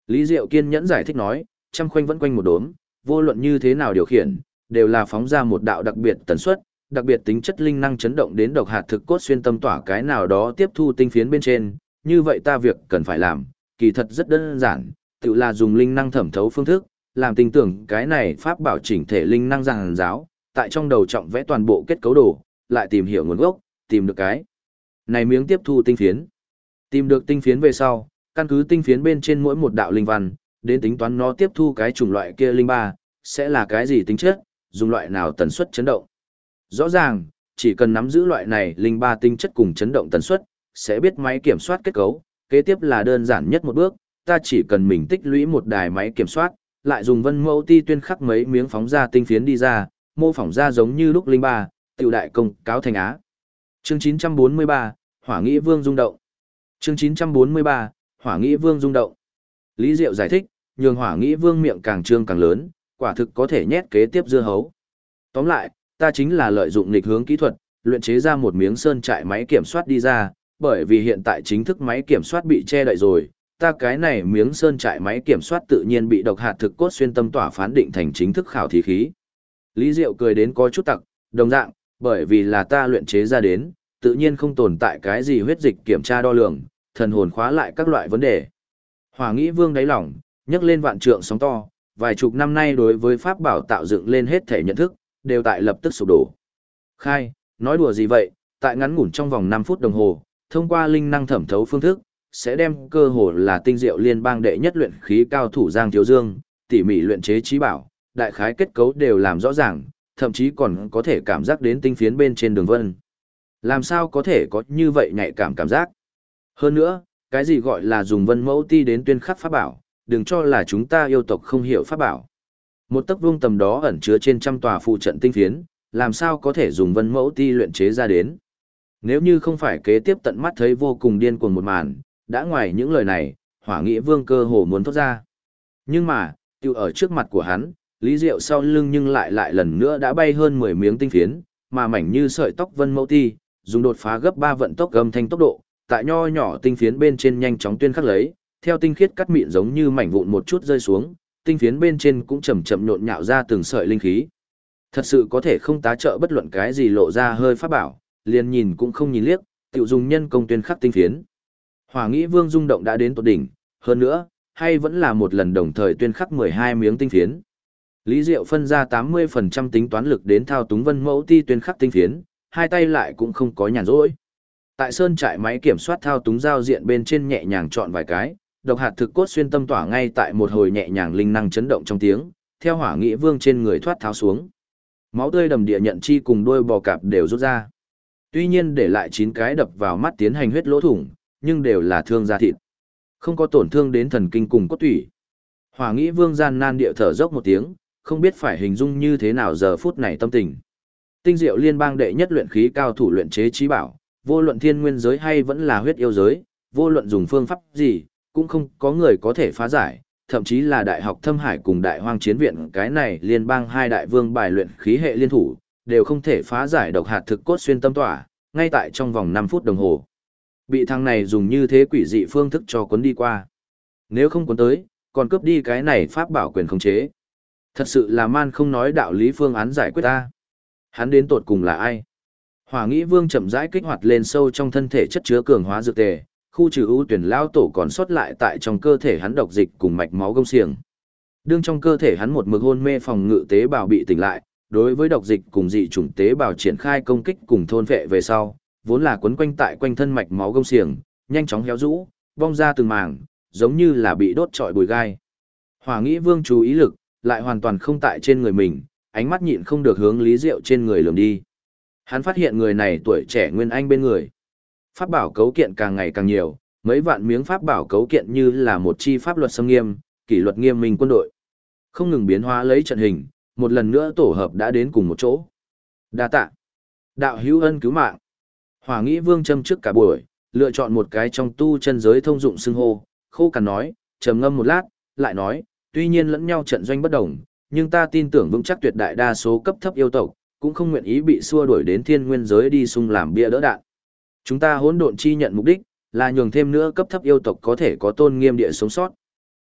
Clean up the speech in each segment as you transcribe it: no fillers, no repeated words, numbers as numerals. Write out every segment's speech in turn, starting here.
Lý Diệu kiên nhẫn giải thích nói, trăm khoanh vẫn quanh một đốm, vô luận như thế nào điều khiển, đều là phóng ra một đạo đặc biệt tần suất, đặc biệt tính chất linh năng chấn động đến độc hạt thực cốt xuyên tâm tỏa cái nào đó tiếp thu tinh phiến bên trên, như vậy ta việc cần phải làm, kỳ thật rất đơn giản, tự là dùng linh năng thẩm thấu phương thức, làm tin tưởng cái này pháp bảo chỉnh thể linh năng giàn giáo, tại trong đầu trọng vẽ toàn bộ kết cấu đồ, lại tìm hiểu nguồn gốc, tìm được cái này miếng tiếp thu tinh phiến. Tìm được tinh phiến về sau, căn cứ tinh phiến bên trên mỗi một đạo linh văn, đến tính toán nó tiếp thu cái chủng loại kia linh ba, sẽ là cái gì tính chất, dùng loại nào tần suất chấn động. Rõ ràng, chỉ cần nắm giữ loại này linh ba tinh chất cùng chấn động tần suất, sẽ biết máy kiểm soát kết cấu, kế tiếp là đơn giản nhất một bước, ta chỉ cần mình tích lũy một đài máy kiểm soát, lại dùng vân mẫu ti tuyên khắc mấy miếng phóng ra tinh phiến đi ra, mô phỏng ra giống như lúc linh ba, tiểu đại công cáo thành á. Chương 943, Hỏa Nghĩ Vương rung động. Chương 943, Hỏa Nghĩ Vương rung động. Lý Diệu giải thích, nhường Hỏa Nghĩ Vương miệng càng trương càng lớn, quả thực có thể nhét kế tiếp dưa hấu. Tóm lại, ta chính là lợi dụng nghịch hướng kỹ thuật, luyện chế ra một miếng sơn trại máy kiểm soát đi ra, bởi vì hiện tại chính thức máy kiểm soát bị che đậy rồi, ta cái này miếng sơn trại máy kiểm soát tự nhiên bị độc hạt thực cốt xuyên tâm tỏa phán định thành chính thức khảo thí khí. Lý Diệu cười đến có chút tặc, đồng dạng, bởi vì là ta luyện chế ra đến, tự nhiên không tồn tại cái gì huyết dịch kiểm tra đo lường, thần hồn khóa lại các loại vấn đề. Hỏa Nghĩ Vương đáy lòng, nhấc lên vạn trượng sóng to, vài chục năm nay đối với pháp bảo tạo dựng lên hết thể nhận thức, đều tại lập tức sụp đổ. Khai, nói đùa gì vậy, tại ngắn ngủn trong vòng 5 phút đồng hồ, thông qua linh năng thẩm thấu phương thức, sẽ đem cơ hồ là tinh diệu liên bang đệ nhất luyện khí cao thủ Giang Thiếu Dương, tỉ mỉ luyện chế trí bảo, đại khái kết cấu đều làm rõ ràng, thậm chí còn có thể cảm giác đến tinh phiến bên trên đường vân. Làm sao có thể có như vậy nhạy cảm giác? Hơn nữa, cái gì gọi là dùng vân mẫu ti đến tuyên khắc pháp bảo, đừng cho là chúng ta yêu tộc không hiểu pháp bảo. Một tấc vuông tầm đó ẩn chứa trên trăm tòa phụ trận tinh phiến, làm sao có thể dùng vân mẫu ti luyện chế ra đến? Nếu như không phải kế tiếp tận mắt thấy vô cùng điên cuồng một màn, đã ngoài những lời này, Hỏa Nghĩ Vương cơ hồ muốn thốt ra. Nhưng mà, tiêu ở trước mặt của hắn, Lý Diệu sau lưng nhưng lại lần nữa đã bay hơn 10 miếng tinh phiến, mà mảnh như sợi tóc vân mẫu ti, dùng đột phá gấp 3 vận tốc âm thanh tốc độ, tại nho nhỏ tinh phiến bên trên nhanh chóng tuyên khắc lấy, theo tinh khiết cắt mịn giống như mảnh vụn một chút rơi xuống, tinh phiến bên trên cũng chậm chậm nhộn nhạo ra từng sợi linh khí. Thật sự có thể không tá trợ bất luận cái gì lộ ra hơi pháp bảo, liền nhìn cũng không nhìn liếc, tiểu dùng nhân công tuyên khắc tinh phiến. Hỏa Nghĩ Vương rung động đã đến tột đỉnh, hơn nữa, hay vẫn là một lần đồng thời tuyên khắc 12 miếng tinh phiến. Lý Diệu phân ra 80% tính toán lực đến thao túng vân mẫu ti tuyên khắc tinh phiến, hai tay lại cũng không có nhàn rỗi. Tại sơn trại máy kiểm soát thao túng giao diện bên trên nhẹ nhàng chọn vài cái, độc hạt thực cốt xuyên tâm tỏa ngay tại một hồi nhẹ nhàng linh năng chấn động trong tiếng, theo Hỏa Nghĩ Vương trên người thoát tháo xuống. Máu tươi đầm địa nhận chi cùng đuôi bò cạp đều rút ra. Tuy nhiên để lại 9 cái đập vào mắt tiến hành huyết lỗ thủng, nhưng đều là thương da thịt. Không có tổn thương đến thần kinh cùng cốt tủy. Hỏa Nghĩ Vương gian nan địa thở dốc một tiếng, không biết phải hình dung như thế nào giờ phút này tâm tình. Tinh diệu liên bang đệ nhất luyện khí cao thủ luyện chế trí bảo, vô luận thiên nguyên giới hay vẫn là huyết yêu giới, vô luận dùng phương pháp gì, cũng không có người có thể phá giải, thậm chí là Đại học Thâm Hải cùng Đại Hoang Chiến Viện cái này liên bang hai đại vương bài luyện khí hệ liên thủ, đều không thể phá giải độc hạt thực cốt xuyên tâm tỏa, ngay tại trong vòng 5 phút đồng hồ. Bị thằng này dùng như thế quỷ dị phương thức cho cuốn đi qua. Nếu không cuốn tới, còn cướp đi cái này pháp bảo quyền khống chế. Thật sự là man không nói đạo lý phương án giải quyết ta. Hắn đến tột cùng là ai? Hỏa Nghĩ Vương chậm rãi kích hoạt lên sâu trong thân thể chất chứa cường hóa dược tề, khu trừ ưu tuyển lao tổ còn sót lại tại trong cơ thể hắn độc dịch cùng mạch máu gông xiềng. Đương trong cơ thể hắn một mực hôn mê phòng ngự tế bào bị tỉnh lại, đối với độc dịch cùng dị chủng tế bào triển khai công kích cùng thôn vệ về sau, vốn là quấn quanh tại quanh thân mạch máu gông xiềng, nhanh chóng héo rũ, vong ra từng mảng, giống như là bị đốt trọi bùi gai. Hỏa Nghĩ Vương chú ý lực lại hoàn toàn không tại trên người mình, ánh mắt nhịn không được hướng Lý Diệu trên người lườm đi. Hắn phát hiện người này tuổi trẻ nguyên anh bên người. Pháp bảo cấu kiện càng ngày càng nhiều, mấy vạn miếng pháp bảo cấu kiện như là một chi pháp luật xâm nghiêm, kỷ luật nghiêm minh quân đội. Không ngừng biến hóa lấy trận hình, một lần nữa tổ hợp đã đến cùng một chỗ. Đa tạ. Đạo hữu ân cứu mạng. Hỏa Nghĩ Vương châm trước cả buổi, lựa chọn một cái trong tu chân giới thông dụng xưng hô, khô cằn nói, trầm ngâm một lát, lại nói, tuy nhiên lẫn nhau trận doanh bất đồng, nhưng ta tin tưởng vững chắc tuyệt đại đa số cấp thấp yêu tộc, cũng không nguyện ý bị xua đuổi đến thiên nguyên giới đi xung làm bia đỡ đạn. Chúng ta hỗn độn chi nhận mục đích, là nhường thêm nữa cấp thấp yêu tộc có thể có tôn nghiêm địa sống sót.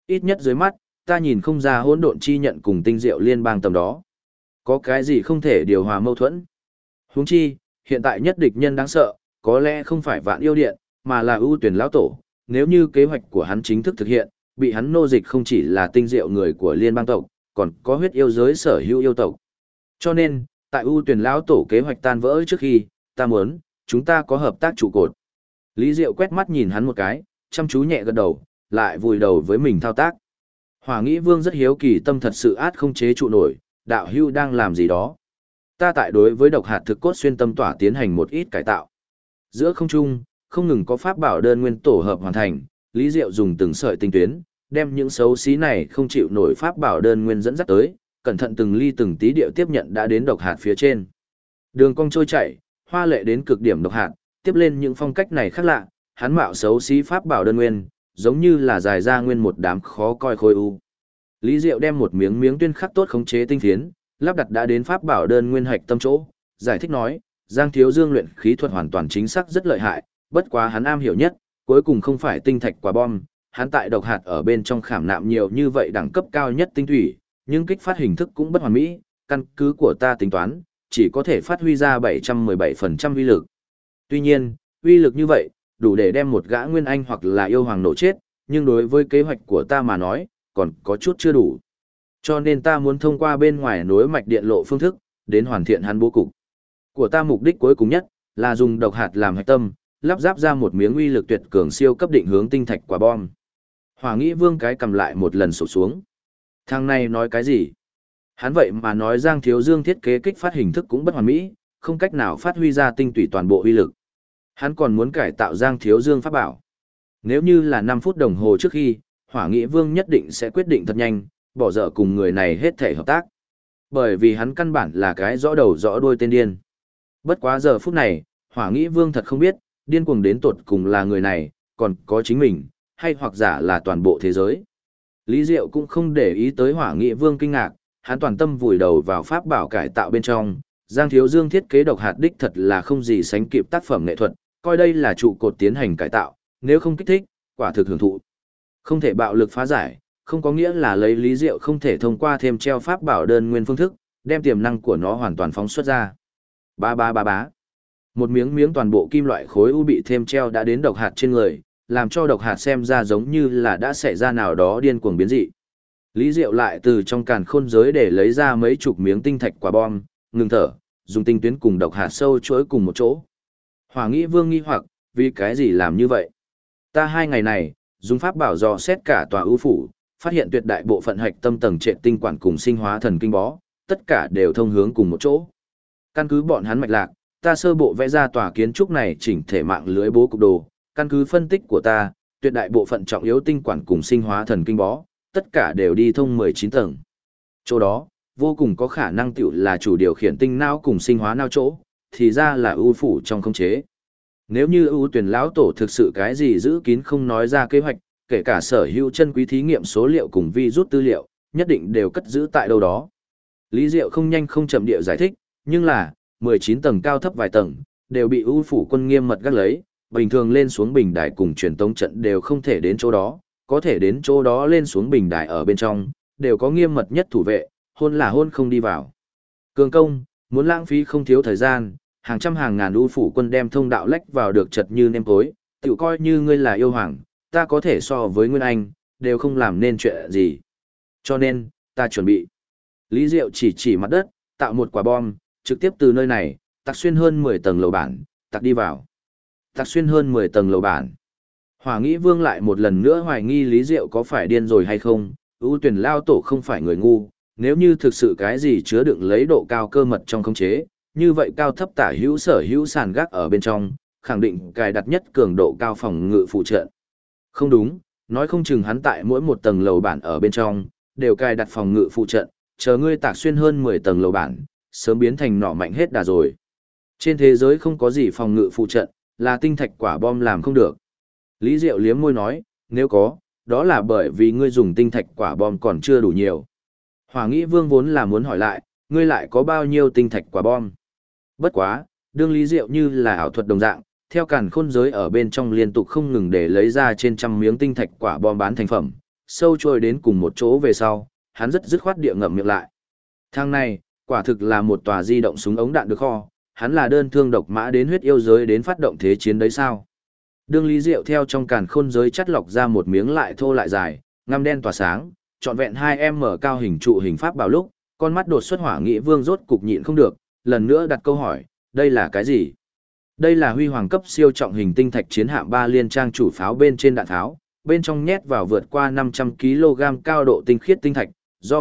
Ít nhất dưới mắt, ta nhìn không ra hỗn độn chi nhận cùng tinh diệu liên bang tầm đó. Có cái gì không thể điều hòa mâu thuẫn? Huống chi, hiện tại nhất địch nhân đáng sợ, có lẽ không phải Vạn Yêu Điện, mà là ưu tuyển lão tổ. Nếu như kế hoạch của hắn chính thức thực hiện, bị hắn nô dịch không chỉ là tinh diệu người của liên bang tộc, còn có huyết yêu giới sở hữu yêu tộc. Cho nên, tại ưu tuyển lão tổ kế hoạch tan vỡ trước khi, ta muốn, chúng ta có hợp tác trụ cột. Lý Diệu quét mắt nhìn hắn một cái, chăm chú nhẹ gật đầu, lại vùi đầu với mình thao tác. Hỏa Nghĩ Vương rất hiếu kỳ tâm thật sự át không chế trụ nổi, đạo hưu đang làm gì đó. Ta tại đối với độc hạt thực cốt xuyên tâm tỏa tiến hành một ít cải tạo. Giữa không trung, không ngừng có pháp bảo đơn nguyên tổ hợp hoàn thành, Lý Diệu dùng từng sợi tinh tuyến, đem những xấu xí này không chịu nổi pháp bảo đơn nguyên dẫn dắt tới, cẩn thận từng ly từng tí điệu tiếp nhận đã đến độc hạt phía trên. Đường cong trôi chảy, hoa lệ đến cực điểm độc hạt, tiếp lên những phong cách này khác lạ, hắn mạo xấu xí pháp bảo đơn nguyên, giống như là dài ra nguyên một đám khó coi khối u. Lý Diệu đem một miếng miếng tuyên khắc tốt khống chế tinh phiến, lắp đặt đã đến pháp bảo đơn nguyên hạch tâm chỗ, giải thích nói, Giang Thiếu Dương luyện khí thuật hoàn toàn chính xác rất lợi hại, bất quá hắn am hiểu nhất, cuối cùng không phải tinh thạch quả bom, hắn tại độc hạt ở bên trong khảm nạm nhiều như vậy đẳng cấp cao nhất tinh thủy, nhưng kích phát hình thức cũng bất hoàn mỹ, căn cứ của ta tính toán, chỉ có thể phát huy ra 717% uy lực. Tuy nhiên, uy lực như vậy, đủ để đem một gã nguyên anh hoặc là yêu hoàng nổ chết, nhưng đối với kế hoạch của ta mà nói, còn có chút chưa đủ. Cho nên ta muốn thông qua bên ngoài nối mạch điện lộ phương thức, đến hoàn thiện hắn bố cục. Của ta mục đích cuối cùng nhất, là dùng độc hạt làm hạch tâm, lắp ráp ra một miếng uy lực tuyệt cường siêu cấp định hướng tinh thạch quả bom. Hỏa Nghĩ Vương cái cầm lại một lần sụp xuống. Thằng này nói cái gì? Hắn vậy mà nói Giang Thiếu Dương thiết kế kích phát hình thức cũng bất hoàn mỹ, không cách nào phát huy ra tinh tủy toàn bộ uy lực. Hắn còn muốn cải tạo Giang Thiếu Dương pháp bảo. Nếu như là 5 phút đồng hồ trước khi, Hỏa Nghĩ Vương nhất định sẽ quyết định thật nhanh, bỏ dở cùng người này hết thể hợp tác. Bởi vì hắn căn bản là cái rõ đầu rõ đuôi tên điên. Bất quá giờ phút này, Hỏa Nghĩ Vương thật không biết, điên cuồng đến tột cùng là người này, còn có chính mình, hay hoặc giả là toàn bộ thế giới. Lý Diệu cũng không để ý tới Hỏa Nghĩ Vương kinh ngạc, hắn toàn tâm vùi đầu vào pháp bảo cải tạo bên trong. Giang Thiếu Dương thiết kế độc hạt đích thật là không gì sánh kịp tác phẩm nghệ thuật, coi đây là trụ cột tiến hành cải tạo, nếu không kích thích, quả thực hưởng thụ. Không thể bạo lực phá giải, không có nghĩa là lấy Lý Diệu không thể thông qua thêm treo pháp bảo đơn nguyên phương thức, đem tiềm năng của nó hoàn toàn phóng xuất ra. Ba ba ba bá. Một miếng miếng toàn bộ kim loại khối u bị thêm treo đã đến độc hạt trên người, làm cho độc hạt xem ra giống như là đã xảy ra nào đó điên cuồng biến dị. Lý Diệu lại từ trong càn khôn giới để lấy ra mấy chục miếng tinh thạch quả bom, ngừng thở, dùng tinh tuyến cùng độc hạt sâu chuỗi cùng một chỗ. Hỏa Nghĩ Vương nghi hoặc, vì cái gì làm như vậy? Ta 2 ngày này, dùng pháp bảo dò xét cả tòa ưu phủ, phát hiện tuyệt đại bộ phận hạch tâm tầng trệ tinh quản cùng sinh hóa thần kinh bó, tất cả đều thông hướng cùng một chỗ. Căn cứ bọn hắn mạch lạc, ta sơ bộ vẽ ra tòa kiến trúc này chỉnh thể mạng lưới bố cục đồ, căn cứ phân tích của ta, tuyệt đại bộ phận trọng yếu tinh quản cùng sinh hóa thần kinh bó, tất cả đều đi thông 19 tầng. Chỗ đó, vô cùng có khả năng tiểu là chủ điều khiển tinh não cùng sinh hóa não chỗ, thì ra là ưu phủ trong khống chế. Nếu như ưu tuyển lão tổ thực sự cái gì giữ kín không nói ra kế hoạch, kể cả sở hữu chân quý thí nghiệm số liệu cùng vi rút tư liệu, nhất định đều cất giữ tại đâu đó. Lý Diệu không nhanh không chậm địa giải thích, nhưng là, 19 tầng cao thấp vài tầng, đều bị ưu phủ quân nghiêm mật gác lấy, bình thường lên xuống bình đài cùng truyền tống trận đều không thể đến chỗ đó, có thể đến chỗ đó lên xuống bình đài ở bên trong, đều có nghiêm mật nhất thủ vệ, hôn là hôn không đi vào. Cường công, muốn lãng phí không thiếu thời gian, hàng trăm hàng ngàn ưu phủ quân đem thông đạo lách vào được chật như nêm tối, tự coi như ngươi là yêu hoàng, ta có thể so với Nguyên Anh, đều không làm nên chuyện gì. Cho nên, ta chuẩn bị. Lý Diệu chỉ mặt đất, tạo một quả bom, trực tiếp từ nơi này, tạc xuyên hơn 10 tầng lầu bản, tạc đi vào. Tạc xuyên hơn 10 tầng lầu bản. Hỏa Nghĩ Vương lại một lần nữa hoài nghi Lý Diệu có phải điên rồi hay không, ưu tuyển lao tổ không phải người ngu, nếu như thực sự cái gì chứa đựng lấy độ cao cơ mật trong khống chế, như vậy cao thấp tả hữu sở hữu sàn gác ở bên trong, khẳng định cài đặt nhất cường độ cao phòng ngự phụ trợ. Không đúng, nói không chừng hắn tại mỗi một tầng lầu bản ở bên trong, đều cài đặt phòng ngự phụ trận, chờ ngươi tạc xuyên hơn 10 tầng lầu bản, sớm biến thành nỏ mạnh hết đà rồi. Trên thế giới không có gì phòng ngự phụ trận, là tinh thạch quả bom làm không được. Lý Diệu liếm môi nói, nếu có, đó là bởi vì ngươi dùng tinh thạch quả bom còn chưa đủ nhiều. Hỏa Nghĩ Vương vốn là muốn hỏi lại, ngươi lại có bao nhiêu tinh thạch quả bom? Bất quá, đương Lý Diệu như là ảo thuật đồng dạng, theo càn khôn giới ở bên trong liên tục không ngừng để lấy ra trên trăm miếng tinh thạch quả bom bán thành phẩm, sâu trôi đến cùng một chỗ về sau, hắn rất dứt khoát địa ngậm miệng lại. Thang này, quả thực là một tòa di động súng ống đạn được kho, hắn là đơn thương độc mã đến huyết yêu giới đến phát động thế chiến đấy sao? Đương Lý Diệu theo trong càn khôn giới chắt lọc ra một miếng lại thô lại dài, ngăm đen tỏa sáng, trọn vẹn 2M cao hình trụ hình pháp bảo lúc, con mắt đột xuất Hỏa Nghị Vương rốt cục nhịn không được, lần nữa đặt câu hỏi, đây là cái gì? Đây là huy hoàng cấp siêu trọng hình tinh thạch chiến hạm 3 liên trang chủ pháo bên trên đạn tháo, bên trong nhét vào vượt qua 500 kg cao độ tinh khiết tinh thạch, do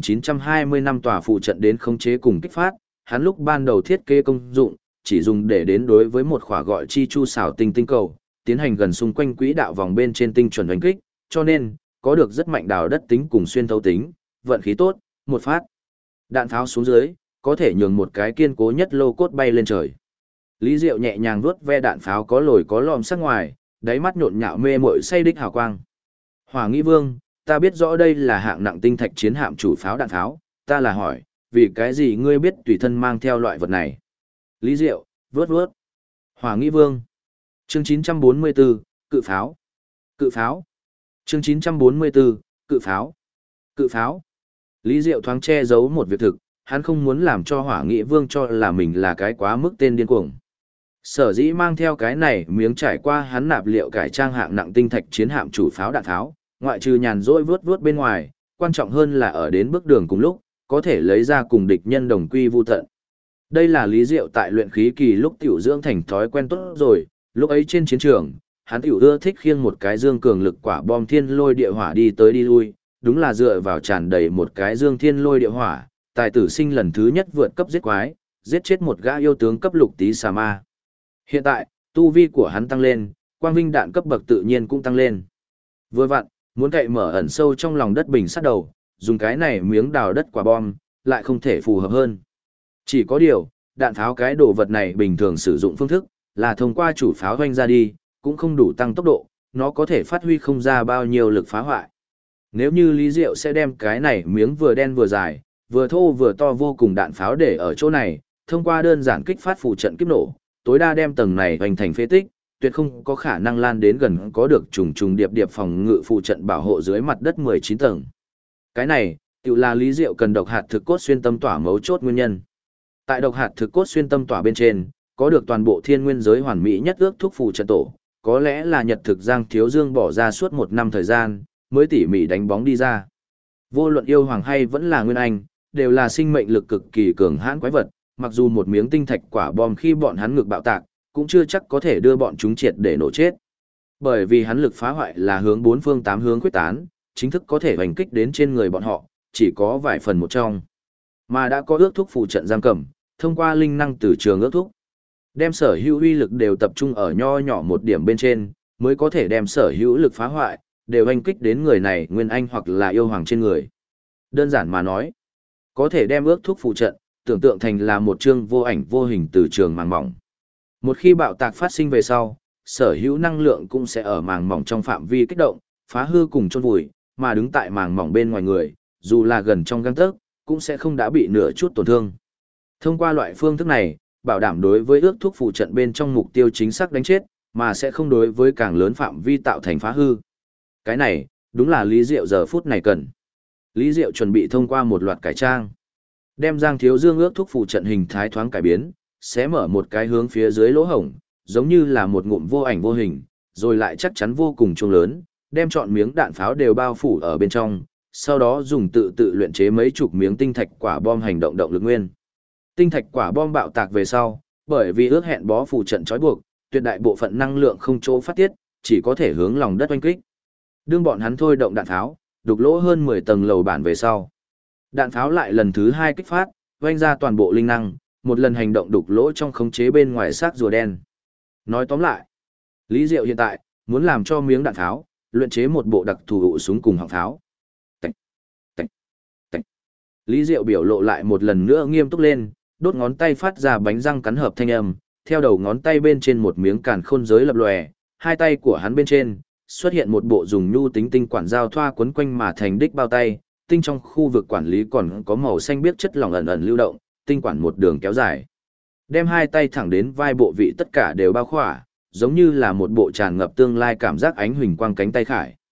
1920 năm tòa phụ trận đến khống chế cùng kích phát, hắn lúc ban đầu thiết kế công dụng, chỉ dùng để đến đối với một khỏa gọi chi chu xảo tinh tinh cầu, tiến hành gần xung quanh quỹ đạo vòng bên trên tinh chuẩn đánh kích, cho nên, có được rất mạnh đào đất tính cùng xuyên thấu tính, vận khí tốt, một phát. Đạn pháo xuống dưới, có thể nhường một cái kiên cố nhất lô cốt bay lên trời. Lý Diệu nhẹ nhàng vuốt ve đạn pháo có lồi có lõm sắc ngoài, đáy mắt nhộn nhạo mê mội say đích hào quang. Hỏa Nghị Vương, ta biết rõ đây là hạng nặng tinh thạch chiến hạm chủ pháo đạn pháo, ta là hỏi, vì cái gì ngươi biết tùy thân mang theo loại vật này? Lý Diệu, vớt vớt. Hỏa Nghị Vương. Chương 944, cự pháo. Cự pháo. Chương 944, cự pháo. Cự pháo. Lý Diệu thoáng che giấu một việc thực, hắn không muốn làm cho Hỏa Nghị Vương cho là mình là cái quá mức tên điên cuồng. Sở dĩ mang theo cái này miếng trải qua hắn nạp liệu cải trang hạng nặng tinh thạch chiến hạm chủ pháo đạn tháo, ngoại trừ nhàn rỗi vớt vớt bên ngoài, quan trọng hơn là ở đến bước đường cùng lúc, có thể lấy ra cùng địch nhân đồng quy vu tận. Đây là Lý Diệu tại luyện khí kỳ lúc tiểu dưỡng thành thói quen tốt rồi, lúc ấy trên chiến trường, hắn tiểu ưa thích khiêng một cái dương cường lực quả bom thiên lôi địa hỏa đi tới đi lui, đúng là dựa vào tràn đầy một cái dương thiên lôi địa hỏa, tài tử sinh lần thứ nhất vượt cấp giết quái, giết chết một gã yêu tướng cấp lục tí xà ma. Hiện tại, tu vi của hắn tăng lên, quang vinh đạn cấp bậc tự nhiên cũng tăng lên. Vừa vặn, muốn cậy mở ẩn sâu trong lòng đất bình sắt đầu, dùng cái này miếng đào đất quả bom, lại không thể phù hợp hơn. Chỉ có điều, đạn pháo cái đồ vật này bình thường sử dụng phương thức, là thông qua chủ pháo hoanh ra đi, cũng không đủ tăng tốc độ, nó có thể phát huy không ra bao nhiêu lực phá hoại. Nếu như Lý Diệu sẽ đem cái này miếng vừa đen vừa dài, vừa thô vừa to vô cùng đạn pháo để ở chỗ này, thông qua đơn giản kích phát phụ trận kiếp nổ, tối đa đem tầng này hoành thành phế tích, tuyệt không có khả năng lan đến gần có được trùng trùng điệp điệp phòng ngự phụ trận bảo hộ dưới mặt đất 19 tầng. Cái này, tự là Lý Diệu cần độc hạt thực cốt xuyên tâm tỏa mấu chốt nguyên nhân. Tại độc hạt thực cốt xuyên tâm tỏa bên trên, có được toàn bộ thiên nguyên giới hoàn mỹ nhất ước thúc phụ trận tổ, có lẽ là nhật thực Giang Thiếu Dương bỏ ra suốt 1 năm thời gian, mới tỉ mỉ đánh bóng đi ra. Vô luận yêu hoàng hay vẫn là nguyên anh, đều là sinh mệnh lực cực kỳ cường hãn quái vật, mặc dù một miếng tinh thạch quả bom khi bọn hắn ngực bạo tạc, cũng chưa chắc có thể đưa bọn chúng triệt để nổ chết. Bởi vì hắn lực phá hoại là hướng 4 phương 8 hướng quyết tán, chính thức có thể hoành kích đến trên người bọn họ, chỉ có vài phần một trong. Mà đã có ước thúc phụ trận giam cầm, thông qua linh năng từ trường ước thúc, đem sở hữu uy lực đều tập trung ở nho nhỏ một điểm bên trên, mới có thể đem sở hữu lực phá hoại, đều hoành kích đến người này nguyên anh hoặc là yêu hoàng trên người. Đơn giản mà nói, có thể đem ước thúc phụ trận, tưởng tượng thành là một chương vô ảnh vô hình từ trường màng mỏng. Một khi bạo tạc phát sinh về sau, sở hữu năng lượng cũng sẽ ở màng mỏng trong phạm vi kích động, phá hư cùng chôn vùi, mà đứng tại màng mỏng bên ngoài người, dù là gần trong gang tấc, cũng sẽ không đã bị nửa chút tổn thương. Thông qua loại phương thức này, bảo đảm đối với ước thúc phụ trận bên trong mục tiêu chính xác đánh chết, mà sẽ không đối với càng lớn phạm vi tạo thành phá hư. Cái này, đúng là Lý Diệu giờ phút này cần. Lý Diệu chuẩn bị thông qua một loạt cải trang, đem Giang Thiếu Dương ước thúc phụ trận hình thái thoáng cải biến, sẽ mở một cái hướng phía dưới lỗ hổng, giống như là một ngụm vô ảnh vô hình, rồi lại chắc chắn vô cùng trông lớn, đem chọn miếng đạn pháo đều bao phủ ở bên trong, sau đó dùng tự luyện chế mấy chục miếng tinh thạch quả bom hành động động lực nguyên. Tinh thạch quả bom bạo tạc về sau, bởi vì ước hẹn bó phụ trận trói buộc, tuyệt đại bộ phận năng lượng không chỗ phát tiết, chỉ có thể hướng lòng đất oanh kích. Đương bọn hắn thôi động đạn pháo, đục lỗ hơn 10 tầng lầu bản về sau. Đạn pháo lại lần thứ 2 kích phát, oanh ra toàn bộ linh năng, một lần hành động đục lỗ trong khống chế bên ngoài xác rùa đen. Nói tóm lại, Lý Diệu hiện tại muốn làm cho miếng đạn pháo, luyện chế một bộ đặc thù hụ súng cùng họng pháo. Tạch, tạch, tạch. Lý Diệu biểu lộ lại một lần nữa nghiêm túc lên, đốt ngón tay phát ra bánh răng cắn hợp thanh âm, theo đầu ngón tay bên trên một miếng càn khôn giới lập lòe, hai tay của hắn bên trên xuất hiện một bộ dùng nhu tính tinh quản giao thoa quấn quanh mà thành đích bao tay, tinh trong khu vực quản lý còn có màu xanh biếc chất lỏng ẩn ẩn lưu động, tinh quản một đường kéo dài. Đem hai tay thẳng đến vai bộ vị tất cả đều bao khỏa, giống như là một bộ tràn ngập tương lai cảm giác ánh huỳnh quang cánh tay khải.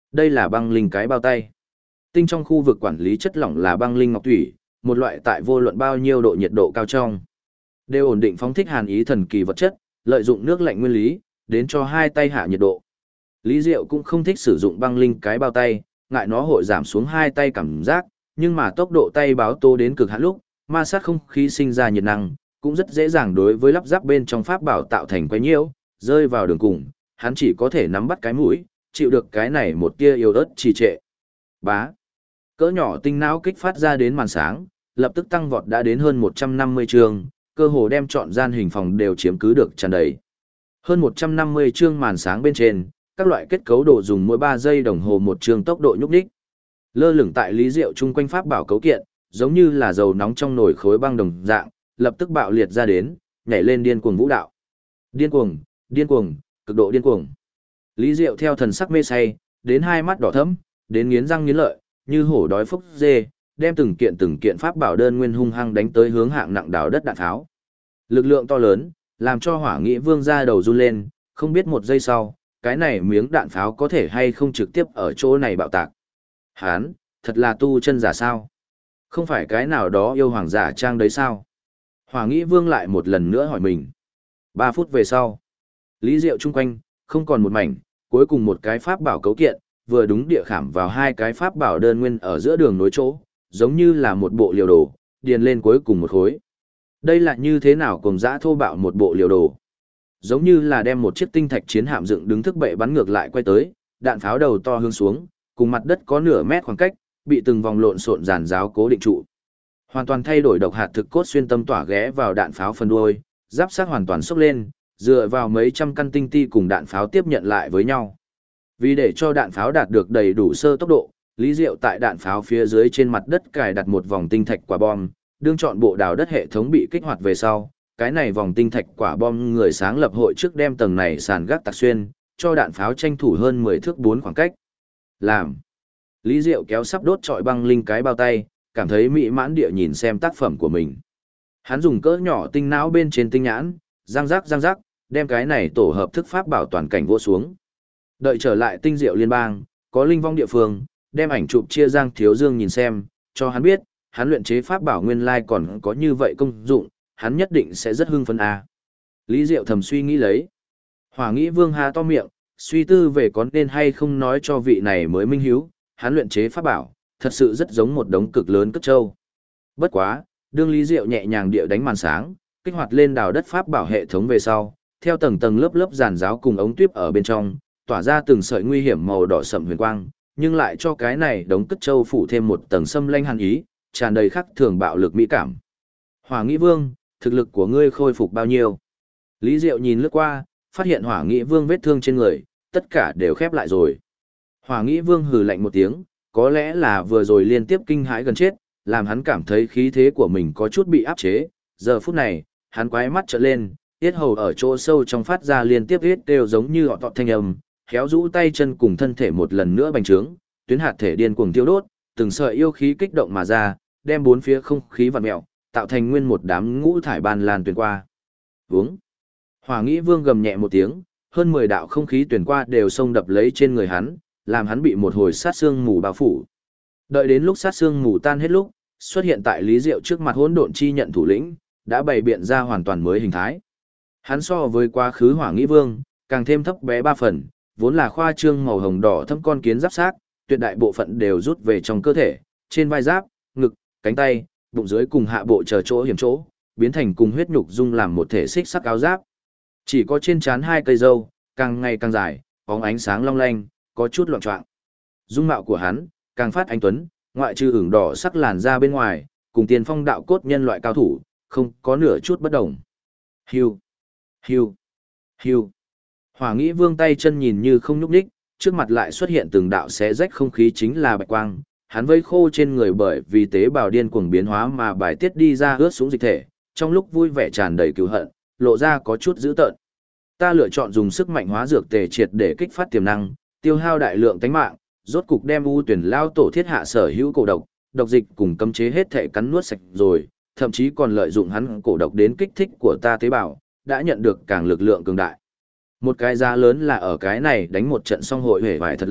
Đây là băng linh cái bao tay. Tinh trong khu vực quản lý chất lỏng là băng linh ngọc thủy, một loại tại vô luận bao nhiêu độ nhiệt độ cao trong. Đều ổn định phóng thích hàn ý thần kỳ vật chất, lợi dụng nước lạnh nguyên lý, đến cho hai tay hạ nhiệt độ. Lý Diệu cũng không thích sử dụng băng linh cái bao tay, ngại nó hội giảm xuống hai tay cảm giác, nhưng mà tốc độ tay báo tố đến cực hạn lúc, ma sát không khí sinh ra nhiệt năng, cũng rất dễ dàng đối với lắp ráp bên trong pháp bảo tạo thành quấy nhiễu, rơi vào đường cùng, hắn chỉ có thể nắm bắt cái mũi, chịu được cái này một tia yếu ớt trì trệ. Bá. Cỡ nhỏ tinh não kích phát ra đến màn sáng, lập tức tăng vọt đã đến hơn 150 chương, cơ hồ đem trọn gian hình phòng đều chiếm cứ được tràn đầy. Hơn 150 chương màn sáng bên trên, các loại kết cấu đồ dùng mỗi 3 giây đồng hồ một chương tốc độ nhúc nhích. Lơ lửng tại Lý Diệu chung quanh pháp bảo cấu kiện, giống như là dầu nóng trong nồi khối băng đồng dạng, lập tức bạo liệt ra đến, nhảy lên điên cuồng vũ đạo. Điên cuồng, điên cuồng, cực độ điên cuồng. Lý Diệu theo thần sắc mê say, đến hai mắt đỏ thẫm, đến nghiến răng nghiến lợi, như hổ đói phốc dê, đem từng kiện pháp bảo đơn nguyên hung hăng đánh tới hướng hạng nặng đào đất đạn tháo. Lực lượng to lớn, làm cho Hỏa Nghị Vương ra đầu run lên, không biết một giây sau, cái này miếng đạn pháo có thể hay không trực tiếp ở chỗ này bạo tạc. Hán, thật là tu chân giả sao? Không phải cái nào đó yêu hoàng giả trang đấy sao? Hỏa Nghị Vương lại một lần nữa hỏi mình. 3 phút về sau, Lý Diệu chung quanh, không còn một mảnh, cuối cùng một cái pháp bảo cấu kiện, vừa đúng địa khảm vào hai cái pháp bảo đơn nguyên ở giữa đường nối chỗ, giống như là một bộ liều đồ, điền lên cuối cùng một khối. Đây là như thế nào cùng dã thô bạo một bộ liều đồ? Giống như là đem một chiếc tinh thạch chiến hạm dựng đứng thức bệ bắn ngược lại quay tới, đạn pháo đầu to hướng xuống, cùng mặt đất có nửa mét khoảng cách, bị từng vòng lộn xộn giàn giáo cố định trụ. Hoàn toàn thay đổi độc hạt thực cốt xuyên tâm tỏa ghé vào đạn pháo phần đuôi, giáp sát hoàn toàn sốc lên, dựa vào mấy trăm căn tinh ti cùng đạn pháo tiếp nhận lại với nhau. Vì để cho đạn pháo đạt được đầy đủ sơ tốc độ, Lý Diệu tại đạn pháo phía dưới trên mặt đất cài đặt một vòng tinh thạch quả bom, đương chọn bộ đào đất hệ thống bị kích hoạt về sau, cái này vòng tinh thạch quả bom người sáng lập hội trước đem tầng này sàn gác tạc xuyên, cho đạn pháo tranh thủ hơn 10 thước 4 khoảng cách. Làm. Lý Diệu kéo sắp đốt trọi băng linh cái bao tay, cảm thấy mỹ mãn địa nhìn xem tác phẩm của mình. Hắn dùng cỡ nhỏ tinh não bên trên tinh nhãn, răng rắc, đem cái này tổ hợp thức pháp bảo toàn cảnh vô xuống. Đợi trở lại tinh diệu liên bang, có linh vong địa phương, đem ảnh chụp chia Giang Thiếu Dương nhìn xem, cho hắn biết, hắn luyện chế pháp bảo nguyên lai còn có như vậy công dụng, hắn nhất định sẽ rất hưng phấn a. Lý Diệu thầm suy nghĩ lấy. Hỏa Nghĩ Vương há to miệng, suy tư về có nên hay không nói cho vị này mới minh hiếu, hắn luyện chế pháp bảo, thật sự rất giống một đống cực lớn cất trâu. Bất quá, đương Lý Diệu nhẹ nhàng địa đánh màn sáng, kích hoạt lên đào đất pháp bảo hệ thống về sau, theo tầng tầng lớp lớp giàn giáo cùng ống tuyếp ở bên trong, tỏa ra từng sợi nguy hiểm màu đỏ sậm huyền quang, nhưng lại cho cái này đống cất trâu phủ thêm một tầng xâm lanh hàn ý, tràn đầy khắc thường bạo lực mỹ cảm. Hỏa Nghĩ Vương, thực lực của ngươi khôi phục bao nhiêu? Lý Diệu nhìn lướt qua, phát hiện Hỏa Nghĩ Vương vết thương trên người, tất cả đều khép lại rồi. Hỏa Nghĩ Vương hừ lạnh một tiếng, có lẽ là vừa rồi liên tiếp kinh hãi gần chết, làm hắn cảm thấy khí thế của mình có chút bị áp chế. Giờ phút này, hắn quái mắt trợn lên, yết hầu ở chỗ sâu trong phát ra liên tiếp yết đều giống như họ tọt thanh âm, khéo rũ tay chân cùng thân thể một lần nữa bành trướng, tuyến hạt thể điên cuồng tiêu đốt, từng sợi yêu khí kích động mà ra, đem bốn phía không khí vặn mèo, tạo thành nguyên một đám ngũ thải ban lan tuyển qua. Vướng. Hỏa Nghĩ Vương gầm nhẹ một tiếng, hơn 10 đạo không khí tuyển qua đều xông đập lấy trên người hắn, làm hắn bị một hồi sát xương mù bao phủ. Đợi đến lúc sát xương mù tan hết lúc, xuất hiện tại Lý Diệu trước mặt hỗn độn chi nhận thủ lĩnh, đã bày biện ra hoàn toàn mới hình thái. Hắn so với quá khứ Hỏa Nghĩ Vương, càng thêm thấp bé 3 phần, vốn là khoa trương màu hồng đỏ thâm con kiến giáp xác, tuyệt đại bộ phận đều rút về trong cơ thể, trên vai giáp, ngực, cánh tay, bụng dưới cùng hạ bộ chờ chỗ hiểm chỗ, biến thành cùng huyết nhục dung làm một thể xích sắc áo giáp. Chỉ có trên trán 2 cây râu, càng ngày càng dài, bóng ánh sáng long lanh, có chút loạn choạng. Dung mạo của hắn càng phát anh tuấn, ngoại trừ ửng đỏ sắc làn da bên ngoài, cùng tiền phong đạo cốt nhân loại cao thủ, không có nửa chút bất đồng. Hiu, hiu, hiu. Hỏa Nghĩ Vương tay chân nhìn như không nhúc nhích, trước mặt lại xuất hiện từng đạo xé rách không khí chính là bạch quang, hắn vây khô trên người bởi vì tế bào điên cuồng biến hóa mà bài tiết đi ra ướt xuống dịch thể, trong lúc vui vẻ tràn đầy cứu hận, lộ ra có chút dữ tợn. Ta lựa chọn dùng sức mạnh hóa dược tề triệt để kích phát tiềm năng, tiêu hao đại lượng tánh mạng, rốt cục đem U Tuyển lao tổ thiết hạ sở hữu cổ độc, độc dịch cùng cấm chế hết thể cắn nuốt sạch rồi, thậm chí còn lợi dụng hắn cổ độc đến kích thích của ta tế bào, đã nhận được càng lực lượng cường đại. Một cái giá lớn là ở cái này đánh một trận xong hội hể vải thật lâu,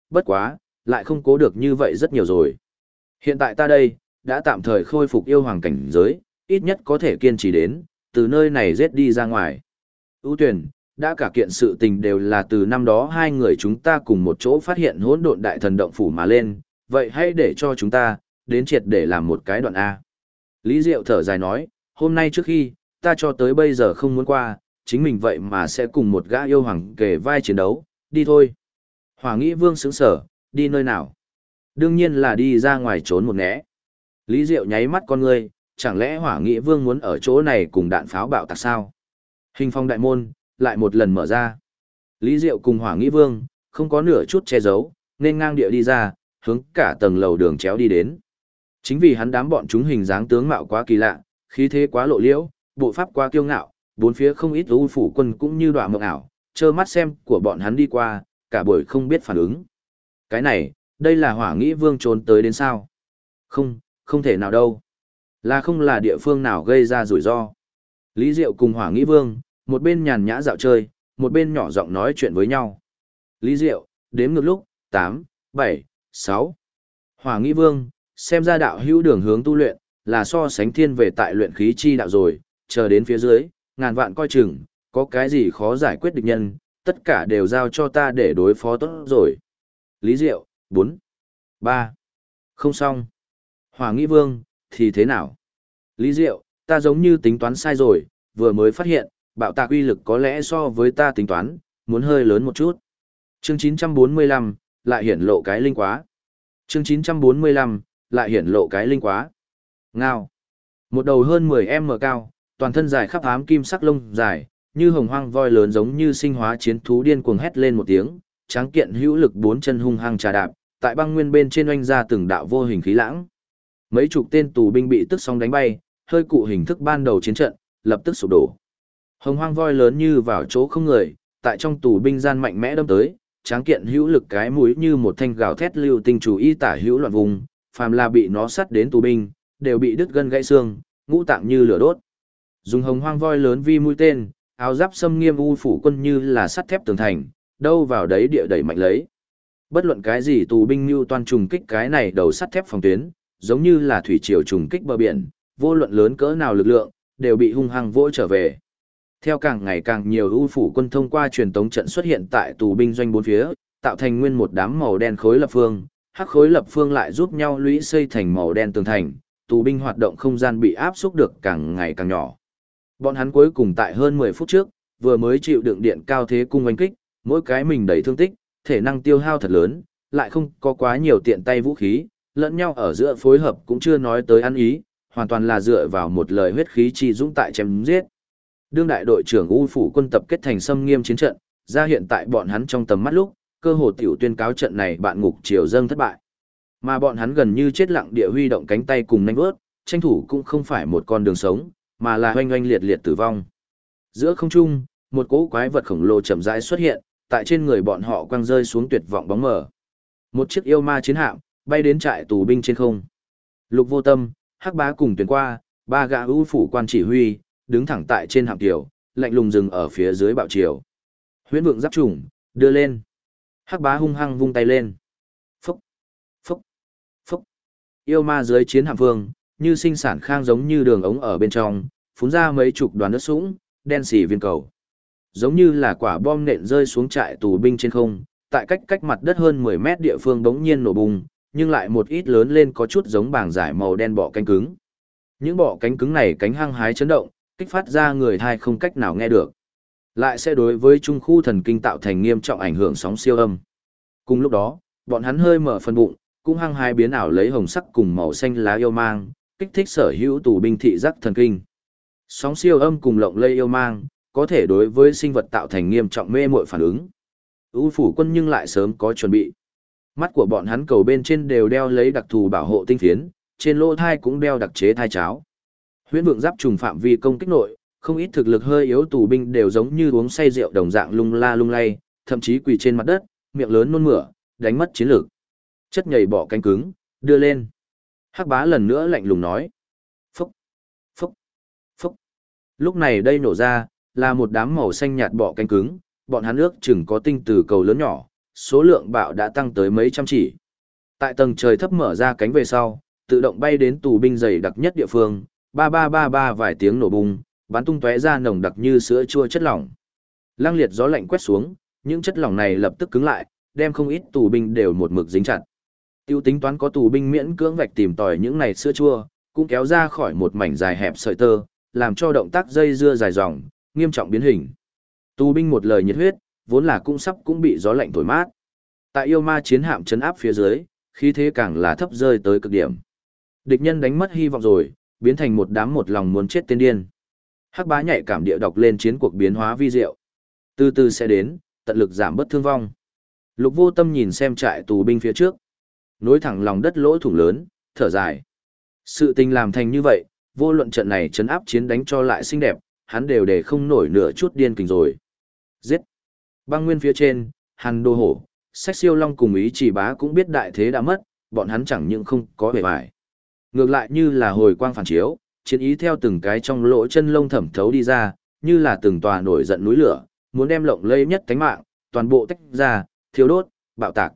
bất quá, lại không cố được như vậy rất nhiều rồi. Hiện tại ta đây, đã tạm thời khôi phục yêu hoàng cảnh giới, ít nhất có thể kiên trì đến, từ nơi này giết đi ra ngoài. ưu tuyển, đã cả kiện sự tình đều là từ năm đó hai người chúng ta cùng một chỗ phát hiện hỗn độn đại thần động phủ mà lên, vậy hãy để cho chúng ta, đến triệt để làm một cái đoạn A. Lý Diệu thở dài nói, hôm nay trước khi, ta cho tới bây giờ không muốn qua, chính mình vậy mà sẽ cùng một gã yêu hoàng kề vai chiến đấu, đi thôi. Hỏa Nghĩ Vương sững sở, đi nơi nào? Đương nhiên là đi ra ngoài trốn một né. Lý Diệu nháy mắt con ngươi, chẳng lẽ Hỏa Nghĩ Vương muốn ở chỗ này cùng đạn pháo bạo tạc sao? Hình phong đại môn, lại một lần mở ra. Lý Diệu cùng Hỏa Nghĩ Vương, không có nửa chút che giấu, nên ngang địa đi ra, hướng cả tầng lầu đường chéo đi đến. Chính vì hắn đám bọn chúng hình dáng tướng mạo quá kỳ lạ, khí thế quá lộ liễu, bộ pháp quá kiêu ngạo, bốn phía không ít u phủ quân cũng như đọa mộng ảo, trơ mắt xem của bọn hắn đi qua, cả buổi không biết phản ứng. Cái này, đây là Hỏa Nghĩ Vương trốn tới đến sao? Không, không thể nào đâu. Là không là địa phương nào gây ra rủi ro. Lý Diệu cùng Hỏa Nghĩ Vương, một bên nhàn nhã dạo chơi, một bên nhỏ giọng nói chuyện với nhau. Lý Diệu, đếm ngược lúc, 8, 7, 6. Hỏa Nghĩ Vương, xem ra đạo hữu đường hướng tu luyện, là so sánh thiên về tại luyện khí chi đạo rồi, chờ đến phía dưới, ngàn vạn coi chừng, có cái gì khó giải quyết địch nhân, tất cả đều giao cho ta để đối phó tốt rồi. Lý Diệu, 4, 3. Không xong. Hỏa Nghĩ Vương, thì thế nào? Lý Diệu, ta giống như tính toán sai rồi, vừa mới phát hiện, bạo tạc uy lực có lẽ so với ta tính toán, muốn hơi lớn một chút. Chương 945, lại hiển lộ cái linh quá. Chương 945, lại hiển lộ cái linh quá. Ngao. Một đầu hơn 10m cao, toàn thân dài khắp ám kim sắc lông dài, như hồng hoang voi lớn giống như sinh hóa chiến thú điên cuồng hét lên một tiếng, tráng kiện hữu lực bốn chân hung hăng trà đạp, tại băng nguyên bên trên oanh ra từng đạo vô hình khí lãng. Mấy chục tên tù binh bị tức sóng đánh bay, hơi cụ hình thức ban đầu chiến trận, lập tức sụp đổ. Hồng hoang voi lớn như vào chỗ không người, tại trong tù binh gian mạnh mẽ đâm tới, tráng kiện hữu lực cái mũi như một thanh gào thét lưu tinh chủ y tả hữu loạn vùng, phàm là bị nó sắt đến tù binh, đều bị đứt gân gãy xương, ngũ tạng như lửa đốt. Dùng hồng hoang voi lớn vi mũi tên, áo giáp xâm nghiêm u phủ quân như là sắt thép tường thành, đâu vào đấy địa đẩy mạnh lấy. Bất luận cái gì tù binh như toàn trùng kích cái này đầu sắt thép phòng tuyến, giống như là thủy triều trùng kích bờ biển, vô luận lớn cỡ nào lực lượng, đều bị hung hăng vỗ trở về. Theo càng ngày càng nhiều ưu phủ quân thông qua truyền tống trận xuất hiện tại tù binh doanh bốn phía, tạo thành nguyên một đám màu đen khối lập phương, hắc khối lập phương lại giúp nhau lũy xây thành màu đen tường thành, tù binh hoạt động không gian bị áp xúc được càng ngày càng nhỏ. Bọn hắn cuối cùng tại hơn 10 phút trước, vừa mới chịu đựng điện cao thế cung oanh kích, mỗi cái mình đầy thương tích, thể năng tiêu hao thật lớn, lại không có quá nhiều tiện tay vũ khí, lẫn nhau ở giữa phối hợp cũng chưa nói tới ăn ý, hoàn toàn là dựa vào một lời huyết khí chi dũng tại chém giết. Đương đại đội trưởng U phủ quân tập kết thành xâm nghiêm chiến trận, ra hiện tại bọn hắn trong tầm mắt lúc, cơ hồ tiểu tuyên cáo trận này bạn ngục triều dâng thất bại. Mà bọn hắn gần như chết lặng địa huy động cánh tay cùng nhanh vớt, tranh thủ cũng không phải một con đường sống, mà là oanh oanh liệt liệt tử vong. Giữa không trung, một cỗ quái vật khổng lồ chậm rãi xuất hiện, tại trên người bọn họ quăng rơi xuống tuyệt vọng bóng mờ. Một chiếc yêu ma chiến hạm bay đến trại tù binh trên không. Lục Vô Tâm, Hắc Bá cùng tuyển qua, ba gã ưu phủ quan chỉ huy, đứng thẳng tại trên hạm tiểu, lạnh lùng dừng ở phía dưới bạo triều. Huyễn Vượng giáp trùng, đưa lên. Hắc Bá hung hăng vung tay lên. Phúc, phúc, phúc. Yêu ma dưới chiến hạm vương, như sinh sản khang giống như đường ống ở bên trong, phun ra mấy chục đoàn nước sũng, đen xì viên cầu. Giống như là quả bom nện rơi xuống trại tù binh trên không, tại cách mặt đất hơn 10 mét địa phương bỗng nhiên nổ bùng, nhưng lại một ít lớn lên có chút giống bảng giải màu đen bọ cánh cứng. Những bọ cánh cứng này cánh hăng hái chấn động, kích phát ra người thai không cách nào nghe được. Lại sẽ đối với trung khu thần kinh tạo thành nghiêm trọng ảnh hưởng sóng siêu âm. Cùng lúc đó, bọn hắn hơi mở phần bụng, cũng hăng hái biến ảo lấy hồng sắc cùng màu xanh lá yêu mang, kích thích sở hữu tù binh thị giác thần kinh. Sóng siêu âm cùng lộng lây yêu mang, có thể đối với sinh vật tạo thành nghiêm trọng mê muội phản ứng. U phủ quân nhưng lại sớm có chuẩn bị. Mắt của bọn hắn cầu bên trên đều đeo lấy đặc thù bảo hộ tinh phiến, trên lỗ thai cũng đeo đặc chế thai cháo. Huyễn Vượng giáp trùng phạm vi công kích nội, không ít thực lực hơi yếu tù binh đều giống như uống say rượu đồng dạng lung la lung lay, thậm chí quỳ trên mặt đất, miệng lớn nôn mửa, đánh mất chiến lược. Chất nhầy bọ cánh cứng, đưa lên. Hắc Bá lần nữa lạnh lùng nói. Phúc, phúc, phúc. Lúc này đây nổ ra, là một đám màu xanh nhạt bọ cánh cứng, bọn hắn ước chừng có tinh từ cầu lớn nhỏ, số lượng bạo đã tăng tới mấy trăm chỉ. Tại tầng trời thấp mở ra cánh về sau, tự động bay đến tù binh dày đặc nhất địa phương, ba ba ba ba vài tiếng nổ bùng, bắn tung tóe ra nồng đặc như sữa chua chất lỏng. Lăng liệt gió lạnh quét xuống, những chất lỏng này lập tức cứng lại, đem không ít tù binh đều một mực dính chặt. Tiêu tính toán có tù binh miễn cưỡng vạch tìm tòi những này sữa chua, cũng kéo ra khỏi một mảnh dài hẹp sợi tơ, làm cho động tác dây dưa dài dòng, nghiêm trọng biến hình. Tù binh một lời nhiệt huyết, vốn là cũng sắp cũng bị gió lạnh thổi mát. Tại yêu ma chiến hạm chấn áp phía dưới, khí thế càng là thấp rơi tới cực điểm. Địch nhân đánh mất hy vọng rồi, biến thành một đám một lòng muốn chết tên điên. Hắc Bá nhạy cảm địa đọc lên chiến cuộc biến hóa vi diệu. Từ từ sẽ đến, tận lực giảm bớt thương vong. Lục Vô Tâm nhìn xem trại tù binh phía trước, nối thẳng lòng đất lỗ thủng lớn, thở dài. Sự tình làm thành như vậy, vô luận trận này trấn áp chiến đánh cho lại xinh đẹp, hắn đều để không nổi nửa chút điên kình rồi. Giết! Băng nguyên phía trên, Hàn Đô Hổ, Sách Siêu Long cùng Ý Chỉ Bá cũng biết đại thế đã mất, bọn hắn chẳng những không có vẻ vải. Ngược lại như là hồi quang phản chiếu, chiến ý theo từng cái trong lỗ chân lông thẩm thấu đi ra, như là từng tòa nổi giận núi lửa, muốn đem lộng lẫy nhất cánh mạng, toàn bộ tách ra, thiêu đốt, bạo tạc.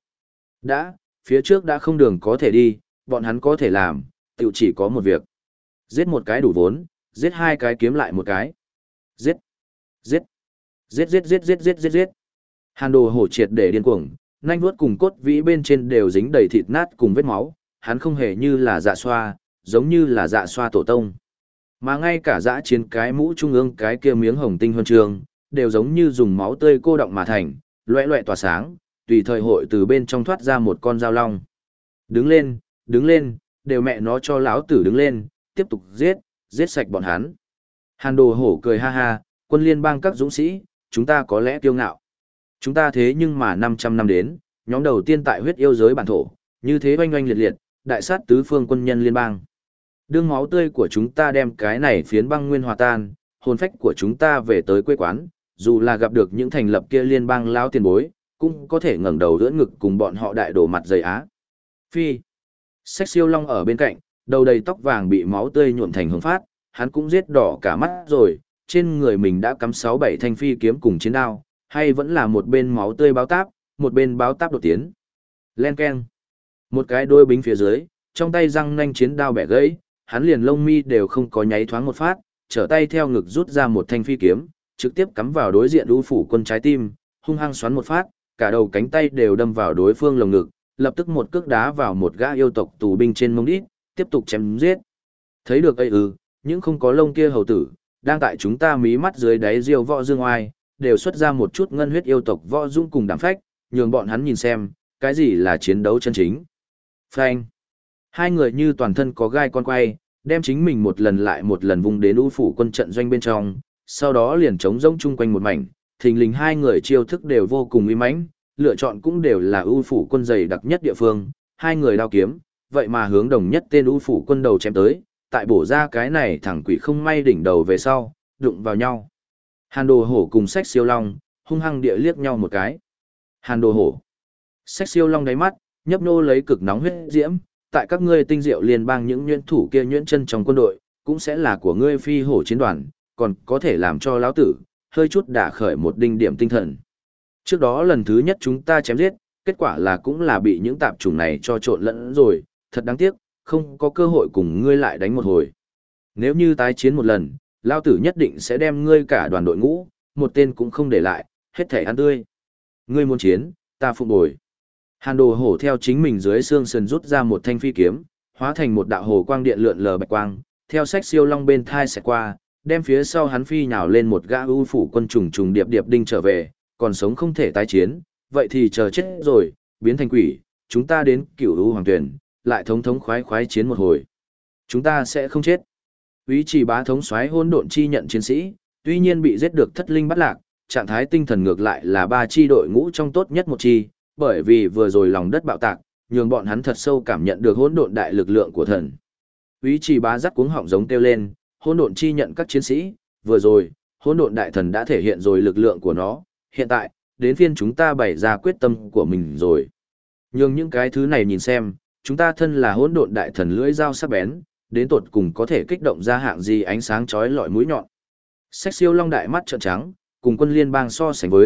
Phía trước đã không đường có thể đi, bọn hắn có thể làm, tự chỉ có một việc. Giết một cái đủ vốn, giết hai cái kiếm lại một cái. Giết, giết, giết giết giết giết giết giết giết. Hàn Đồ Hổ triệt để điên cuồng, nanh vuốt cùng cốt vĩ bên trên đều dính đầy thịt nát cùng vết máu, hắn không hề như là dạ xoa, giống như là dạ xoa tổ tông. Mà ngay cả dã chiến cái mũ trung ương cái kia miếng hồng tinh huân trường, đều giống như dùng máu tươi cô động mà thành, loẻ loẻ tỏa sáng, tùy thời hội từ bên trong thoát ra một con dao long. Đứng lên, đều mẹ nó cho lão tử đứng lên, tiếp tục giết, giết sạch bọn hắn. Hàn Đồ Hổ cười ha ha, quân liên bang các dũng sĩ, chúng ta có lẽ kiêu ngạo. Chúng ta thế nhưng mà 500 năm đến, nhóm đầu tiên tại huyết yêu giới bản thổ, như thế oanh oanh liệt liệt, đại sát tứ phương quân nhân liên bang. Đương máu tươi của chúng ta đem cái này phiến băng nguyên hòa tan, hồn phách của chúng ta về tới quê quán, dù là gặp được những thành lập kia liên bang lão tiền bối, cũng có thể ngẩng đầu đỡ ngực cùng bọn họ đại đổ mặt dày á. Phi. Sách Siêu Long ở bên cạnh, đầu đầy tóc vàng bị máu tươi nhuộm thành hồng phát, hắn cũng giết đỏ cả mắt rồi, trên người mình đã cắm 6-7 thanh phi kiếm cùng chiến đao, hay vẫn là một bên máu tươi báo táp, một bên báo táp đột tiến. Len keng. Một cái đôi bính phía dưới, trong tay răng nanh chiến đao bẻ gãy, hắn liền lông mi đều không có nháy thoáng một phát, trở tay theo ngực rút ra một thanh phi kiếm, trực tiếp cắm vào đối diện U Phủ Quân trái tim, hung hăng xoắn một phát, cả đầu cánh tay đều đâm vào đối phương lồng ngực, lập tức một cước đá vào một gã yêu tộc tù binh trên mông đít, tiếp tục chém giết. Thấy được ấy những không có lông kia hầu tử, đang tại chúng ta mí mắt dưới đáy diêu võ dương oai, đều xuất ra một chút ngân huyết yêu tộc võ dung cùng đảm phách, nhường bọn hắn nhìn xem, cái gì là chiến đấu chân chính. Phanh. Hai người như toàn thân có gai con quay, đem chính mình một lần lại một lần vung đến U Phủ Quân trận doanh bên trong, sau đó liền trống rỗng chung quanh một mảnh, thình lình hai người chiêu thức đều vô cùng uy mãnh, lựa chọn cũng đều là U Phủ Quân dày đặc nhất địa phương, hai người đao kiếm, vậy mà hướng đồng nhất tên U Phủ Quân đầu chém tới, tại bổ ra cái này thẳng quỷ không may đỉnh đầu về sau, đụng vào nhau. Hàn Đồ Hổ cùng Sách Siêu Long, hung hăng địa liếc nhau một cái. Hàn Đồ Hổ. Sách Siêu Long đáy mắt, nhấp nô lấy cực nóng huyết diễm, tại các ngươi tinh diệu liên bang những nhuyễn thủ kia nhuyễn chân trong quân đội, cũng sẽ là của ngươi phi hổ chiến đoàn, còn có thể làm cho lão tử hơi chút đả khởi một đinh điểm tinh thần. Trước đó lần thứ nhất chúng ta chém giết, kết quả là cũng là bị những tạp chủng này cho trộn lẫn rồi, thật đáng tiếc, không có cơ hội cùng ngươi lại đánh một hồi. Nếu như tái chiến một lần, lão tử nhất định sẽ đem ngươi cả đoàn đội ngũ, một tên cũng không để lại, hết thể ăn tươi. Ngươi muốn chiến, ta phụng bồi. Hàn Đồ Hổ theo chính mình dưới xương sườn rút ra một thanh phi kiếm, hóa thành một đạo hồ quang điện lượn lờ bạch quang, theo Sách Siêu Long bên thai sẽ qua, đem phía sau hắn phi nhào lên một gã U Phủ Quân trùng trùng điệp điệp đinh trở về, còn sống không thể tái chiến, vậy thì chờ chết rồi, biến thành quỷ, chúng ta đến Cửu U Hoàng Tuyển, lại thống thống khoái khoái chiến một hồi. Chúng ta sẽ không chết. Úy Trì Bá thống soái hỗn độn chi nhận chiến sĩ, tuy nhiên bị giết được thất linh bắt lạc, trạng thái tinh thần ngược lại là ba chi đội ngũ trong tốt nhất một chi, bởi vì vừa rồi lòng đất bạo tạc, nhường bọn hắn thật sâu cảm nhận được hỗn độn đại lực lượng của thần. Úy Trì Bá rắc cuống họng giống kêu lên, hỗn độn chi nhận các chiến sĩ, vừa rồi, hỗn độn đại thần đã thể hiện rồi lực lượng của nó, hiện tại, đến phiên chúng ta bày ra quyết tâm của mình rồi. Nhường những cái thứ này nhìn xem, chúng ta thân là hỗn độn đại thần lưỡi dao sắc bén, đến tột cùng có thể kích động ra hạng gì ánh sáng chói lọi mũi nhọn. Sách Siêu Long đại mắt trợn trắng, cùng quân liên bang so sánh với,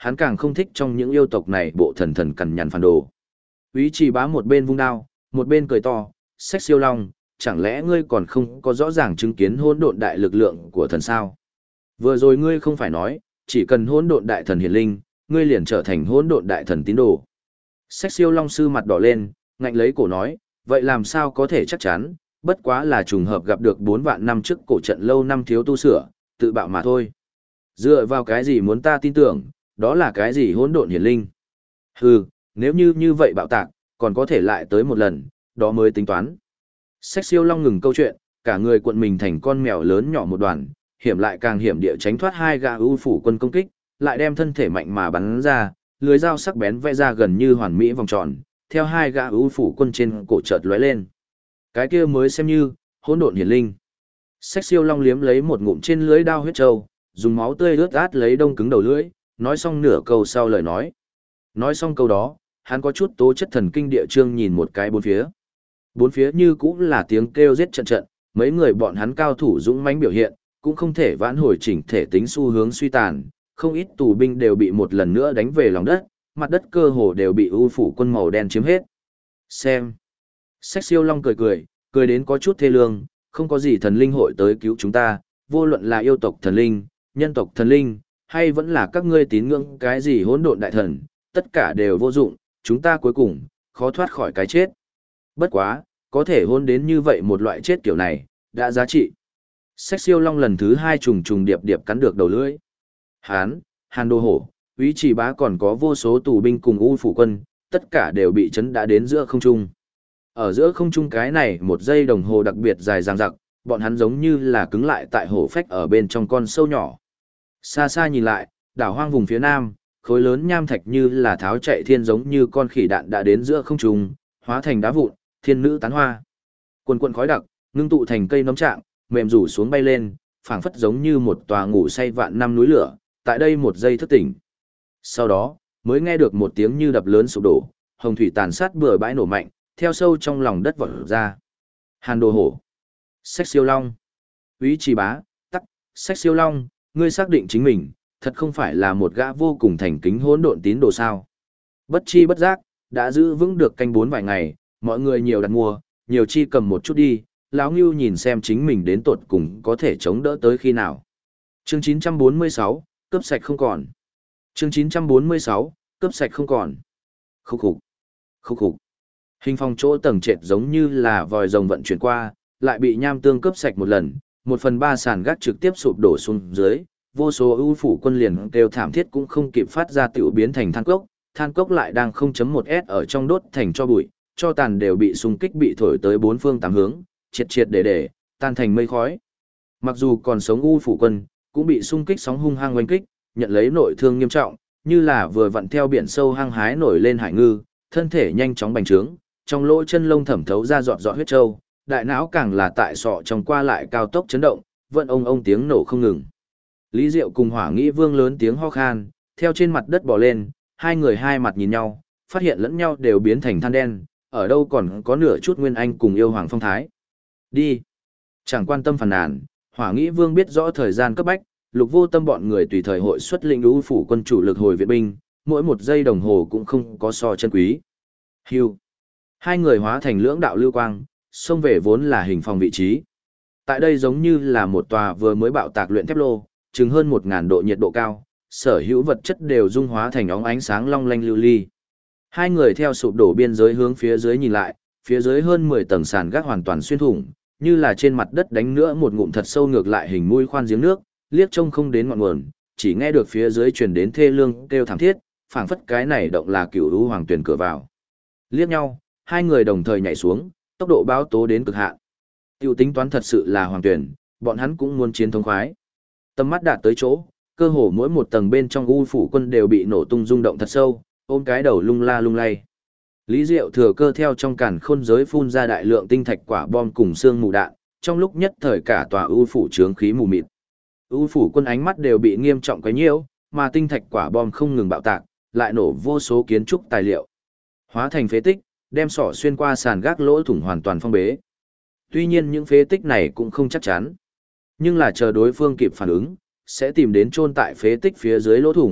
hắn càng không thích trong những yêu tộc này bộ thần thần cằn nhằn phản đồ. Úy Trì Bá một bên vung đao, một bên cười to, Xách Siêu Long, chẳng lẽ ngươi còn không có rõ ràng chứng kiến hỗn độn đại lực lượng của thần sao? Vừa rồi ngươi không phải nói, chỉ cần hỗn độn đại thần hiển linh, ngươi liền trở thành hỗn độn đại thần tín đồ. Xách Siêu Long sư mặt đỏ lên, ngạnh lấy cổ nói, vậy làm sao có thể chắc chắn, bất quá là trùng hợp gặp được 4 vạn năm trước cổ trận lâu năm thiếu tu sửa, tự bạo mà thôi. Dựa vào cái gì muốn ta tin tưởng, đó là cái gì hỗn độn hiển linh? Hừ, nếu như vậy bạo tạc, còn có thể lại tới một lần, đó mới tính toán. Xách Siêu Long ngừng câu chuyện, cả người cuộn mình thành con mèo lớn nhỏ một đoàn, hiểm lại càng hiểm địa tránh thoát hai gã ưu phủ quân công kích, lại đem thân thể mạnh mà bắn ra, lưới dao sắc bén vẽ ra gần như hoàn mỹ vòng tròn, theo hai gã ưu phủ quân trên cổ chợt lóe lên. Cái kia mới xem như hỗn độn hiển linh. Xách Siêu Long liếm lấy một ngụm trên lưới đao huyết trâu, dùng máu tươi ướt át lấy đông cứng đầu lưỡi, nói xong nửa câu sau lời nói. Nói xong câu đó, hắn có chút tố chất thần kinh địa trương nhìn một cái bốn phía. Bốn phía như cũng là tiếng kêu giết trận trận, mấy người bọn hắn cao thủ dũng mãnh biểu hiện, cũng không thể vãn hồi chỉnh thể tính xu hướng suy tàn, không ít tù binh đều bị một lần nữa đánh về lòng đất, mặt đất cơ hồ đều bị ưu phủ quân màu đen chiếm hết. Xem. Xách Siêu Long cười đến có chút thê lương, không có gì thần linh hội tới cứu chúng ta, vô luận là yêu tộc thần linh, nhân tộc thần linh, hay vẫn là các ngươi tín ngưỡng cái gì hỗn độn đại thần, tất cả đều vô dụng, chúng ta cuối cùng khó thoát khỏi cái chết. Bất quá, có thể hôn đến như vậy một loại chết kiểu này, đã giá trị. Xách Siêu Long lần thứ 2 trùng trùng điệp điệp cắn được đầu lưỡi. Hàn Đô Hổ, Úy Trì Bá còn có vô số tù binh cùng U phủ quân, tất cả đều bị chấn đã đến giữa không trung. Ở giữa không trung cái này một giây đồng hồ đặc biệt dài dằng dặc, bọn hắn giống như là cứng lại tại hổ phách ở bên trong con sâu nhỏ. Xa xa nhìn lại, đảo hoang vùng phía nam, khối lớn nham thạch như là tháo chạy thiên giống như con khỉ đạn đã đến giữa không trung, hóa thành đá vụn, thiên nữ tán hoa. Quần quần khói đặc, ngưng tụ thành cây nấm trạng, mềm rủ xuống bay lên, phảng phất giống như một tòa ngủ say vạn năm núi lửa, tại đây một giây thức tỉnh. Sau đó, mới nghe được một tiếng như đập lớn sụp đổ, hồng thủy tàn sát bừa bãi nổ mạnh, theo sâu trong lòng đất vọt ra. Hàn Đồ Hổ, Xách Siêu Long, Úy Trì Bá, tắc, Xách Siêu Long, ngươi xác định chính mình, thật không phải là một gã vô cùng thành kính hỗn độn tín đồ sao? Bất chi bất giác, đã giữ vững được canh 4 vài ngày, mọi người nhiều đặt mua, nhiều chi cầm một chút đi, lão Ngưu nhìn xem chính mình đến tột cùng có thể chống đỡ tới khi nào. Chương 946, cướp sạch không còn. Chương 946, cướp sạch không còn. Khúc khục, khúc khục. Hình phòng chỗ tầng trệt giống như là vòi rồng vận chuyển qua, lại bị nham tương cướp sạch một lần, 1/3 sàn gác trực tiếp sụp đổ xuống dưới, vô số ưu phủ quân liền kêu thảm thiết cũng không kịp phát ra tiểu biến thành than cốc lại đang 0.1s ở trong đốt thành cho bụi, cho tàn đều bị xung kích bị thổi tới bốn phương tám hướng, triệt để, tan thành mây khói. Mặc dù còn sống ưu phủ quân, cũng bị xung kích sóng hung hăng oanh kích, nhận lấy nội thương nghiêm trọng, như là vừa vặn theo biển sâu hăng hái nổi lên hải ngư, thân thể nhanh chóng bành trướng, trong lỗ chân lông thẩm thấu ra giọt huyết trâu, đại não càng là tại sọ trong qua lại cao tốc chấn động, vẫn ông tiếng nổ không ngừng. Lý Diệu cùng Hỏa Nghĩ Vương lớn tiếng ho khan, theo trên mặt đất bò lên, hai người hai mặt nhìn nhau, phát hiện lẫn nhau đều biến thành than đen, ở đâu còn có nửa chút nguyên anh cùng yêu hoàng phong thái. Đi. Chẳng quan tâm phàn nàn, Hỏa Nghĩ Vương biết rõ thời gian cấp bách, Lục Vô Tâm bọn người tùy thời hội xuất lĩnh ưu phủ quân chủ lực hồi viện binh, mỗi một giây đồng hồ cũng không có so chân quý. Hưu. Hai người hóa thành lưỡng đạo lưu quang, xông về vốn là hình phòng vị trí. Tại đây giống như là một tòa vừa mới bạo tạc luyện thép lô, chừng hơn 1000 độ nhiệt độ cao, sở hữu vật chất đều dung hóa thành óng ánh sáng long lanh lưu ly. Hai người theo sụp đổ biên giới hướng phía dưới nhìn lại, phía dưới hơn 10 tầng sàn gác hoàn toàn xuyên thủng, như là trên mặt đất đánh nữa một ngụm thật sâu ngược lại hình mũi khoan giếng nước, liếc trông không đến ngọn nguồn, chỉ nghe được phía dưới truyền đến thê lương kêu thảm thiết, phảng phất cái này động là cửu u hoàng tuyển cửa vào. Liếc nhau, hai người đồng thời nhảy xuống, tốc độ báo tố đến cực hạn. Tiểu tính toán thật sự là hoàng tuyển, bọn hắn cũng muốn chiến thống khoái. Tầm mắt đạt tới chỗ, cơ hồ mỗi một tầng bên trong u phủ quân đều bị nổ tung rung động thật sâu, ôm cái đầu lung la lung lay. Lý Diệu thừa cơ theo trong càn khôn giới phun ra đại lượng tinh thạch quả bom cùng xương mù đạn, trong lúc nhất thời cả tòa u phủ chướng khí mù mịt. U phủ quân ánh mắt đều bị nghiêm trọng quấy nhiễu, mà tinh thạch quả bom không ngừng bạo tạc, lại nổ vô số kiến trúc tài liệu. Hóa thành phế tích, đem sỏ xuyên qua sàn gác lỗ thủng hoàn toàn phong bế. Tuy nhiên những phế tích này cũng không chắc chắn. Nhưng là chờ đối phương kịp phản ứng, sẽ tìm đến chôn tại phế tích phía dưới lỗ thủng,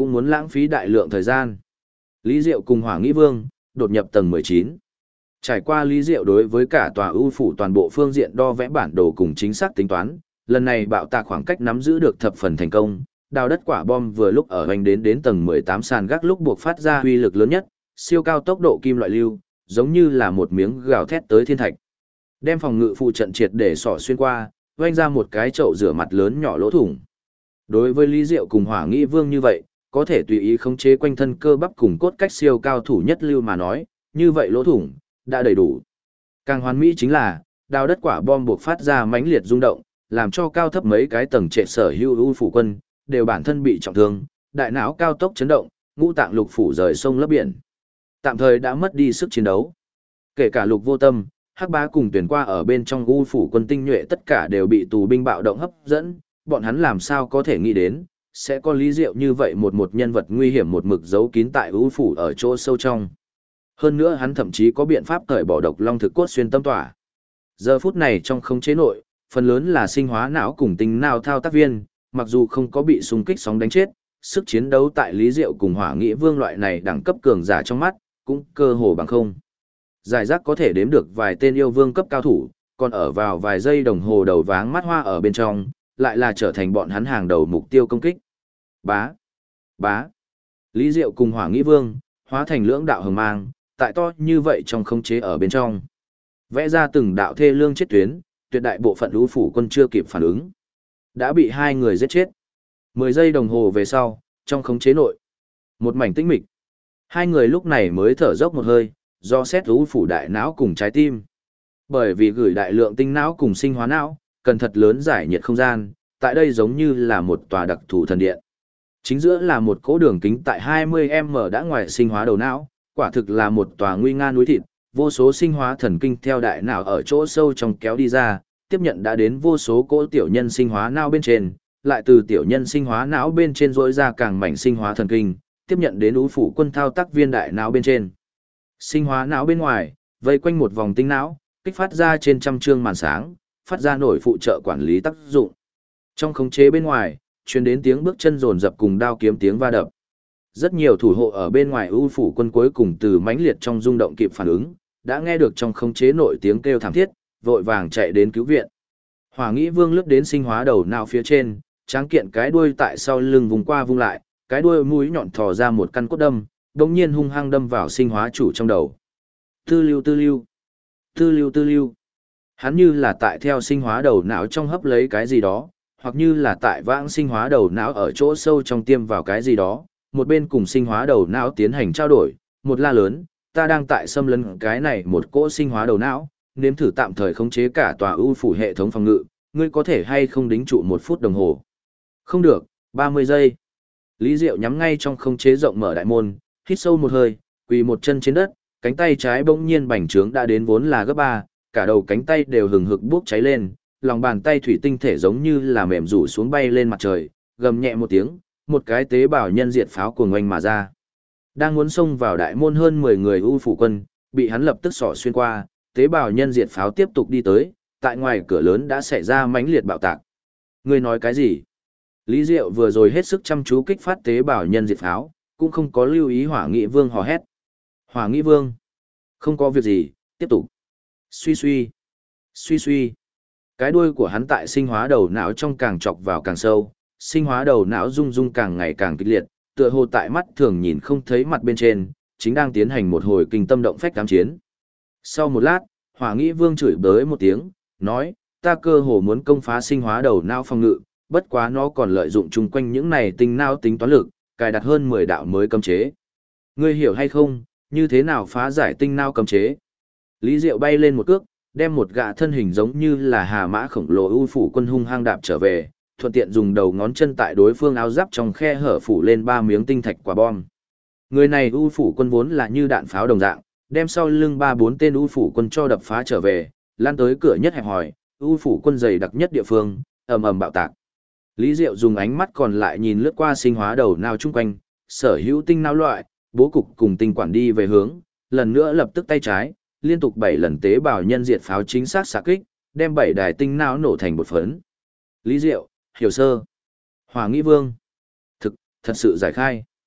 cũng muốn lãng phí đại lượng thời gian. Lý Diệu cùng Hỏa Nghĩ Vương, đột nhập tầng 19. Trải qua Lý Diệu đối với cả tòa ưu phủ toàn bộ phương diện đo vẽ bản đồ cùng chính xác tính toán, lần này bạo tạc khoảng cách nắm giữ được thập phần thành công, đào đất quả bom vừa lúc ở hoành đến tầng 18 sàn gác lúc buộc phát ra uy lực lớn nhất, siêu cao tốc độ kim loại lưu, giống như là một miếng gào thét tới thiên thạch. Đem phòng ngự phụ trận triệt để xỏ xuyên qua, vênh ra một cái chậu rửa mặt lớn nhỏ lỗ thủng. Đối với Lý Diệu cùng Hỏa Nghĩ Vương như vậy, có thể tùy ý khống chế quanh thân cơ bắp cùng cốt cách siêu cao thủ nhất lưu mà nói, như vậy lỗ thủng đã đầy đủ. Càng hoàn mỹ chính là, đào đất quả bom buộc phát ra mãnh liệt rung động, làm cho cao thấp mấy cái tầng trệt sở hữu ưu phủ quân đều bản thân bị trọng thương, đại não cao tốc chấn động, ngũ tạng lục phủ rời sông lấp biển. Tạm thời đã mất đi sức chiến đấu. Kể cả Lục Vô Tâm, Hắc Bá cùng Tuyển Qua ở bên trong ưu phủ quân tinh nhuệ tất cả đều bị tù binh bạo động hấp dẫn, bọn hắn làm sao có thể nghĩ đến sẽ có Lý Diệu như vậy một nhân vật nguy hiểm một mực giấu kín tại ưu phủ ở chỗ sâu trong. Hơn nữa hắn thậm chí có biện pháp cởi bỏ độc long thực cốt xuyên tâm tỏa. Giờ phút này trong khống chế nội, phần lớn là sinh hóa não cùng tinh não thao tác viên, mặc dù không có bị xung kích sóng đánh chết, sức chiến đấu tại Lý Diệu cùng Hỏa Nghĩ Vương loại này đẳng cấp cường giả trong mắt, cũng cơ hồ bằng không. Giải rác có thể đếm được vài tên yêu vương cấp cao thủ, còn ở vào vài giây đồng hồ đầu váng mắt hoa ở bên trong, lại là trở thành bọn hắn hàng đầu mục tiêu công kích. Bá, bá. Lý Diệu cùng Hỏa Nghĩ Vương, hóa thành lưỡng đạo hồng mang, tại to như vậy trong khống chế ở bên trong. Vẽ ra từng đạo thê lương chết tuyến, tuyệt đại bộ phận ưu phủ quân chưa kịp phản ứng. Đã bị hai người giết chết. 10 giây đồng hồ về sau, trong khống chế nội. Một mảnh tĩnh mịch. Hai người lúc này mới thở dốc một hơi, do xét ưu phủ đại não cùng trái tim. Bởi vì gửi đại lượng tinh não cùng sinh hóa não, cần thật lớn giải nhiệt không gian, tại đây giống như là một tòa đặc thù thần điện. Chính giữa là một cỗ đường kính tại 20m đã ngoài sinh hóa đầu não, quả thực là một tòa nguy nga núi thịt, vô số sinh hóa thần kinh theo đại não ở chỗ sâu trong kéo đi ra, tiếp nhận đã đến vô số cỗ tiểu nhân sinh hóa não bên trên, lại từ tiểu nhân sinh hóa não bên trên rỗi ra càng mảnh sinh hóa thần kinh, tiếp nhận đến ưu phủ quân thao tác viên đại não bên trên. Sinh hóa não bên ngoài, vây quanh một vòng tinh não, kích phát ra trên trăm trương màn sáng, phát ra nổi phụ trợ quản lý tác dụng. Trong khống chế bên ngoài, truyền đến tiếng bước chân rồn rập cùng đao kiếm tiếng va đập. Rất nhiều thủ hộ ở bên ngoài ưu phủ quân cuối cùng từ mãnh liệt trong rung động kịp phản ứng, đã nghe được trong khống chế nội tiếng kêu thảm thiết, vội vàng chạy đến cứu viện. Hỏa Nghĩ Vương lướt đến sinh hóa đầu não phía trên, tráng kiện cái đuôi tại sau lưng vùng qua vung lại, cái đuôi mũi nhọn thò ra một căn cốt đâm, đồng nhiên hung hăng đâm vào sinh hóa chủ trong đầu. Tư lưu tư lưu, tư lưu tư lưu. Hắn như là tại theo sinh hóa đầu não trong hấp lấy cái gì đó, hoặc như là tại vãng sinh hóa đầu não ở chỗ sâu trong tiêm vào cái gì đó, một bên cùng sinh hóa đầu não tiến hành trao đổi, một la lớn, ta đang tại xâm lấn cái này một cỗ sinh hóa đầu não, nếm thử tạm thời khống chế cả tòa ưu phủ hệ thống phòng ngự, ngươi có thể hay không đính trụ 1 phút đồng hồ? Không được, 30 giây. Lý Diệu nhắm ngay trong khống chế rộng mở đại môn, hít sâu một hơi, quỳ một chân trên đất, cánh tay trái bỗng nhiên bành trướng đã đến vốn là gấp 3, cả đầu cánh tay đều hừng hực bốc cháy lên, lòng bàn tay thủy tinh thể giống như là mềm rủ xuống bay lên mặt trời, gầm nhẹ một tiếng, một cái tế bào nhân diệt pháo cuồng oanh mà ra. Đang muốn xông vào đại môn hơn 10 người ưu phủ quân, bị hắn lập tức xỏ xuyên qua, tế bào nhân diệt pháo tiếp tục đi tới, tại ngoài cửa lớn đã xảy ra mãnh liệt bạo tạc. Ngươi nói cái gì? Lý Diệu vừa rồi hết sức chăm chú kích phát tế bào nhân diệt pháo, cũng không có lưu ý Hỏa Nghĩ Vương hò hét. Hỏa Nghĩ Vương, không có việc gì, tiếp tục. Suy suy, suy suy. Cái đuôi của hắn tại sinh hóa đầu não trong càng chọc vào càng sâu, sinh hóa đầu não rung rung càng ngày càng kịch liệt, tựa hồ tại mắt thường nhìn không thấy mặt bên trên, chính đang tiến hành một hồi kinh tâm động phách ám chiến. Sau một lát, Hỏa Nghĩ Vương chửi bới một tiếng, nói, ta cơ hồ muốn công phá sinh hóa đầu não phòng ngự, bất quá nó còn lợi dụng chung quanh những này tinh não tính toán lực, cài đặt hơn 10 đạo mới cấm chế. Ngươi hiểu hay không, như thế nào phá giải tinh não cấm chế? Lý Diệu bay lên một cước, đem một gã thân hình giống như là hà mã khổng lồ ưu phủ quân hung hăng đạp trở về, thuận tiện dùng đầu ngón chân tại đối phương áo giáp trong khe hở phủ lên 3 miếng tinh thạch quả bom. Người này ưu phủ quân vốn là như đạn pháo đồng dạng, đem sau lưng 3-4 tên ưu phủ quân cho đập phá trở về, lan tới cửa nhất hẹp hòi, ưu phủ quân dày đặc nhất địa phương, ầm ầm bạo tạc. Lý Diệu dùng ánh mắt còn lại nhìn lướt qua sinh hóa đầu não chung quanh, sở hữu tinh não loại, bố cục cùng tinh quản đi về hướng, lần nữa lập tức tay trái, liên tục 7 lần tế bào nhân diệt pháo chính xác xạ kích, đem 7 đài tinh não nổ thành bột phấn. Lý Diệu, hiểu sơ. Hỏa Nghĩ Vương. Thật sự giải khai.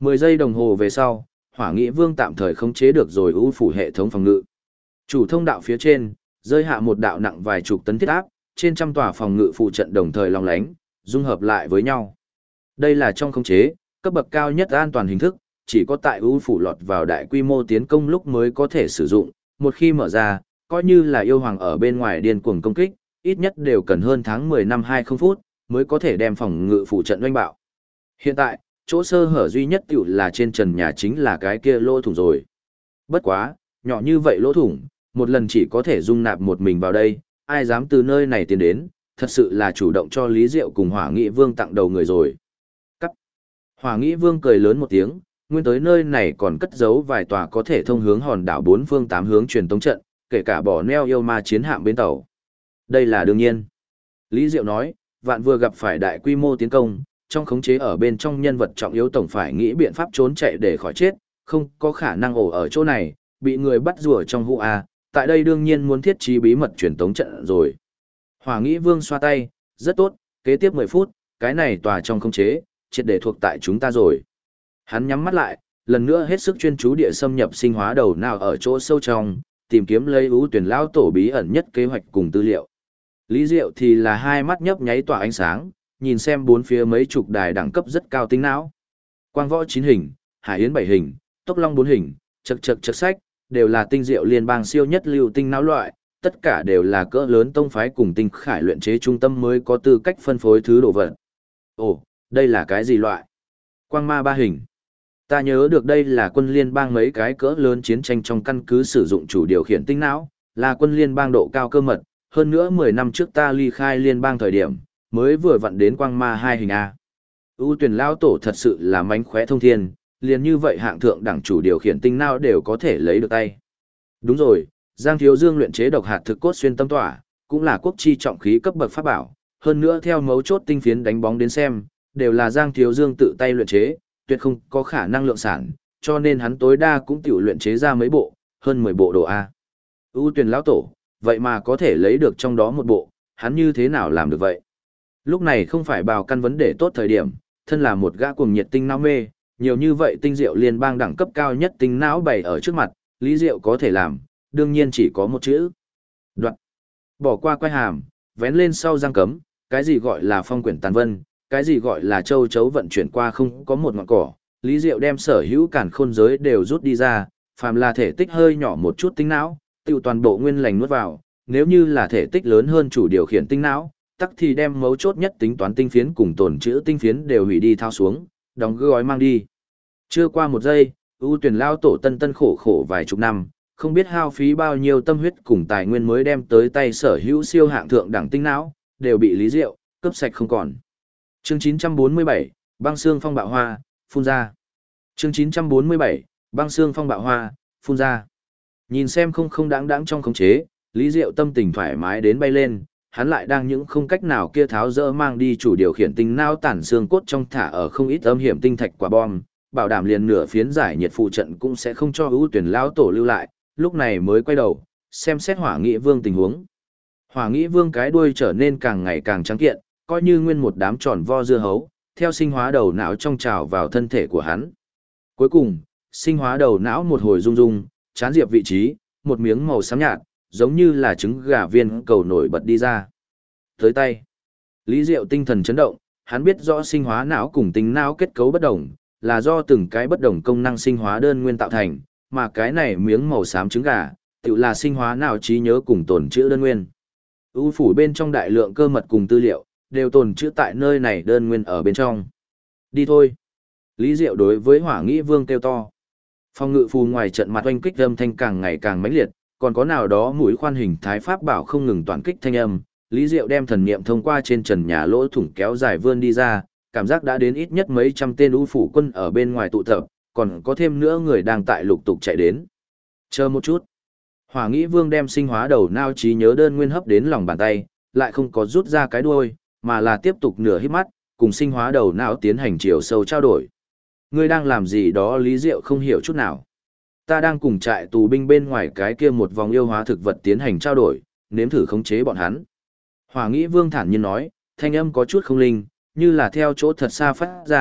10 giây đồng hồ về sau, Hỏa Nghị Vương tạm thời khống chế được rồi ưu phủ hệ thống phòng ngự. Chủ thông đạo phía trên, rơi hạ một đạo nặng vài chục tấn thiết áp, trên trăm tòa phòng ngự phụ trận đồng thời long lánh, dung hợp lại với nhau. Đây là trong khống chế, cấp bậc cao nhất an toàn hình thức, chỉ có tại ưu phủ lọt vào đại quy mô tiến công lúc mới có thể sử dụng, một khi mở ra, coi như là yêu hoàng ở bên ngoài điên cuồng công kích, ít nhất đều cần hơn tháng 10 năm 20 phút, mới có thể đem phòng ngự phụ trận oanh bạo. Hiện tại, chỗ sơ hở duy nhất tiểu là trên trần nhà chính là cái kia lỗ thủng rồi. Bất quá, nhỏ như vậy lỗ thủng, một lần chỉ có thể dung nạp một mình vào đây, ai dám từ nơi này tiến đến, thật sự là chủ động cho Lý Diệu cùng Hỏa Nghị Vương tặng đầu người rồi. Cắt. Hỏa Nghị Vương cười lớn một tiếng, nguyên tới nơi này còn cất giấu vài tòa có thể thông hướng hòn đảo bốn phương tám hướng truyền tống trận, kể cả bỏ neo yêu ma chiến hạm bến tàu. Đây là đương nhiên. Lý Diệu nói, vạn vừa gặp phải đại quy mô tiến công, trong khống chế ở bên trong nhân vật trọng yếu tổng phải nghĩ biện pháp trốn chạy để khỏi chết, không có khả năng ổ ở chỗ này, bị người bắt rùa trong hũ A, tại đây đương nhiên muốn thiết trí bí mật truyền tống trận rồi. Hỏa Nghị Vương xoa tay, rất tốt, kế tiếp 10 phút, cái này tòa trong khống chế, triệt để thuộc tại chúng ta rồi. Hắn nhắm mắt lại, lần nữa hết sức chuyên chú địa xâm nhập sinh hóa đầu nào ở chỗ sâu trong, tìm kiếm lấy ưu tuyển lão tổ bí ẩn nhất kế hoạch cùng tư liệu. Lý Diệu thì là hai mắt nhấp nháy tỏa ánh sáng, nhìn xem bốn phía mấy chục đài đẳng cấp rất cao tinh não. Quang võ 9 hình, Hải Yến 7 hình, Tốc Long 4 hình, chật sách, đều là tinh diệu liên bang siêu nhất lưu tinh não loại, tất cả đều là cỡ lớn tông phái cùng tinh khải luyện chế trung tâm mới có tư cách phân phối thứ đồ vật. Ồ, đây là cái gì loại? Quang ma 3 hình. Ta nhớ được đây là quân liên bang mấy cái cỡ lớn chiến tranh trong căn cứ sử dụng chủ điều khiển tinh não, là quân liên bang độ cao cơ mật, hơn nữa 10 năm trước ta ly khai liên bang thời điểm, mới vừa vặn đến quang ma 2 hình A. ưu tuyển lao tổ thật sự là mánh khóe thông thiên, liền như vậy hạng thượng đẳng chủ điều khiển tinh não đều có thể lấy được tay. Đúng rồi, Giang Thiếu Dương luyện chế độc hạt thực cốt xuyên tâm tỏa, cũng là quốc chi trọng khí cấp bậc pháp bảo, hơn nữa theo mấu chốt tinh phiến đánh bóng đến xem, đều là Giang Thiếu Dương tự tay luyện chế, tuyệt không có khả năng lượng sản, cho nên hắn tối đa cũng tiểu luyện chế ra mấy bộ, hơn 10 bộ đồ A. ưu tuyển lão tổ, vậy mà có thể lấy được trong đó một bộ, hắn như thế nào làm được vậy? Lúc này không phải bào căn vấn đề tốt thời điểm, thân là một gã cuồng nhiệt tinh não mê, nhiều như vậy tinh diệu liên bang đẳng cấp cao nhất tinh não bày ở trước mặt, Lý Diệu có thể làm, đương nhiên chỉ có một chữ. Đoạn. Bỏ qua quay hàm, vén lên sau răng cấm, cái gì gọi là phong quyển tàn vân, cái gì gọi là châu chấu vận chuyển qua không có một ngọn cỏ, Lý Diệu đem sở hữu cản khôn giới đều rút đi ra, phàm là thể tích hơi nhỏ một chút tinh não, tiêu toàn bộ nguyên lành nuốt vào, nếu như là thể tích lớn hơn chủ điều khiển tinh não, tắc thì đem mấu chốt nhất tính toán tinh phiến cùng tồn trữ tinh phiến đều hủy đi thao xuống, đóng gói mang đi. Chưa qua một giây, ưu tuyển lao tổ tân khổ khổ vài chục năm, không biết hao phí bao nhiêu tâm huyết cùng tài nguyên mới đem tới tay sở hữu siêu hạng thượng đẳng tinh não, đều bị Lý Diệu cướp sạch không còn. Chương 947, băng xương phong bạo hoa, phun ra. Chương 947, băng xương phong bạo hoa, phun ra. Nhìn xem không đáng trong khống chế, Lý Diệu tâm tình thoải mái đến bay lên, hắn lại đang những không cách nào kia tháo dỡ mang đi chủ điều khiển tinh não tản xương cốt trong thả ở không ít âm hiểm tinh thạch quả bom, bảo đảm liền nửa phiến giải nhiệt phụ trận cũng sẽ không cho ưu tuyển lão tổ lưu lại, lúc này mới quay đầu, xem xét Hỏa Nghị Vương tình huống. Hỏa Nghị Vương cái đuôi trở nên càng ngày càng trắng kiện, coi như nguyên một đám tròn vo dưa hấu, theo sinh hóa đầu não trong trào vào thân thể của hắn. Cuối cùng, sinh hóa đầu não một hồi rung rung, chán diệp vị trí, một miếng màu xám nhạt, giống như là trứng gà viên cầu nổi bật đi ra. Tới tay. Lý Diệu tinh thần chấn động, hắn biết rõ sinh hóa não cùng tính não kết cấu bất đồng, là do từng cái bất đồng công năng sinh hóa đơn nguyên tạo thành, mà cái này miếng màu xám trứng gà, tự là sinh hóa não trí nhớ cùng tồn trữ đơn nguyên. ưu phủ bên trong đại lượng cơ mật cùng tư liệu, đều tồn trữ tại nơi này đơn nguyên ở bên trong. Đi thôi. Lý Diệu đối với Hỏa Nghị Vương kêu to. Phòng ngự phù ngoài trận mặt oanh kích âm thanh càng ngày càng mãnh liệt, còn có nào đó mũi khoan hình thái pháp bảo không ngừng toàn kích thanh âm. Lý Diệu đem thần niệm thông qua trên trần nhà lỗ thủng kéo dài vươn đi ra, cảm giác đã đến ít nhất mấy trăm tên ưu phủ quân ở bên ngoài tụ tập, còn có thêm nữa người đang tại lục tục chạy đến. Chờ một chút. Hỏa Nghị Vương đem sinh hóa đầu não trí nhớ đơn nguyên hấp đến lòng bàn tay, lại không có rút ra cái đuôi, mà là tiếp tục nửa hít mắt, cùng sinh hóa đầu não tiến hành chiều sâu trao đổi. Ngươi đang làm gì đó? Lý Diệu không hiểu chút nào. Ta đang cùng trại tù binh bên ngoài cái kia một vòng yêu hóa thực vật tiến hành trao đổi, nếm thử khống chế bọn hắn. Hỏa Nghị Vương thản nhiên nói, thanh âm có chút không linh, như là theo chỗ thật xa phát ra,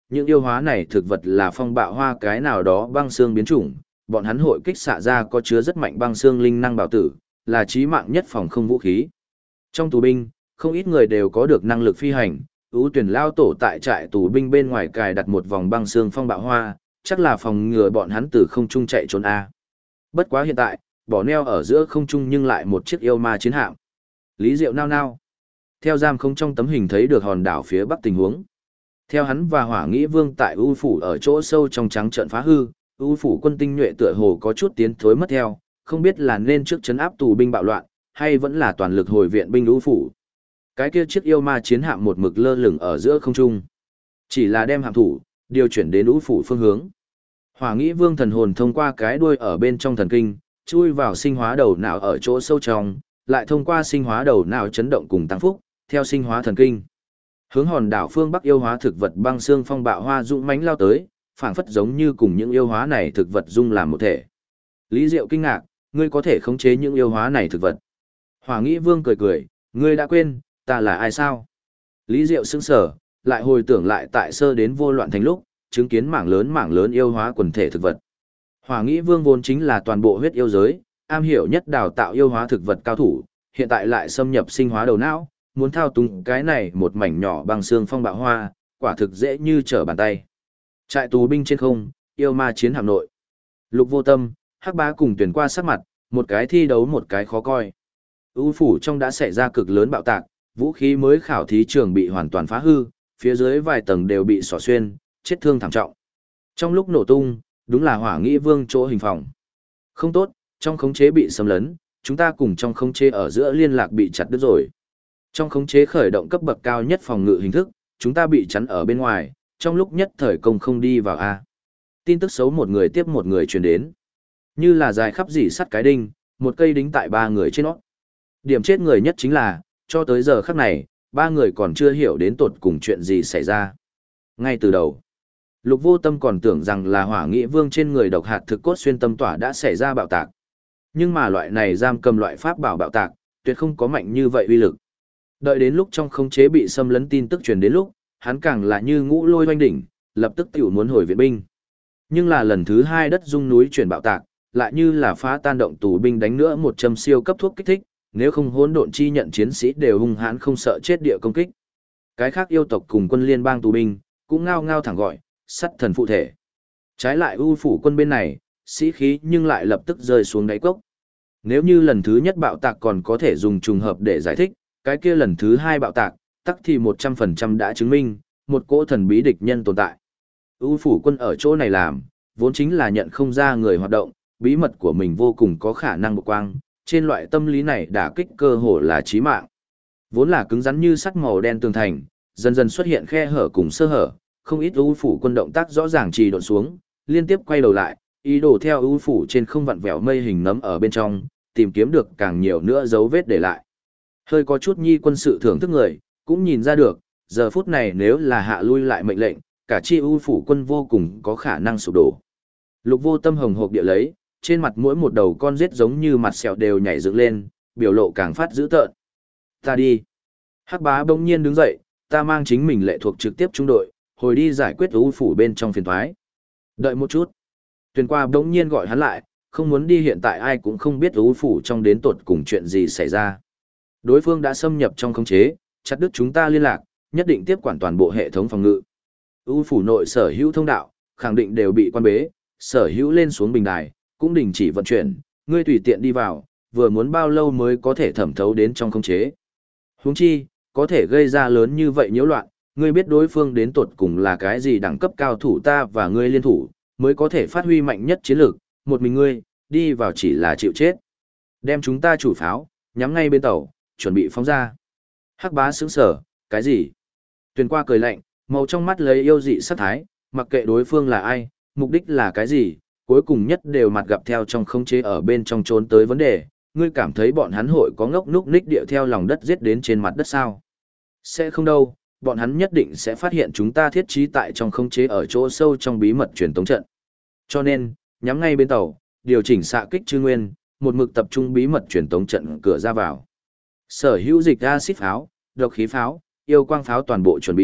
những yêu hóa này thực vật là phong bạo hoa cái nào đó băng xương biến chủng, bọn hắn hội kích xạ ra có chứa rất mạnh băng xương linh năng bảo tử, là chí mạng nhất phòng không vũ khí. Trong tù binh, không ít người đều có được năng lực phi hành, ưu tuyển lao tổ tại trại tù binh bên ngoài cài đặt một vòng băng xương phong bạo hoa, chắc là phòng ngừa bọn hắn từ không trung chạy trốn a. Bất quá hiện tại, bỏ neo ở giữa không trung nhưng lại một chiếc yêu ma chiến hạm. Lý Diệu nao nao. Theo giam không trong tấm hình thấy được hòn đảo phía bắc tình huống. Theo hắn và Hỏa Nghĩ Vương tại U phủ ở chỗ sâu trong trắng trợn phá hư, U phủ quân tinh nhuệ tựa hồ có chút tiến thối mất theo, không biết là nên trước trấn áp tù binh bạo loạn, hay vẫn là toàn lực hồi viện binh U phủ. Cái kia chiếc yêu ma chiến hạm một mực lơ lửng ở giữa không trung, chỉ là đem hạm thủ điều chuyển đến U phủ phương hướng. Hỏa Nghĩ Vương thần hồn thông qua cái đuôi ở bên trong thần kinh, chui vào sinh hóa đầu não ở chỗ sâu trong, lại thông qua sinh hóa đầu não chấn động cùng tăng phúc, theo sinh hóa thần kinh. Hướng hòn đảo phương Bắc yêu hóa thực vật băng xương phong bạo hoa dũng mãnh lao tới, phảng phất giống như cùng những yêu hóa này thực vật dung làm một thể. Lý Diệu kinh ngạc, ngươi có thể khống chế những yêu hóa này thực vật. Hỏa Nghĩ Vương cười cười, ngươi đã quên, ta là ai sao? Lý Diệu sững sờ, lại hồi tưởng lại tại sơ đến vô loạn thành lúc, chứng kiến mảng lớn yêu hóa quần thể thực vật. Hỏa Nghĩ Vương vốn chính là toàn bộ huyết yêu giới, am hiểu nhất đào tạo yêu hóa thực vật cao thủ, hiện tại lại xâm nhập sinh hóa đầu não, muốn thao túng cái này một mảnh nhỏ băng xương phong bạo hoa, quả thực dễ như trở bàn tay. Trại tù binh trên không, yêu ma chiến hạm nội. Lục Vô Tâm, Hắc Bá cùng tuyển qua sắc mặt, một cái thi đấu một cái khó coi. U phủ trong đã xảy ra cực lớn bạo tạc, vũ khí mới khảo thí trường bị hoàn toàn phá hư, phía dưới vài tầng đều bị xỏ xuyên, chết thương thảm trọng. Trong lúc nổ tung, đúng là Hỏa Nghĩ Vương chỗ hình phòng. Không tốt, trong khống chế bị xâm lấn, chúng ta cùng trong khống chế ở giữa liên lạc bị chặt đứt rồi. Trong khống chế khởi động cấp bậc cao nhất phòng ngự hình thức, chúng ta bị chắn ở bên ngoài, trong lúc nhất thời công không đi vào A. Tin tức xấu một người tiếp một người truyền đến. Như là dài khắp dỉ sắt cái đinh, một cây đính tại ba người trên nó. Điểm chết người nhất chính là, cho tới giờ khắc này, ba người còn chưa hiểu đến tột cùng chuyện gì xảy ra. Ngay từ đầu, Lục Vô Tâm còn tưởng rằng là Hỏa Nghĩ Vương trên người độc hạt thực cốt xuyên tâm tỏa đã xảy ra bạo tạc. Nhưng mà loại này giam cầm loại pháp bảo bạo tạc, tuyệt không có mạnh như vậy uy lực. Đợi đến lúc trong khống chế bị xâm lấn tin tức truyền đến lúc, hắn càng là như ngũ lôi oanh đỉnh, lập tức tiểu muốn hồi viện binh. Nhưng là lần thứ hai đất rung núi chuyển bạo tạc, lại như là phá tan động tù binh đánh nữa một châm siêu cấp thuốc kích thích, nếu không hỗn độn chi nhận chiến sĩ đều hung hãn không sợ chết địa công kích. Cái khác yêu tộc cùng quân liên bang tù binh, cũng ngao ngao thẳng gọi, sắt thần phụ thể. Trái lại U phủ quân bên này, sĩ khí nhưng lại lập tức rơi xuống đáy cốc. Nếu như lần thứ nhất bạo tạc còn có thể dùng trùng hợp để giải thích, cái kia lần thứ hai bạo tạc, tắc thì 100% đã chứng minh, một cỗ thần bí địch nhân tồn tại. U phủ quân ở chỗ này làm, vốn chính là nhận không ra người hoạt động, bí mật của mình vô cùng có khả năng bộc quang, trên loại tâm lý này đả kích cơ hồ là chí mạng. Vốn là cứng rắn như sắt màu đen tường thành, dần dần xuất hiện khe hở cùng sơ hở, không ít U phủ quân động tác rõ ràng trì độn xuống, liên tiếp quay đầu lại, ý đồ theo U phủ trên không vặn vẹo mây hình nấm ở bên trong, tìm kiếm được càng nhiều nữa dấu vết để lại. Hơi có chút nhi quân sự thưởng thức người, cũng nhìn ra được, giờ phút này nếu là hạ lui lại mệnh lệnh, cả chi U phủ quân vô cùng có khả năng sụp đổ. Lục Vô Tâm hồng hộc địa lấy, trên mặt mỗi một đầu con rết giống như mặt sẹo đều nhảy dựng lên, biểu lộ càng phát dữ tợn. Ta đi. Hắc Bá bỗng nhiên đứng dậy, ta mang chính mình lệ thuộc trực tiếp trung đội, hồi đi giải quyết U phủ bên trong phiền toái. Đợi một chút. Tuyền qua bỗng nhiên gọi hắn lại, không muốn đi hiện tại ai cũng không biết U phủ trong đến tột cùng chuyện gì xảy ra. Đối phương đã xâm nhập trong khống chế, chặt đứt chúng ta liên lạc, nhất định tiếp quản toàn bộ hệ thống phòng ngự. U phủ nội sở hữu thông đạo, khẳng định đều bị quan bế, sở hữu lên xuống bình đài, cũng đình chỉ vận chuyển, ngươi tùy tiện đi vào, vừa muốn bao lâu mới có thể thẩm thấu đến trong khống chế. Huống chi, có thể gây ra lớn như vậy nhiễu loạn, ngươi biết đối phương đến tột cùng là cái gì đẳng cấp cao thủ ta và ngươi liên thủ, mới có thể phát huy mạnh nhất chiến lược, một mình ngươi, đi vào chỉ là chịu chết. Đem chúng ta chủ pháo, nhắm ngay bên tàu, chuẩn bị phóng ra. Hắc Bá sững sờ, cái gì? Tuyền qua cười lạnh, màu trong mắt lấy yêu dị sát thái, mặc kệ đối phương là ai, mục đích là cái gì, cuối cùng nhất đều mặt gặp theo trong khống chế ở bên trong trốn tới vấn đề, ngươi cảm thấy bọn hắn hội có ngốc núc ních địa theo lòng đất giết đến trên mặt đất sao? Sẽ không đâu, bọn hắn nhất định sẽ phát hiện chúng ta thiết trí tại trong khống chế ở chỗ sâu trong bí mật truyền tống trận. Cho nên, nhắm ngay bên tàu, điều chỉnh xạ kích chư nguyên, một mực tập trung bí mật truyền tống trận cửa ra vào. Sở hữu dịch acid pháo, độc khí pháo, yêu quang pháo toàn bộ chuẩn bị,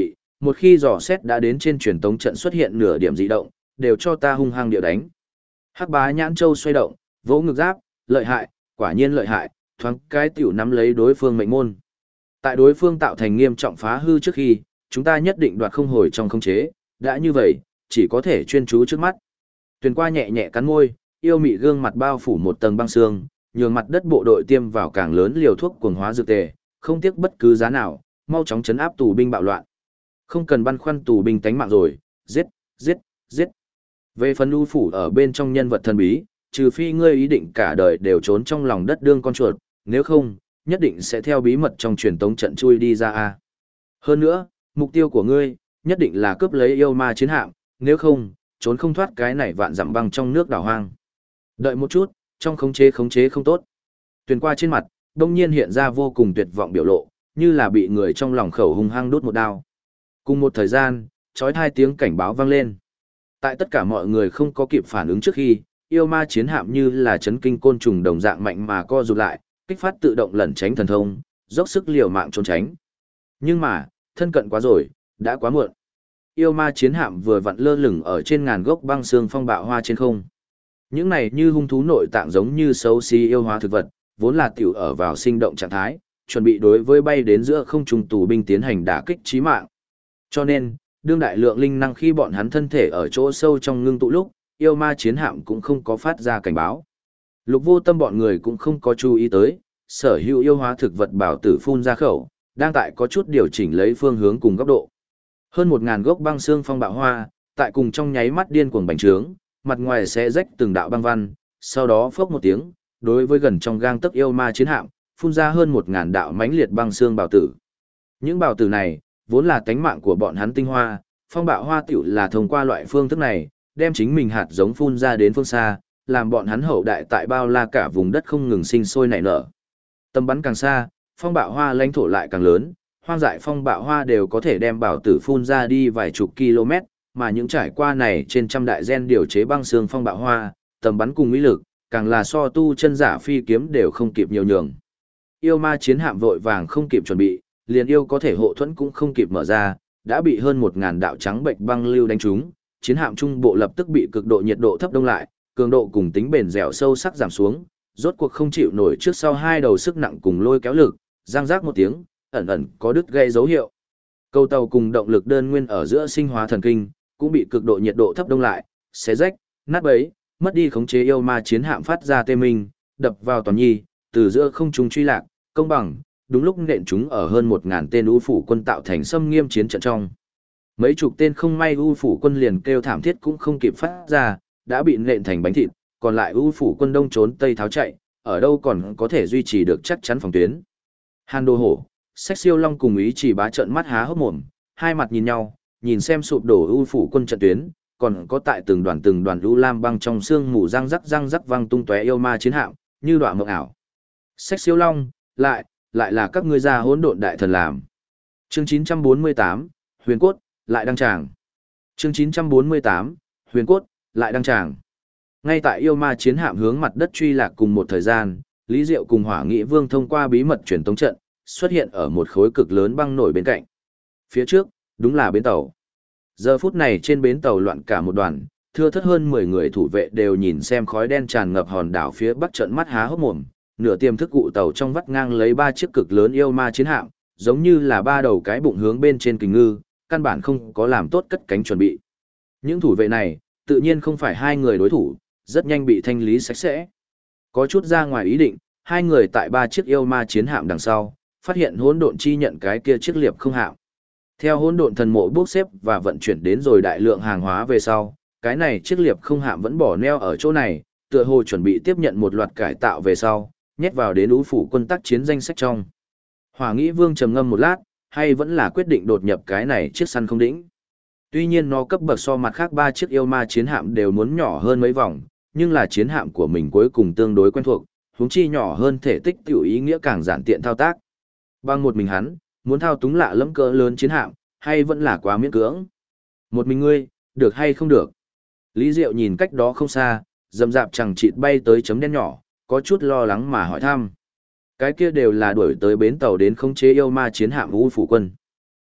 một khi dò xét đã đến trên truyền tống trận xuất hiện nửa điểm dị động, đều cho ta hung hăng địa đánh. Hắc Bá Nhãn Châu xoay động, vỗ ngực giáp, lợi hại, quả nhiên lợi hại, thoáng cái tiểu nắm lấy đối phương mệnh môn. Tại đối phương tạo thành nghiêm trọng phá hư trước khi, chúng ta nhất định đoạt không hồi trong khống chế, đã như vậy, chỉ có thể chuyên chú trước mắt. Tuyền Qua nhẹ nhẹ cắn môi, yêu mị gương mặt bao phủ một tầng băng xương, nhường mặt đất bộ đội tiêm vào càng lớn liều thuốc cuồng hóa dược tề, không tiếc bất cứ giá nào, mau chóng chấn áp tù binh bạo loạn. Không cần băn khoăn tù binh tánh mạng rồi, giết, giết, giết. Về phần ưu phủ ở bên trong nhân vật thần bí, trừ phi ngươi ý định cả đời đều trốn trong lòng đất đương con chuột, nếu không, nhất định sẽ theo bí mật trong truyền tống trận chui đi ra a. Hơn nữa, mục tiêu của ngươi, nhất định là cướp lấy yêu ma chiến hạm, nếu không, trốn không thoát cái này vạn dặm băng trong nước đảo hoang. Đợi một chút, trong khống chế không tốt. Tuyền Qua trên mặt, đông nhiên hiện ra vô cùng tuyệt vọng biểu lộ, như là bị người trong lòng khẩu hung hăng đốt một đao. Cùng một thời gian, chói tai tiếng cảnh báo vang lên. Tại tất cả mọi người không có kịp phản ứng trước khi, yêu ma chiến hạm như là chấn kinh côn trùng đồng dạng mạnh mà co rụt lại, kích phát tự động lẩn tránh thần thông, dốc sức liều mạng trốn tránh. Nhưng mà, thân cận quá rồi, đã quá muộn. Yêu ma chiến hạm vừa vặn lơ lửng ở trên ngàn gốc băng xương phong bạo hoa trên không. Những này như hung thú nội tạng giống như xấu xí yêu hóa thực vật, vốn là tiểu ở vào sinh động trạng thái, chuẩn bị đối với bay đến giữa không trung tù binh tiến hành đả kích chí mạng. Cho nên, đương đại lượng linh năng khi bọn hắn thân thể ở chỗ sâu trong ngưng tụ lúc, yêu ma chiến hạm cũng không có phát ra cảnh báo. Lục Vô Tâm bọn người cũng không có chú ý tới, sở hữu yêu hóa thực vật bảo tử phun ra khẩu, đang tại có chút điều chỉnh lấy phương hướng cùng góc độ. Hơn 1000 gốc băng xương phong bạo hoa, tại cùng trong nháy mắt điên cuồng bành trướng, mặt ngoài sẽ rách từng đạo băng văn, sau đó phốc một tiếng, đối với gần trong gang tấc yêu ma chiến hạm, phun ra hơn 1000 đạo mãnh liệt băng xương bảo tử. Những bảo tử này, vốn là tánh mạng của bọn hắn tinh hoa, phong bạo hoa tiểu là thông qua loại phương thức này, đem chính mình hạt giống phun ra đến phương xa, làm bọn hắn hậu đại tại bao la cả vùng đất không ngừng sinh sôi nảy nở. Tầm bắn càng xa, phong bạo hoa lãnh thổ lại càng lớn, hoang dại phong bạo hoa đều có thể đem bảo tử phun ra đi vài chục km, mà những trải qua này trên trăm đại gen điều chế băng xương phong bạo hoa, tầm bắn cùng uy lực, càng là so tu chân giả phi kiếm đều không kịp nhiều nhường. Yêu ma chiến hạm vội vàng không kịp chuẩn bị, liền yêu có thể hộ thuẫn cũng không kịp mở ra, đã bị hơn 1000 đạo trắng bệnh băng lưu đánh trúng, chiến hạm trung bộ lập tức bị cực độ nhiệt độ thấp đông lại, cường độ cùng tính bền dẻo sâu sắc giảm xuống, rốt cuộc không chịu nổi trước sau hai đầu sức nặng cùng lôi kéo lực, răng rác một tiếng, ẩn ẩn có đứt gây dấu hiệu. Cầu tàu cùng động lực đơn nguyên ở giữa sinh hóa thần kinh, cũng bị cực độ nhiệt độ thấp đông lại, xé rách, nát bấy, mất đi khống chế yêu ma chiến hạm phát ra tê minh, đập vào toàn nhi, từ giữa không trung truy lạc, công bằng, đúng lúc nện chúng ở hơn 1000 tên U phủ quân tạo thành xâm nghiêm chiến trận trong. Mấy chục tên không may U phủ quân liền kêu thảm thiết cũng không kịp phát ra, đã bị nện thành bánh thịt, còn lại U phủ quân đông trốn tây tháo chạy, ở đâu còn có thể duy trì được chắc chắn phòng tuyến. Hàn Đô Hổ, Sách Siêu Long cùng Ý Chỉ Bá trợn mắt há hốc mồm, hai mặt nhìn nhau, nhìn xem sụp đổ U phủ quân trận tuyến, còn có tại từng đoàn U lam băng trong xương mù răng rắc văng tung tóe yêu ma chiến hạm, như đọa mộng ảo. Sách Siêu Long, lại là các ngươi gia hỗn độn đại thần làm. Chương 948, Huyền Cốt, lại đăng tràng. Chương 948, Huyền Cốt, lại đăng tràng. Ngay tại yêu ma chiến hạm hướng mặt đất truy lạc cùng một thời gian, Lý Diệu cùng Hỏa Nghị Vương thông qua bí mật truyền tống trận, xuất hiện ở một khối cực lớn băng nổi bên cạnh. Phía trước, đúng là bến tàu. Giờ phút này trên bến tàu loạn cả một đoàn, thưa thớt hơn 10 người thủ vệ đều nhìn xem khói đen tràn ngập hòn đảo phía bắc trận mắt há hốc mồm, nửa tiềm thức cụ tàu trong vắt ngang lấy 3 chiếc cực lớn yêu ma chiến hạm, giống như là 3 đầu cái bụng hướng bên trên kình ngư, căn bản không có làm tốt cất cánh chuẩn bị. Những thủ vệ này, tự nhiên không phải hai người đối thủ, rất nhanh bị thanh lý sạch sẽ. Có chút ra ngoài ý định, hai người tại 3 chiếc yêu ma chiến hạm đằng sau, phát hiện hỗn độn chi nhận cái kia chiếc liệp không hạm. Theo hỗn độn thần mộ bốc xếp và vận chuyển đến rồi đại lượng hàng hóa về sau, cái này chiếc liệp không hạm vẫn bỏ neo ở chỗ này, tựa hồ chuẩn bị tiếp nhận một loạt cải tạo về sau, nhét vào đến Ú phủ quân tác chiến danh sách trong. Hỏa Nghĩ Vương trầm ngâm một lát, hay vẫn là quyết định đột nhập cái này chiếc săn không đĩnh. Tuy nhiên nó cấp bậc so mặt khác 3 chiếc yêu ma chiến hạm đều muốn nhỏ hơn mấy vòng, nhưng là chiến hạm của mình cuối cùng tương đối quen thuộc, huống chi nhỏ hơn thể tích tiểu ý nghĩa càng giản tiện thao tác. Bằng một mình hắn, muốn thao túng lạ lẫm cỡ lớn chiến hạm, hay vẫn là quá miễn cưỡng. Một mình ngươi, được hay không được? Lý Diệu nhìn cách đó không xa, rầm rạp chẳng chịt bay tới chấm đen nhỏ, có chút lo lắng mà hỏi thăm. Cái kia đều là đuổi tới bến tàu đến khống chế yêu ma chiến hạm U phủ quân.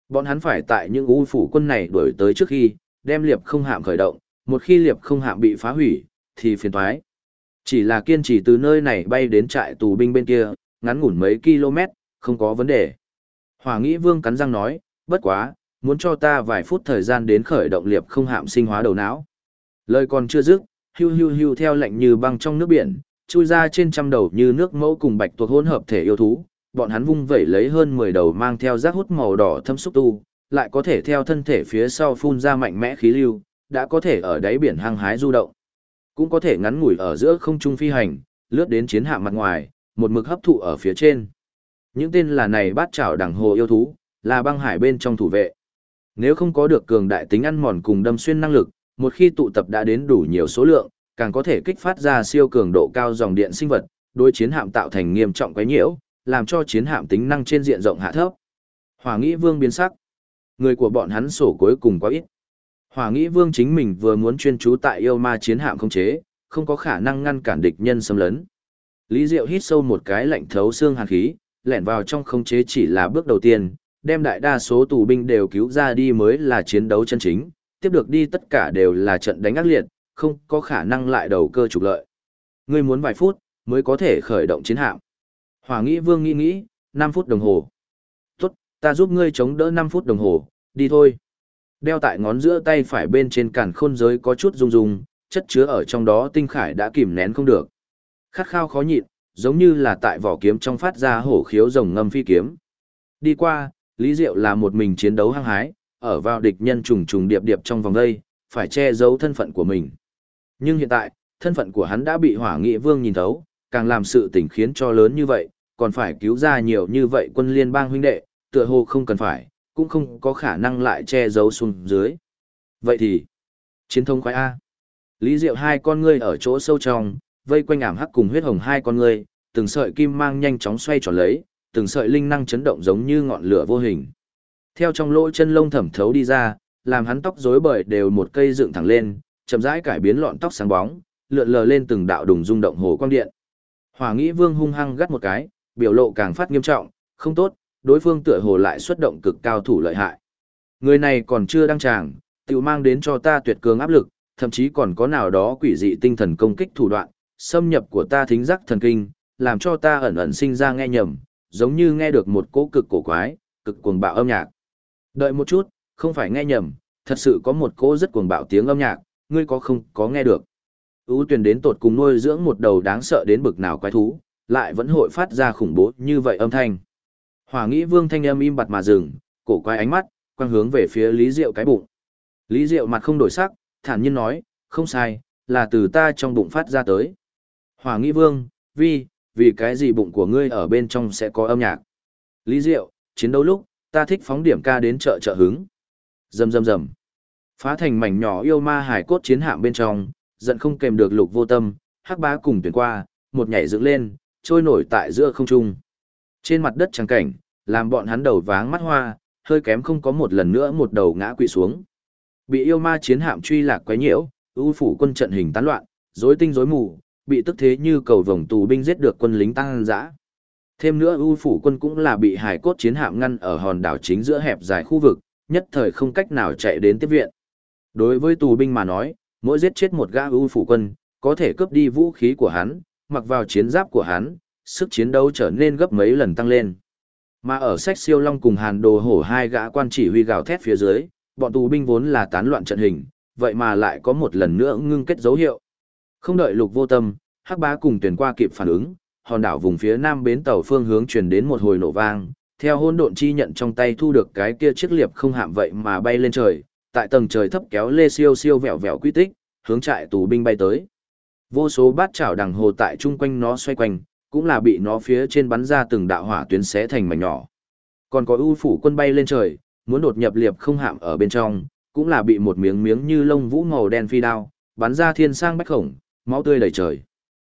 Bọn hắn phải tại những U phủ quân này đuổi tới trước khi, đem liệp không hạm khởi động, một khi liệp không hạm bị phá hủy, thì phiền toái. Chỉ là kiên trì từ nơi này bay đến trại tù binh bên kia, ngắn ngủn mấy km, không có vấn đề. Hỏa Nghĩ Vương cắn răng nói, bất quá, muốn cho ta vài phút thời gian đến khởi động liệp không hạm sinh hóa đầu não. Lời còn chưa dứt, hưu hưu hưu theo lạnh như băng trong nước biển, chui ra trên trăm đầu như nước mẫu cùng bạch tuộc hỗn hợp thể yêu thú, bọn hắn vung vẩy lấy hơn 10 đầu mang theo rác hút màu đỏ thâm xúc tu, lại có thể theo thân thể phía sau phun ra mạnh mẽ khí lưu, đã có thể ở đáy biển hăng hái du động, cũng có thể ngắn ngủi ở giữa không trung phi hành, lướt đến chiến hạm mặt ngoài, một mực hấp thụ ở phía trên. Những tên là này bát chảo đằng hồ yêu thú, là băng hải bên trong thủ vệ. Nếu không có được cường đại tính ăn mòn cùng đâm xuyên năng lực, một khi tụ tập đã đến đủ nhiều số lượng, càng có thể kích phát ra siêu cường độ cao dòng điện sinh vật, đối chiến hạm tạo thành nghiêm trọng quấy nhiễu, làm cho chiến hạm tính năng trên diện rộng hạ thấp. Hỏa Nghĩ Vương biến sắc. Người của bọn hắn sổ cuối cùng quá ít. Hỏa Nghĩ Vương chính mình vừa muốn chuyên trú tại yêu ma chiến hạm không chế, không có khả năng ngăn cản địch nhân xâm lấn. Lý Diệu hít sâu một cái lạnh thấu xương hàn khí, lẻn vào trong không chế chỉ là bước đầu tiên, đem đại đa số tù binh đều cứu ra đi mới là chiến đấu chân chính, tiếp được đi tất cả đều là trận đánh ác liệt, không có khả năng lại đầu cơ trục lợi. Ngươi muốn vài phút mới có thể khởi động chiến hạm. Hỏa Nghĩ Vương nghĩ, 5 phút đồng hồ. Tốt, ta giúp ngươi chống đỡ 5 phút đồng hồ, đi thôi. Đeo tại ngón giữa tay phải bên trên cản khôn giới có chút rung rung, chất chứa ở trong đó tinh khải đã kìm nén không được. Khát khao khó nhịn, giống như là tại vỏ kiếm trong phát ra hổ khiếu rồng ngâm phi kiếm. Đi qua, Lý Diệu là một mình chiến đấu hăng hái, ở vào địch nhân trùng trùng điệp điệp trong vòng đây, phải che giấu thân phận của mình. Nhưng hiện tại, thân phận của hắn đã bị Hỏa Nghị Vương nhìn thấu, càng làm sự tình khiến cho lớn như vậy, còn phải cứu ra nhiều như vậy quân liên bang huynh đệ, tựa hồ không cần phải, cũng không có khả năng lại che giấu xuống dưới. Vậy thì, chiến thông khoái A. Lý Diệu hai con ngươi ở chỗ sâu trong, vây quanh ảm hắc cùng huyết hồng hai con ngươi, từng sợi kim mang nhanh chóng xoay tròn lấy, từng sợi linh năng chấn động giống như ngọn lửa vô hình. Theo trong lỗ chân lông thẩm thấu đi ra, làm hắn tóc rối bời đều một cây dựng thẳng lên, chậm rãi cải biến lọn tóc sáng bóng, lượn lờ lên từng đạo đùng rung động hồ quang điện. Hỏa Nghĩ Vương hung hăng gắt một cái, biểu lộ càng phát nghiêm trọng, không tốt, đối phương tựa hồ lại xuất động cực cao thủ lợi hại. Người này còn chưa đăng tràng, tự mang đến cho ta tuyệt cường áp lực, thậm chí còn có nào đó quỷ dị tinh thần công kích thủ đoạn, xâm nhập của ta thính giác thần kinh, làm cho ta ẩn ẩn sinh ra nghe nhầm, giống như nghe được một cỗ cực cổ quái, cực cuồng bạo âm nhạc. Đợi một chút, không phải nghe nhầm, thật sự có một cỗ rất cuồng bạo tiếng âm nhạc, ngươi không có nghe được. Ú Tuyền đến tột cùng nuôi dưỡng một đầu đáng sợ đến bực nào quái thú, lại vẫn hội phát ra khủng bố như vậy âm thanh. Hỏa Nghĩ Vương thanh âm im bặt mà dừng, cổ quái ánh mắt, quang hướng về phía Lý Diệu cái bụng. Lý Diệu mặt không đổi sắc, thản nhiên nói, không sai, là từ ta trong bụng phát ra tới. Hỏa Nghĩ Vương, vì cái gì bụng của ngươi ở bên trong sẽ có âm nhạc? Lý Diệu, chiến đấu lúc, ta thích phóng điểm ca đến trợ hứng. Rầm rầm rầm. Phá thành mảnh nhỏ yêu ma hải cốt chiến hạm bên trong, giận không kèm được Lục Vô Tâm, Hắc Bá cùng Tuyển Qua, một nhảy dựng lên, trôi nổi tại giữa không trung. Trên mặt đất trắng cảnh, làm bọn hắn đầu váng mắt hoa, hơi kém không có một lần nữa một đầu ngã quỵ xuống. Bị yêu ma chiến hạm truy lạc quấy nhiễu, ưu phủ quân trận hình tán loạn, rối tinh rối mù, bị tức thế như cầu vồng tù binh giết được quân lính tăng dã. Thêm nữa ưu phủ quân cũng là bị hải cốt chiến hạm ngăn ở hòn đảo chính giữa hẹp dài khu vực, nhất thời không cách nào chạy đến tiếp viện. Đối với tù binh mà nói, mỗi giết chết một gã ưu phủ quân, có thể cướp đi vũ khí của hắn, mặc vào chiến giáp của hắn, sức chiến đấu trở nên gấp mấy lần tăng lên. Mà ở Sách Siêu Long cùng Hàn Đồ Hổ hai gã quan chỉ huy gào thét phía dưới, bọn tù binh vốn là tán loạn trận hình, vậy mà lại có một lần nữa ngưng kết dấu hiệu. Không đợi Lục Vô Tâm, Hắc Bá cùng Tuyển Qua kịp phản ứng, hòn đảo vùng phía nam bến tàu phương hướng truyền đến một hồi nổ vang, theo hỗn độn chi nhận trong tay thu được cái kia chiếc liệp không hạm vậy mà bay lên trời, tại tầng trời thấp kéo lê siêu siêu vẹo vẹo quy tích, hướng trại tù binh bay tới. Vô số bát chảo đằng hồ tại chung quanh nó xoay quanh, cũng là bị nó phía trên bắn ra từng đạo hỏa tuyến xé thành mảnh nhỏ. Còn có ưu phủ quân bay lên trời, muốn đột nhập liệp không hạm ở bên trong, cũng là bị một miếng miếng như lông vũ màu đen phi đao, bắn ra thiên sang bách khổng, máu tươi đầy trời.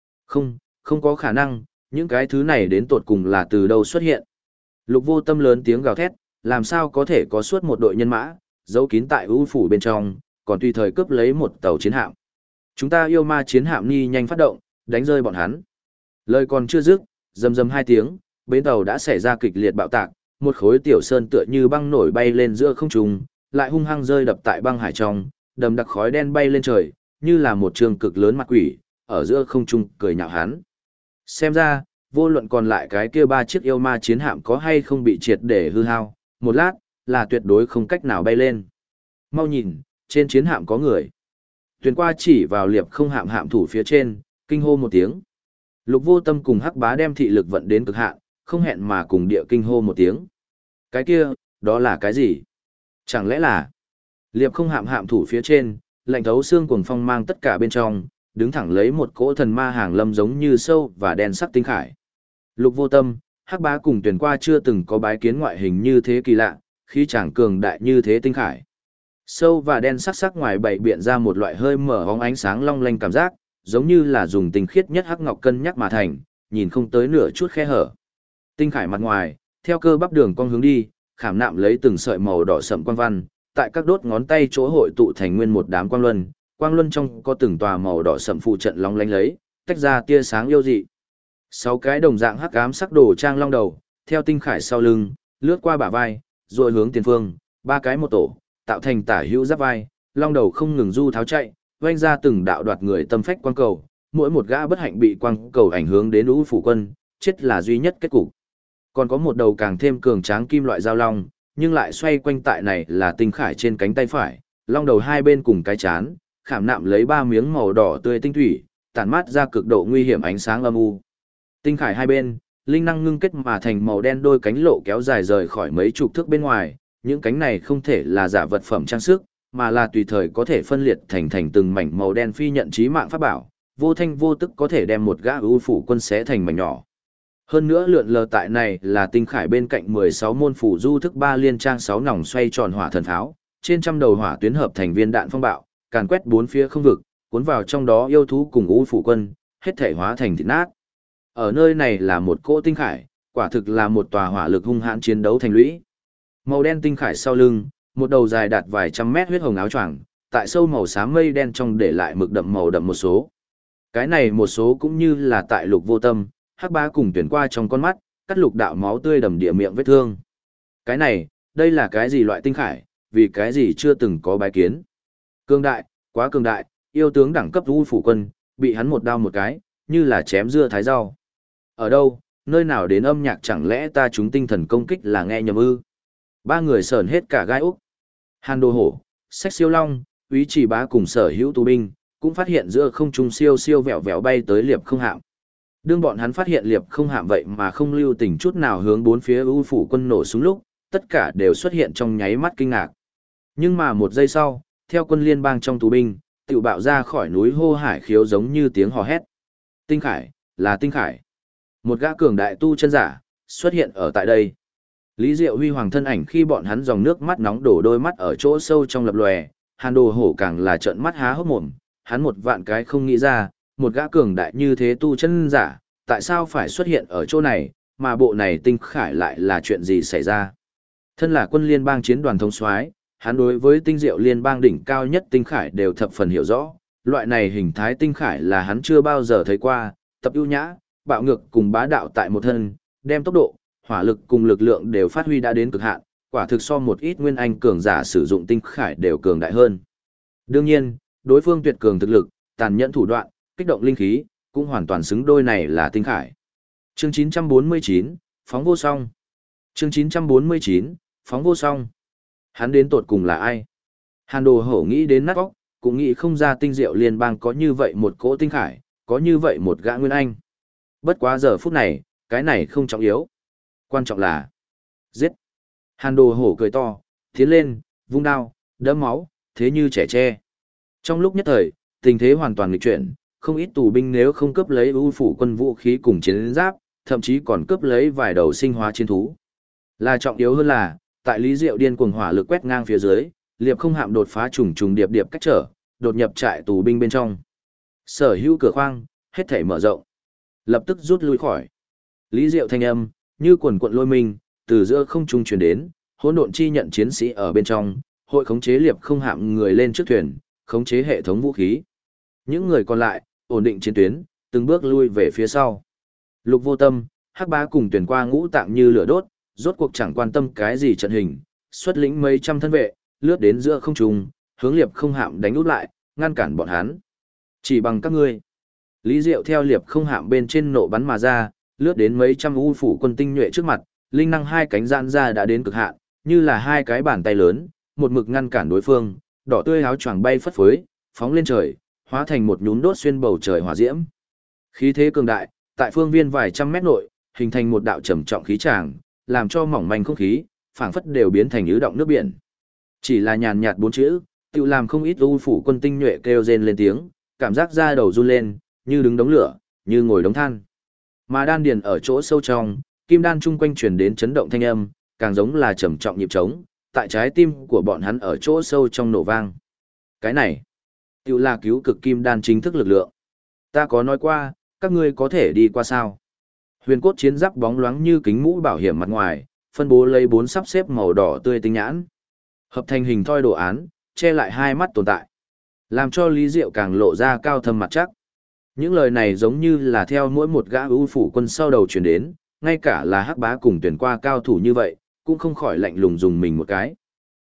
Không có khả năng, những cái thứ này đến tột cùng là từ đâu xuất hiện. Lục Vô Tâm lớn tiếng gào thét, làm sao có thể có suốt một đội nhân mã, giấu kín tại ưu phủ bên trong, còn tùy thời cướp lấy một tàu chiến hạm. Chúng ta yêu ma chiến hạm ni nhanh phát động, đánh rơi bọn hắn. Lời còn chưa dứt, rầm rầm hai tiếng, bến tàu đã xảy ra kịch liệt bạo tạc, một khối tiểu sơn tựa như băng nổi bay lên giữa không trung, lại hung hăng rơi đập tại băng hải trong, đầm đặc khói đen bay lên trời, như là một trường cực lớn mặt quỷ, ở giữa không trung cười nhạo hắn. Xem ra, vô luận còn lại cái kia 3 chiếc yêu ma chiến hạm có hay không bị triệt để hư hao, một lát, là tuyệt đối không cách nào bay lên. Mau nhìn, trên chiến hạm có người. Tuyền qua chỉ vào liệp không hạm hạm thủ phía trên, kinh hô một tiếng. Lục Vô Tâm cùng Hắc Bá đem thị lực vận đến cực hạn, không hẹn mà cùng địa kinh hô một tiếng. Cái kia, đó là cái gì? Chẳng lẽ là liệp không hạm hạm thủ phía trên, lạnh thấu xương cuồng phong mang tất cả bên trong, đứng thẳng lấy một cỗ thần ma hàng lâm giống như sâu và đen sắc tinh khải. Lục Vô Tâm, Hắc Bá cùng Tuyền qua chưa từng có bái kiến ngoại hình như thế kỳ lạ, khí chàng cường đại như thế tinh khải. Sâu và đen sắc sắc ngoài bày biện ra một loại hơi mở hóng ánh sáng long lanh cảm giác, giống như là dùng tinh khiết nhất hắc ngọc cân nhắc mà thành, nhìn không tới nửa chút khe hở. Tinh khải mặt ngoài, theo cơ bắp đường cong hướng đi, khảm nạm lấy từng sợi màu đỏ sẫm quang văn, tại các đốt ngón tay chỗ hội tụ thành nguyên một đám quang luân trong có từng tòa màu đỏ sẫm phụ trận long lanh lấy, tách ra tia sáng yêu dị. 6 cái đồng dạng hắc ám sắc đồ trang long đầu, theo tinh khải sau lưng, lướt qua bả vai, rồi hướng tiền phương, 3 cái một tổ, tạo thành tả hữu giáp vai, long đầu không ngừng du tháo chạy, vanh ra từng đạo đoạt người tâm phách quang cầu, mỗi một gã bất hạnh bị quang cầu ảnh hưởng đến Vũ Phủ Quân, chết là duy nhất kết cục. Còn có một đầu càng thêm cường tráng kim loại giao long, nhưng lại xoay quanh tại này là tinh khải trên cánh tay phải, long đầu hai bên cùng cái chán, khảm nạm lấy 3 miếng màu đỏ tươi tinh thủy, tản mát ra cực độ nguy hiểm ánh sáng âm u. Tinh khải hai bên, linh năng ngưng kết mà thành màu đen đôi cánh lộ kéo dài rời khỏi mấy chục thước bên ngoài, những cánh này không thể là giả vật phẩm trang sức, mà là tùy thời có thể phân liệt thành từng mảnh màu đen phi nhận chí mạng pháp bảo, vô thanh vô tức có thể đem một gã ưu phủ quân xé thành mảnh nhỏ. Hơn nữa lượn lờ tại này là tinh khải bên cạnh 16 môn phủ du thức 3 liên trang 6 nòng xoay tròn hỏa thần pháo, trên trăm đầu hỏa tuyến hợp thành viên đạn phong bạo, càn quét bốn phía không vực, cuốn vào trong đó yêu thú cùng ưu phủ quân, hết thể hóa thành thịt nát. Ở nơi này là một cỗ tinh khải, quả thực là một tòa hỏa lực hung hãn chiến đấu thành lũy. Màu đen tinh khải sau lưng, một đầu dài đạt vài trăm mét huyết hồng áo choàng, tại sâu màu xám mây đen trong để lại mực đậm màu đậm một số. Cái này một số cũng như là tại Lục Vô Tâm, Hắc Bá cùng tuyển qua trong con mắt, cắt lục đạo máu tươi đầm địa miệng vết thương. Cái này, đây là cái gì loại tinh khải, vì cái gì chưa từng có bái kiến. Cường đại, quá cường đại, yêu tướng đẳng cấp Vũ Phủ Quân, bị hắn một đao một cái, như là chém dưa thái rau. Ở đâu, nơi nào đến âm nhạc chẳng lẽ ta chúng tinh thần công kích là nghe nhầm ư? 3 người sởn hết cả gai úc. Hàn Đồ Hổ, Sách Siêu Long, Úy Chỉ Bá cùng sở hữu tù binh, cũng phát hiện giữa không trung siêu siêu vẹo vẹo bay tới liệp không hạm. Đương bọn hắn phát hiện liệp không hạm vậy mà không lưu tình chút nào hướng bốn phía ưu phủ quân nổ súng lúc, tất cả đều xuất hiện trong nháy mắt kinh ngạc. Nhưng mà một giây sau, theo quân liên bang trong tù binh, tự bạo ra khỏi núi hô hải khiếu giống như tiếng hò hét. Tinh khải, là tinh khải. Một gã cường đại tu chân giả, xuất hiện ở tại đây. Lý Diệu Huy hoàng thân ảnh khi bọn hắn dòng nước mắt nóng đổ đôi mắt ở chỗ sâu trong lập lòe, Hàn Đồ Hổ càng là trợn mắt há hốc mồm, hắn một vạn cái không nghĩ ra, một gã cường đại như thế tu chân giả, tại sao phải xuất hiện ở chỗ này, mà bộ này tinh khải lại là chuyện gì xảy ra. Thân là quân liên bang chiến đoàn thống soái, hắn đối với tinh diệu liên bang đỉnh cao nhất tinh khải đều thập phần hiểu rõ, loại này hình thái tinh khải là hắn chưa bao giờ thấy qua, tập ưu nhã, bạo ngược cùng bá đạo tại một thân, đem tốc độ, hỏa lực cùng lực lượng đều phát huy đã đến cực hạn, quả thực so một ít nguyên anh cường giả sử dụng tinh khải đều cường đại hơn. Đương nhiên, đối phương tuyệt cường thực lực, tàn nhẫn thủ đoạn, kích động linh khí, cũng hoàn toàn xứng đôi này là tinh khải. Chương 949, phóng vô song. Chương 949, phóng vô song. Hắn đến tột cùng là ai? Hàn Đồ Hổ nghĩ đến nát óc, cũng nghĩ không ra tinh diệu liên bang có như vậy một cỗ tinh khải, có như vậy một gã nguyên anh. Bất quá giờ phút này, cái này không trọng yếu. Quan trọng là giết. Hàn Đồ Hổ cười to, tiến lên, vung đao, đẫm máu, thế như trẻ tre. Trong lúc nhất thời, tình thế hoàn toàn nghịch chuyển, không ít tù binh nếu không cướp lấy ưu phủ quân vũ khí cùng chiến giáp, thậm chí còn cướp lấy vài đầu sinh hóa chiến thú. Là trọng yếu hơn là, tại Lý Diệu điên cuồng hỏa lực quét ngang phía dưới, liệp không hạm đột phá trùng trùng điệp điệp cách trở, đột nhập trại tù binh bên trong. Sở hữu cửa khoang, hết thảy mở rộng. Lập tức rút lui khỏi. Lý Diệu thanh âm, như quần quận lôi minh, từ giữa không trung truyền đến, hỗn độn chi nhận chiến sĩ ở bên trong, hội khống chế liệp không hạm người lên trước thuyền, khống chế hệ thống vũ khí. Những người còn lại, ổn định chiến tuyến, từng bước lui về phía sau. Lục Vô Tâm, Hắc Bá cùng tuyển qua ngũ tạng như lửa đốt, rốt cuộc chẳng quan tâm cái gì trận hình, xuất lĩnh mấy trăm thân vệ, lướt đến giữa không trung, hướng Liệp Không Hạm đánh úp lại, ngăn cản bọn hắn. Chỉ bằng các ngươi. Lý Diệu theo Liệp Không Hạm bên trên nộ bắn mà ra, lướt đến mấy trăm u phủ quân tinh nhuệ trước mặt, linh năng hai cánh giãn ra đã đến cực hạn, như là hai cái bàn tay lớn, một mực ngăn cản đối phương, đỏ tươi áo choàng bay phất phới, phóng lên trời, hóa thành một nhúm đốt xuyên bầu trời hỏa diễm. Khí thế cường đại, tại phương viên vài trăm mét nội, hình thành một đạo trầm trọng khí tràng, làm cho mỏng manh không khí, phảng phất đều biến thành ứ động nước biển. Chỉ là nhàn nhạt bốn chữ, tự làm không ít u phủ quân tinh nhuệ kêu rên lên tiếng, cảm giác da đầu run lên, như đứng đống lửa, như ngồi đống than. Mà đan điền ở chỗ sâu trong, kim đan chung quanh truyền đến chấn động thanh âm, càng giống là trầm trọng nhịp trống, tại trái tim của bọn hắn ở chỗ sâu trong nổ vang. Cái này, tự là cứu cực kim đan chính thức lực lượng. Ta có nói qua, các ngươi có thể đi qua sao? Huyền cốt chiến giáp bóng loáng như kính mũ bảo hiểm mặt ngoài, phân bố lấy 4 sắp xếp màu đỏ tươi tinh nhãn. Hợp thành hình thoi đồ án, che lại hai mắt tồn tại. Làm cho Lý Diệu càng lộ ra cao thâm mặt chắc. Những lời này giống như là theo mỗi một gã ưu phủ quân sau đầu truyền đến, ngay cả là Hắc Bá cùng tuyển qua cao thủ như vậy, cũng không khỏi lạnh lùng dùng mình một cái.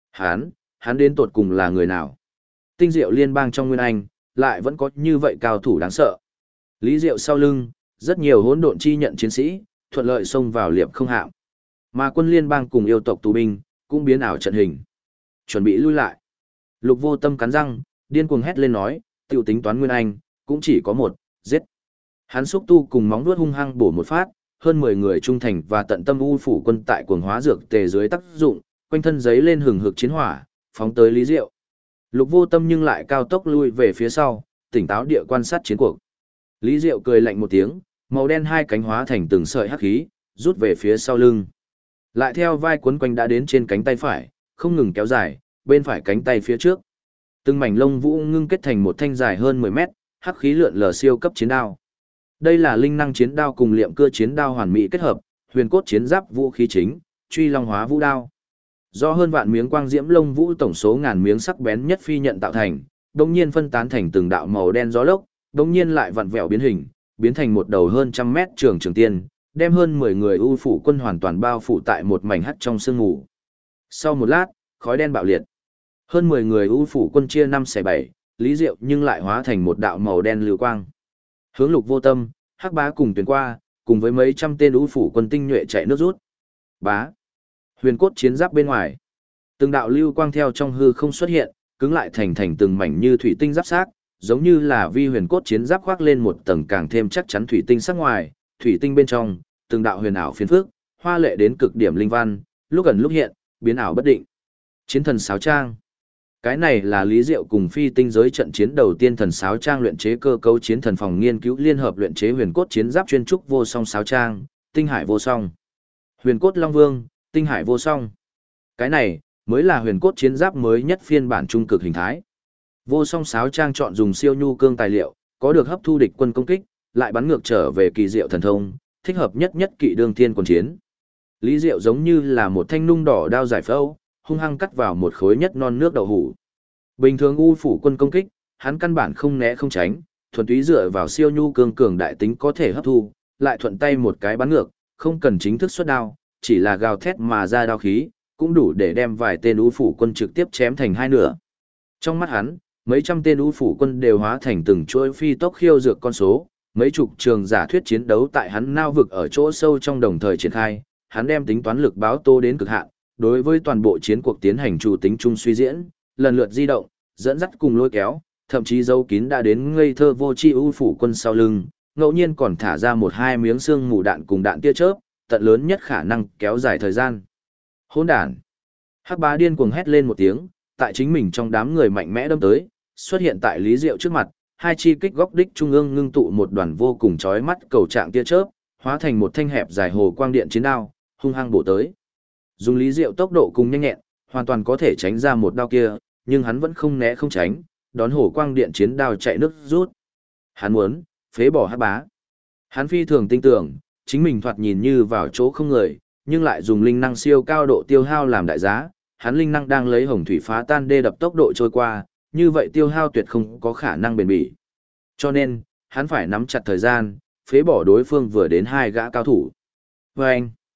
Hắn đến tột cùng là người nào? Tinh Diệu liên bang trong Nguyên Anh, lại vẫn có như vậy cao thủ đáng sợ. Lý Diệu sau lưng, rất nhiều hỗn độn chi nhận chiến sĩ, thuận lợi xông vào Liệp Không Hạm. Mà quân liên bang cùng yêu tộc tù binh, cũng biến ảo trận hình. Chuẩn bị lui lại. Lục Vô Tâm cắn răng, điên cuồng hét lên nói, tiểu tính toán Nguyên Anh, cũng chỉ có một, giết. Hắn xúc tu cùng móng vuốt hung hăng bổ một phát, hơn 10 người trung thành và tận tâm u phủ quân tại cuồng hóa dược tề dưới tác dụng, quanh thân giấy lên hừng hực chiến hỏa, phóng tới Lý Diệu. Lục Vô Tâm nhưng lại cao tốc lui về phía sau, tỉnh táo địa quan sát chiến cuộc. Lý Diệu cười lạnh một tiếng, màu đen hai cánh hóa thành từng sợi hắc khí, rút về phía sau lưng. Lại theo vai quấn quanh đã đến trên cánh tay phải, không ngừng kéo dài, bên phải cánh tay phía trước. Từng mảnh lông vũ ngưng kết thành một thanh dài hơn 10 mét, hắc khí lượn lờ siêu cấp chiến đao. Đây là linh năng chiến đao cùng liệm cưa chiến đao hoàn mỹ kết hợp, huyền cốt chiến giáp vũ khí chính, truy long hóa vũ đao. Do hơn vạn miếng quang diễm lông vũ tổng số ngàn miếng sắc bén nhất phi nhận tạo thành, đột nhiên phân tán thành từng đạo màu đen gió lốc, đột nhiên lại vặn vẹo biến hình, biến thành một đầu hơn trăm mét trường tiên, đem hơn 10 người ưu phủ quân hoàn toàn bao phủ tại một mảnh hắt trong sương mù. Sau một lát, khói đen bạo liệt. Hơn 10 người ưu phủ quân chia 5 xẻ 7, Lý Diệu nhưng lại hóa thành một đạo màu đen lưu quang. Hướng Lục Vô Tâm, Hắc Bá cùng tuyển qua, cùng với mấy trăm tên ưu phủ quân tinh nhuệ chạy nước rút. Bá. Huyền cốt chiến giáp bên ngoài. Từng đạo lưu quang theo trong hư không xuất hiện, cứng lại thành từng mảnh như thủy tinh giáp xác, giống như là vi huyền cốt chiến giáp khoác lên một tầng càng thêm chắc chắn thủy tinh sắc ngoài, thủy tinh bên trong, từng đạo huyền ảo phiến phước, hoa lệ đến cực điểm linh văn, lúc gần lúc hiện, biến ảo bất định. Chiến thần sáo trang. Cái này là Lý Diệu cùng phi tinh giới trận chiến đầu tiên thần sáo trang luyện chế cơ cấu chiến thần phòng nghiên cứu liên hợp luyện chế huyền cốt chiến giáp chuyên trúc vô song sáo trang, tinh hải vô song. Huyền cốt long vương, tinh hải vô song. Cái này mới là huyền cốt chiến giáp mới nhất phiên bản trung cực hình thái. Vô song sáo trang chọn dùng siêu nhu cương tài liệu, có được hấp thu địch quân công kích, lại bắn ngược trở về kỳ diệu thần thông, thích hợp nhất kỵ đương thiên quân chiến. Lý Diệu giống như là một thanh nung đỏ đao giải phẫu, hung hăng cắt vào một khối nhất non nước đậu hũ. Bình thường u phủ quân công kích, hắn căn bản không né không tránh, thuần túy dựa vào siêu nhu cương cường đại tính có thể hấp thu, lại thuận tay một cái bắn ngược, không cần chính thức xuất đao, chỉ là gào thét mà ra đao khí, cũng đủ để đem vài tên u phủ quân trực tiếp chém thành hai nửa. Trong mắt hắn, mấy trăm tên u phủ quân đều hóa thành từng chuỗi phi tốc khiêu dược con số, mấy chục trường giả thuyết chiến đấu tại hắn nao vực ở chỗ sâu trong đồng thời triển khai, hắn đem tính toán lực báo tô đến cực hạn, đối với toàn bộ chiến cuộc tiến hành chủ tính chung suy diễn, lần lượt di động, dẫn dắt cùng lôi kéo, thậm chí dấu kín đã đến ngây thơ vô tri u phủ quân sau lưng, ngẫu nhiên còn thả ra một hai miếng xương mù đạn cùng đạn tia chớp, tận lớn nhất khả năng kéo dài thời gian. Hỗn đản! Hắc Bá điên cuồng hét lên một tiếng, tại chính mình trong đám người mạnh mẽ đâm tới, xuất hiện tại Lý Diệu trước mặt, hai chi kích góc đích trung ương ngưng tụ một đoàn vô cùng chói mắt cầu trạng tia chớp, hóa thành một thanh hẹp dài hồ quang điện chiến đao, hung hăng bổ tới. Dùng Lý Diệu tốc độ cùng nhanh nhẹn, hoàn toàn có thể tránh ra một đao kia, nhưng hắn vẫn không né không tránh, đón hồ quang điện chiến đao chạy nước rút. Hắn muốn phế bỏ Hắc Bá. Hắn phi thường tin tưởng, chính mình thoạt nhìn như vào chỗ không người, nhưng lại dùng linh năng siêu cao độ tiêu hao làm đại giá, hắn linh năng đang lấy hồng thủy phá tan đê đập tốc độ trôi qua, như vậy tiêu hao tuyệt không có khả năng bền bỉ. Cho nên, hắn phải nắm chặt thời gian, phế bỏ đối phương vừa đến hai gã cao thủ. Vâng!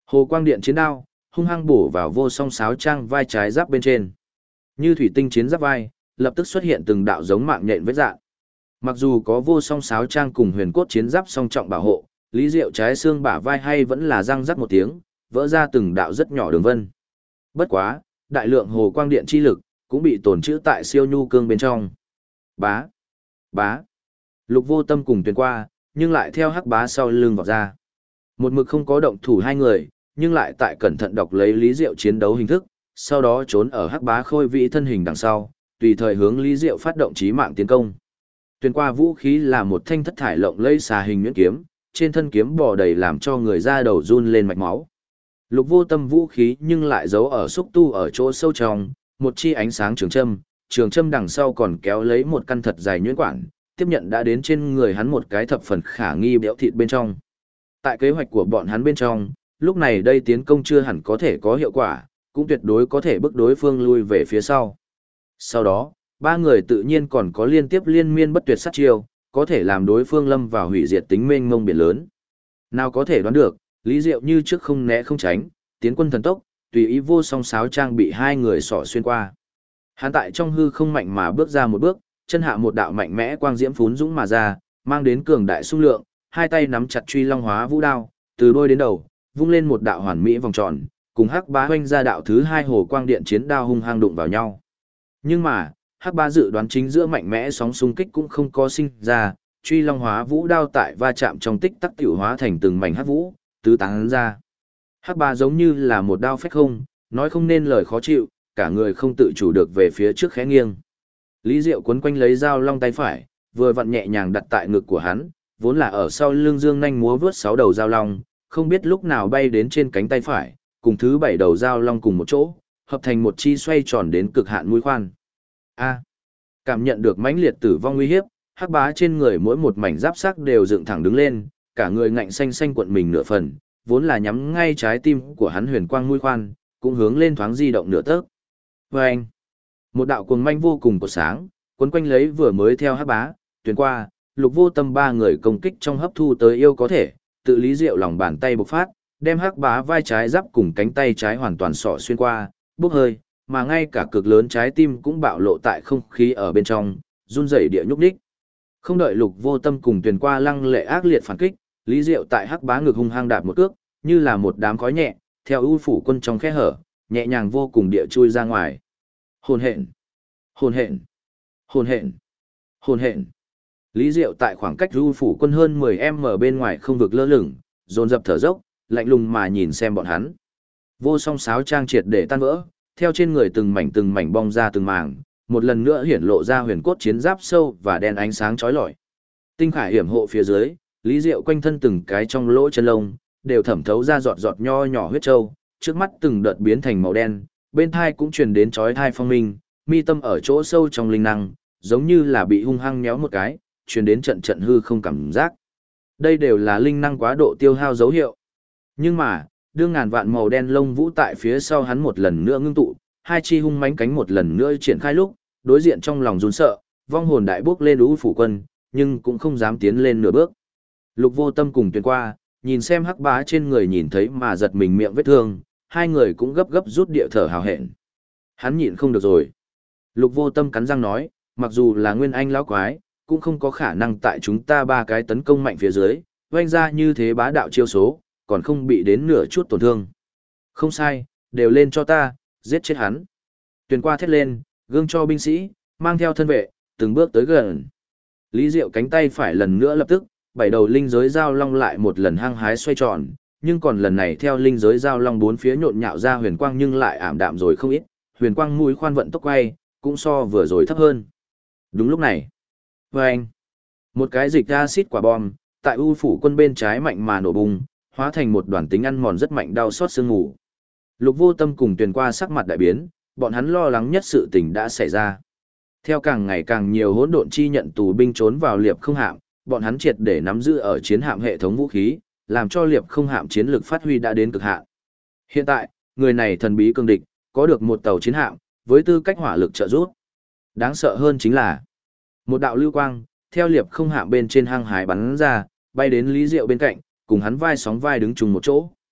Hồ quang điện chiến đao, hung hăng bổ vào vô song sáo trang vai trái giáp bên trên. Như thủy tinh chiến giáp vai, lập tức xuất hiện từng đạo giống mạng nhện vết dạn. Mặc dù có vô song sáo trang cùng huyền cốt chiến giáp song trọng bảo hộ, Lý Diệu trái xương bả vai hay vẫn là răng rắc một tiếng, vỡ ra từng đạo rất nhỏ đường vân. Bất quá, đại lượng hồ quang điện chi lực cũng bị tổn trữ tại siêu nhu cương bên trong. Bá, bá. Lục Vô Tâm cùng Tuyền qua, nhưng lại theo Hắc Bá sau lưng vọt ra. Một mực không có động thủ hai người, nhưng lại tại cẩn thận đọc lấy Lý Diệu chiến đấu hình thức, sau đó trốn ở Hắc Bá khôi vĩ thân hình đằng sau, tùy thời hướng Lý Diệu phát động chí mạng tiến công. Tuyền qua vũ khí là một thanh thất thải lộng lẫy xà hình nhuyễn kiếm, trên thân kiếm bò đầy làm cho người da đầu run lên mạch máu. Lục Vô Tâm vũ khí nhưng lại giấu ở xúc tu ở chỗ sâu trong, một chi ánh sáng trường châm đằng sau còn kéo lấy một căn thật dài nhuyễn quản, tiếp nhận đã đến trên người hắn một cái thập phần khả nghi béo thịt bên trong. Tại kế hoạch của bọn hắn bên trong, lúc này đây tiến công chưa hẳn có thể có hiệu quả, cũng tuyệt đối có thể bức đối phương lui về phía sau. Sau đó, ba người tự nhiên còn có liên tiếp liên miên bất tuyệt sát chiêu, có thể làm đối phương lâm vào hủy diệt tính mênh mông biển lớn. Nào có thể đoán được, Lý Diệu như trước không né không tránh, tiến quân thần tốc, tùy ý vô song sáo trang bị hai người xỏ xuyên qua. Hắn tại trong hư không mạnh mà bước ra một bước, chân hạ một đạo mạnh mẽ quang diễm phún dũng mà ra, mang đến cường đại xung lượng, hai tay nắm chặt truy long hóa vũ đao, từ đôi đến đầu, vung lên một đạo hoàn mỹ vòng tròn, cùng Hắc Bá hoanh ra đạo thứ hai hồ quang điện chiến đao hung hăng đụng vào nhau. Nhưng mà, Hắc Bá dự đoán chính giữa mạnh mẽ sóng xung kích cũng không có sinh ra, truy long hóa vũ đao tại va chạm trong tích tắc tiểu hóa thành từng mảnh hắc vũ, tứ tán ra. Hắc Bá giống như là một đao phách không, nói không nên lời khó chịu, cả người không tự chủ được về phía trước khẽ nghiêng. Lý Diệu quấn quanh lấy dao long tay phải, vừa vặn nhẹ nhàng đặt tại ngực của hắn, vốn là ở sau lưng dương nhanh múa vướt sáu đầu dao long, không biết lúc nào bay đến trên cánh tay phải, cùng thứ bảy đầu dao long cùng một chỗ, hợp thành một chi xoay tròn đến cực hạn mũi khoan. A. Cảm nhận được mãnh liệt tử vong nguy hiếp, Hắc Bá trên người mỗi một mảnh giáp sắc đều dựng thẳng đứng lên, cả người ngạnh xanh xanh cuộn mình nửa phần, vốn là nhắm ngay trái tim của hắn huyền quang mũi khoan, cũng hướng lên thoáng di động nửa tấc. Vâng! Một đạo cuồng manh vô cùng của sáng, quấn quanh lấy vừa mới theo Hắc Bá, Tuyền qua, Lục Vô Tâm ba người công kích trong hấp thu tới yêu có thể, tự Lý Diệu lòng bàn tay bộc phát, đem Hắc Bá vai trái giáp cùng cánh tay trái hoàn toàn xỏ xuyên qua, bốc hơi, mà ngay cả cực lớn trái tim cũng bạo lộ tại không khí ở bên trong, run rẩy địa nhúc nhích. Không đợi Lục Vô Tâm cùng Tuyền qua lăng lệ ác liệt phản kích, Lý Diệu tại Hắc Bá ngực hung hăng đạp một cước, như là một đám khói nhẹ, theo ưu phủ quân trong khe hở, nhẹ nhàng vô cùng địa chui ra ngoài. Hồn hện, hồn hện, hồn hện, hồn hện. Lý Diệu tại khoảng cách ưu phủ quân hơn 10m bên ngoài không vực lơ lửng, dồn dập thở dốc, lạnh lùng mà nhìn xem bọn hắn. Vô song sáo trang triệt để tan vỡ, theo trên người từng mảnh bong ra từng màng, một lần nữa hiển lộ ra huyền cốt chiến giáp sâu và đen ánh sáng chói lọi. Tinh khải hiểm hộ phía dưới, Lý Diệu quanh thân từng cái trong lỗ chân lông đều thẩm thấu ra giọt giọt nho nhỏ huyết châu, trước mắt từng đợt biến thành màu đen, bên thai cũng truyền đến chói thai phong minh, mi tâm ở chỗ sâu trong linh năng, giống như là bị hung hăng nhéo một cái, truyền đến trận trận hư không cảm giác. Đây đều là linh năng quá độ tiêu hao dấu hiệu. Nhưng mà, đương ngàn vạn màu đen lông vũ tại phía sau hắn một lần nữa ngưng tụ, hai chi hung mãnh cánh một lần nữa triển khai lúc, đối diện trong lòng run sợ, vong hồn đại bước lên ú phủ quân, nhưng cũng không dám tiến lên nửa bước. Lục Vô Tâm cùng Tuyền qua, nhìn xem Hắc Bá trên người nhìn thấy mà giật mình miệng vết thương, hai người cũng gấp gấp rút địa thở hào hẹn. Hắn nhịn không được rồi. Lục Vô Tâm cắn răng nói, mặc dù là nguyên anh lão quái, cũng không có khả năng tại chúng ta ba cái tấn công mạnh phía dưới, vanh ra như thế bá đạo chiêu số, còn không bị đến nửa chút tổn thương. Không sai, đều lên cho ta, giết chết hắn. Tuyền qua thét lên, gương cho binh sĩ, mang theo thân vệ, từng bước tới gần. Lý Diệu cánh tay phải lần nữa lập tức, bảy đầu linh giới giao long lại một lần hăng hái xoay tròn, nhưng còn lần này theo linh giới giao long bốn phía nhộn nhạo ra huyền quang nhưng lại ảm đạm rồi không ít, huyền quang mũi khoan vận tốc quay, cũng so vừa rồi thấp hơn. Đúng lúc này, vâng, một cái dịch acid quả bom, tại u phủ quân bên trái mạnh mà nổ bùng, hóa thành một đoàn tính ăn mòn rất mạnh đau xót sương ngủ. Lục Vô Tâm cùng Tuyền qua sắc mặt đại biến, bọn hắn lo lắng nhất sự tình đã xảy ra. Theo càng ngày càng nhiều hỗn độn chi nhận tù binh trốn vào liệp không hạm, bọn hắn triệt để nắm giữ ở chiến hạm hệ thống vũ khí, làm cho liệp không hạm chiến lược phát huy đã đến cực hạn. Hiện tại, người này thần bí cường địch, có được một tàu chiến hạm, với tư cách hỏa lực trợ giúp. Đáng sợ hơn chính là, một đạo lưu quang, theo liệp không hạm bên trên hang hải bắn ra, bay đến Lý Diệu bên cạnh, cùng hắn vai sóng vai đứng chung một chỗ.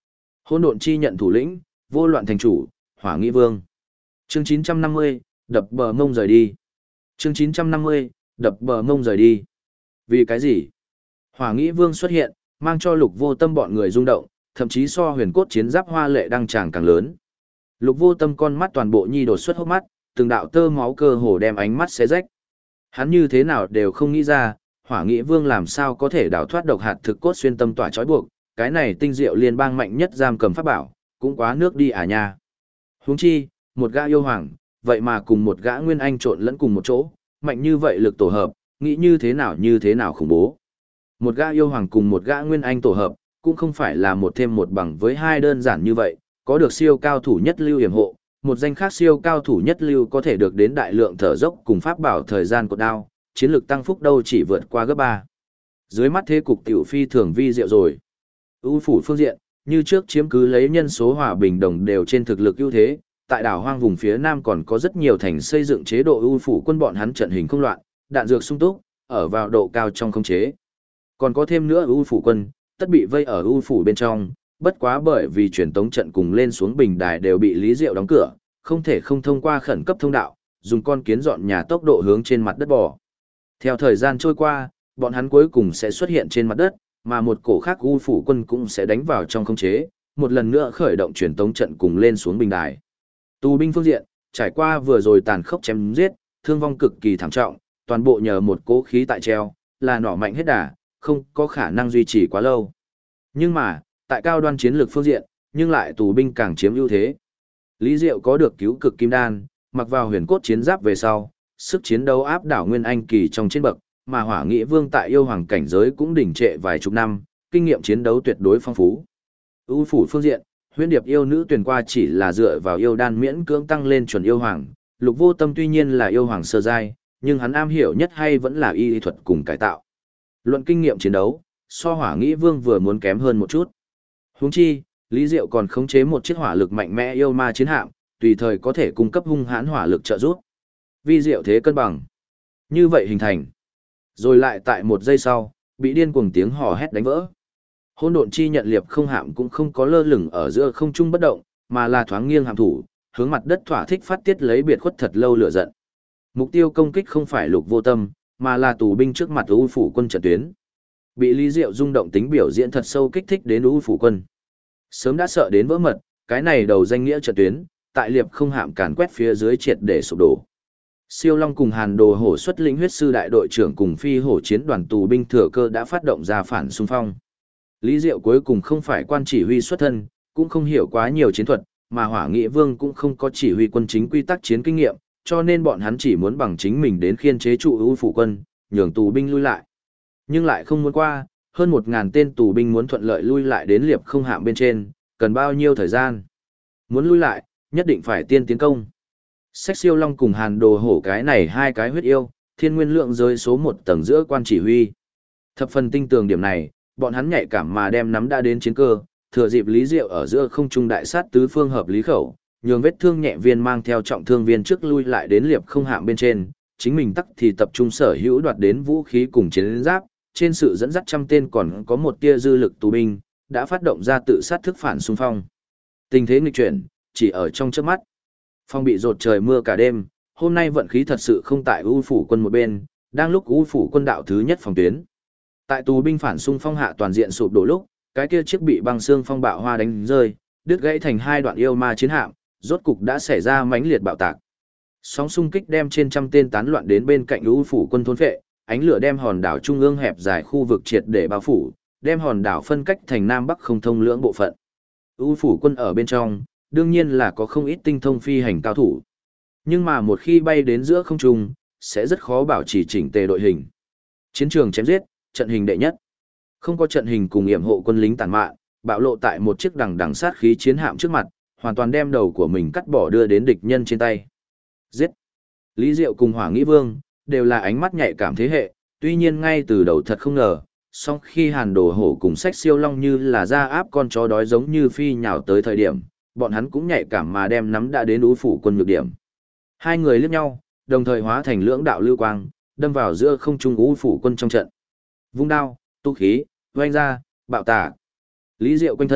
Hỗn độn chi nhận thủ lĩnh, vô loạn thành chủ, Hỏa Nghĩ Vương. Chương 950, đập bờ mông rời đi. Chương 950, đập bờ mông rời đi. Vì cái gì? Hỏa Nghĩ Vương xuất hiện, mang cho Lục Vô Tâm bọn người rung động, thậm chí so huyền cốt chiến giáp hoa lệ đăng tràng càng lớn. Lục Vô Tâm con mắt toàn bộ nhi đột xuất hốc mắt, từng đạo tơ máu cơ hồ đem ánh mắt xé rách. Hắn như thế nào đều không nghĩ ra, Hỏa Nghĩ Vương làm sao có thể đào thoát độc hạt thực cốt xuyên tâm tỏa trói buộc, cái này tinh diệu liên bang mạnh nhất giam cầm pháp bảo, cũng quá nước đi à nha. Huống chi, một gã yêu hoàng, vậy mà cùng một gã nguyên anh trộn lẫn cùng một chỗ, mạnh như vậy lực tổ hợp, nghĩ như thế nào khủng bố. Một gã yêu hoàng cùng một gã nguyên anh tổ hợp, cũng không phải là một thêm một bằng với hai đơn giản như vậy, có được siêu cao thủ nhất lưu hiểm hộ, một danh khác siêu cao thủ nhất lưu có thể được đến đại lượng thở dốc cùng pháp bảo thời gian cột đao, chiến lược tăng phúc đâu chỉ vượt qua gấp 3. Dưới mắt thế cục tiểu phi thường vi diệu rồi. U phủ phương diện, như trước chiếm cứ lấy nhân số hòa bình đồng đều trên thực lực ưu thế, tại đảo hoang vùng phía nam còn có rất nhiều thành xây dựng chế độ U phủ quân bọn hắn trận hình không loạn, đạn dược sung túc, ở vào độ cao trong khống chế. Còn có thêm nữa U phủ quân, tất bị vây ở U phủ bên trong, bất quá bởi vì truyền tống trận cùng lên xuống bình đài đều bị Lý Diệu đóng cửa, không thể không thông qua khẩn cấp thông đạo, dùng con kiến dọn nhà tốc độ hướng trên mặt đất bò. Theo thời gian trôi qua, bọn hắn cuối cùng sẽ xuất hiện trên mặt đất, mà một cổ khác U phủ quân cũng sẽ đánh vào trong khống chế, một lần nữa khởi động truyền tống trận cùng lên xuống bình đài. Tù binh phương diện, trải qua vừa rồi tàn khốc chém giết, thương vong cực kỳ thảm trọng, toàn bộ nhờ một cố khí tại treo, là nỏ mạnh hết đà, không có khả năng duy trì quá lâu. Nhưng mà, tại cao đoan chiến lược phương diện, nhưng lại tù binh càng chiếm ưu thế. Lý Diệu có được cứu cực kim đan, mặc vào huyền cốt chiến giáp về sau, sức chiến đấu áp đảo Nguyên Anh kỳ trong chiến bậc, mà Hỏa Nghĩ Vương tại yêu hoàng cảnh giới cũng đỉnh trệ vài chục năm, kinh nghiệm chiến đấu tuyệt đối phong phú. U phủ phương diện, Huyễn Điệp yêu nữ tuyển qua chỉ là dựa vào yêu đan miễn cưỡng tăng lên chuẩn yêu hoàng, Lục Vô Tâm tuy nhiên là yêu hoàng sơ giai, nhưng hắn am hiểu nhất hay vẫn là y thuật cùng cải tạo. Luận kinh nghiệm chiến đấu, so Hỏa Nghĩ Vương vừa muốn kém hơn một chút. Huống chi, Lý Diệu còn khống chế một chiếc hỏa lực mạnh mẽ yêu ma chiến hạm, tùy thời có thể cung cấp hung hãn hỏa lực trợ giúp. Vi diệu thế cân bằng. Như vậy hình thành. Rồi lại tại một giây sau, bị điên cuồng tiếng hò hét đánh vỡ. Hỗn độn chi nhận liệp không hạm cũng không có lơ lửng ở giữa không trung bất động, mà là thoáng nghiêng hạm thủ, hướng mặt đất thỏa thích phát tiết lấy biệt khuất thật lâu lửa giận. Mục tiêu công kích không phải Lục Vô Tâm, mà là tù binh trước mặt U phủ quân trận tuyến. Bị Lý Diệu rung động tính biểu diễn thật sâu kích thích đến U phủ quân. Sớm đã sợ đến vỡ mật, cái này đầu danh nghĩa trận tuyến, tại liệp không hạm càn quét phía dưới triệt để sụp đổ. Siêu Long cùng Hàn Đồ Hổ xuất lĩnh huyết sư đại đội trưởng cùng phi hổ chiến đoàn tù binh thừa cơ đã phát động ra phản xung phong. Lý Diệu cuối cùng không phải quan chỉ huy xuất thân, cũng không hiểu quá nhiều chiến thuật, mà Hỏa Nghĩ Vương cũng không có chỉ huy quân chính quy tắc chiến kinh nghiệm, cho nên bọn hắn chỉ muốn bằng chính mình đến khiên chế trụ ưu phủ quân, nhường tù binh lui lại. Nhưng lại không muốn qua, hơn 1.000 tên tù binh muốn thuận lợi lui lại đến liệp không hạm bên trên, cần bao nhiêu thời gian. Muốn lui lại, nhất định phải tiên tiến công. Sách Siêu Long cùng Hàn Đồ Hổ cái này hai cái huyết yêu, thiên nguyên lượng rơi số 1 tầng giữa quan chỉ huy. Thập phần tinh tường điểm này, bọn hắn nhạy cảm mà đem nắm đã đến chiến cơ, thừa dịp Lý Diệu ở giữa không trung đại sát tứ phương hợp lý khẩu, nhường vết thương nhẹ viên mang theo trọng thương viên trước lui lại đến liệp không hạm bên trên, chính mình tắc thì tập trung sở hữu đoạt đến vũ khí cùng chiến giáp, trên sự dẫn dắt trăm tên còn có một tia dư lực tù binh, đã phát động ra tự sát thức phản xung phong. Tình thế nghịch chuyển, chỉ ở trong chớp mắt. Phong bị rột trời mưa cả đêm, hôm nay vận khí thật sự không tại U phủ quân một bên, đang lúc U phủ quân đạo thứ nhất phòng tuyến. Tại tù binh phản xung phong hạ toàn diện sụp đổ lúc, cái kia chiếc bị băng xương phong bạo hoa đánh rơi, đứt gãy thành hai đoạn yêu ma chiến hạm, rốt cục đã xảy ra mãnh liệt bạo tạc. Sóng xung kích đem trên trăm tên tán loạn đến bên cạnh U phủ quân thôn phệ, ánh lửa đem hòn đảo trung ương hẹp dài khu vực triệt để bao phủ, đem hòn đảo phân cách thành nam bắc không thông lưỡng bộ phận. U phủ quân ở bên trong, đương nhiên là có không ít tinh thông phi hành cao thủ. Nhưng mà một khi bay đến giữa không trung, sẽ rất khó bảo trì chỉnh tề đội hình. Chiến trường chém giết, trận hình đệ nhất. Không có trận hình cùng yểm hộ quân lính tàn mạn, bạo lộ tại một chiếc đằng sát khí chiến hạm trước mặt, hoàn toàn đem đầu của mình cắt bỏ đưa đến địch nhân trên tay. Giết. Lý Diệu cùng Hỏa Nghĩ Vương đều là ánh mắt nhạy cảm thế hệ, tuy nhiên ngay từ đầu thật không ngờ, song khi Hàn Đồ Hổ cùng Sách Siêu Long như là ra áp con chó đói giống như phi nhào tới thời điểm, bọn hắn cũng nhạy cảm mà đem nắm đã đến U phủ quân nhược điểm. Hai người liếc nhau, đồng thời hóa thành lưỡng đạo lưu quang, đâm vào giữa không trung U phủ quân trong trận. Vung đao, tu khí, oanh ra, bạo tả. Lý Diệu quanh thân,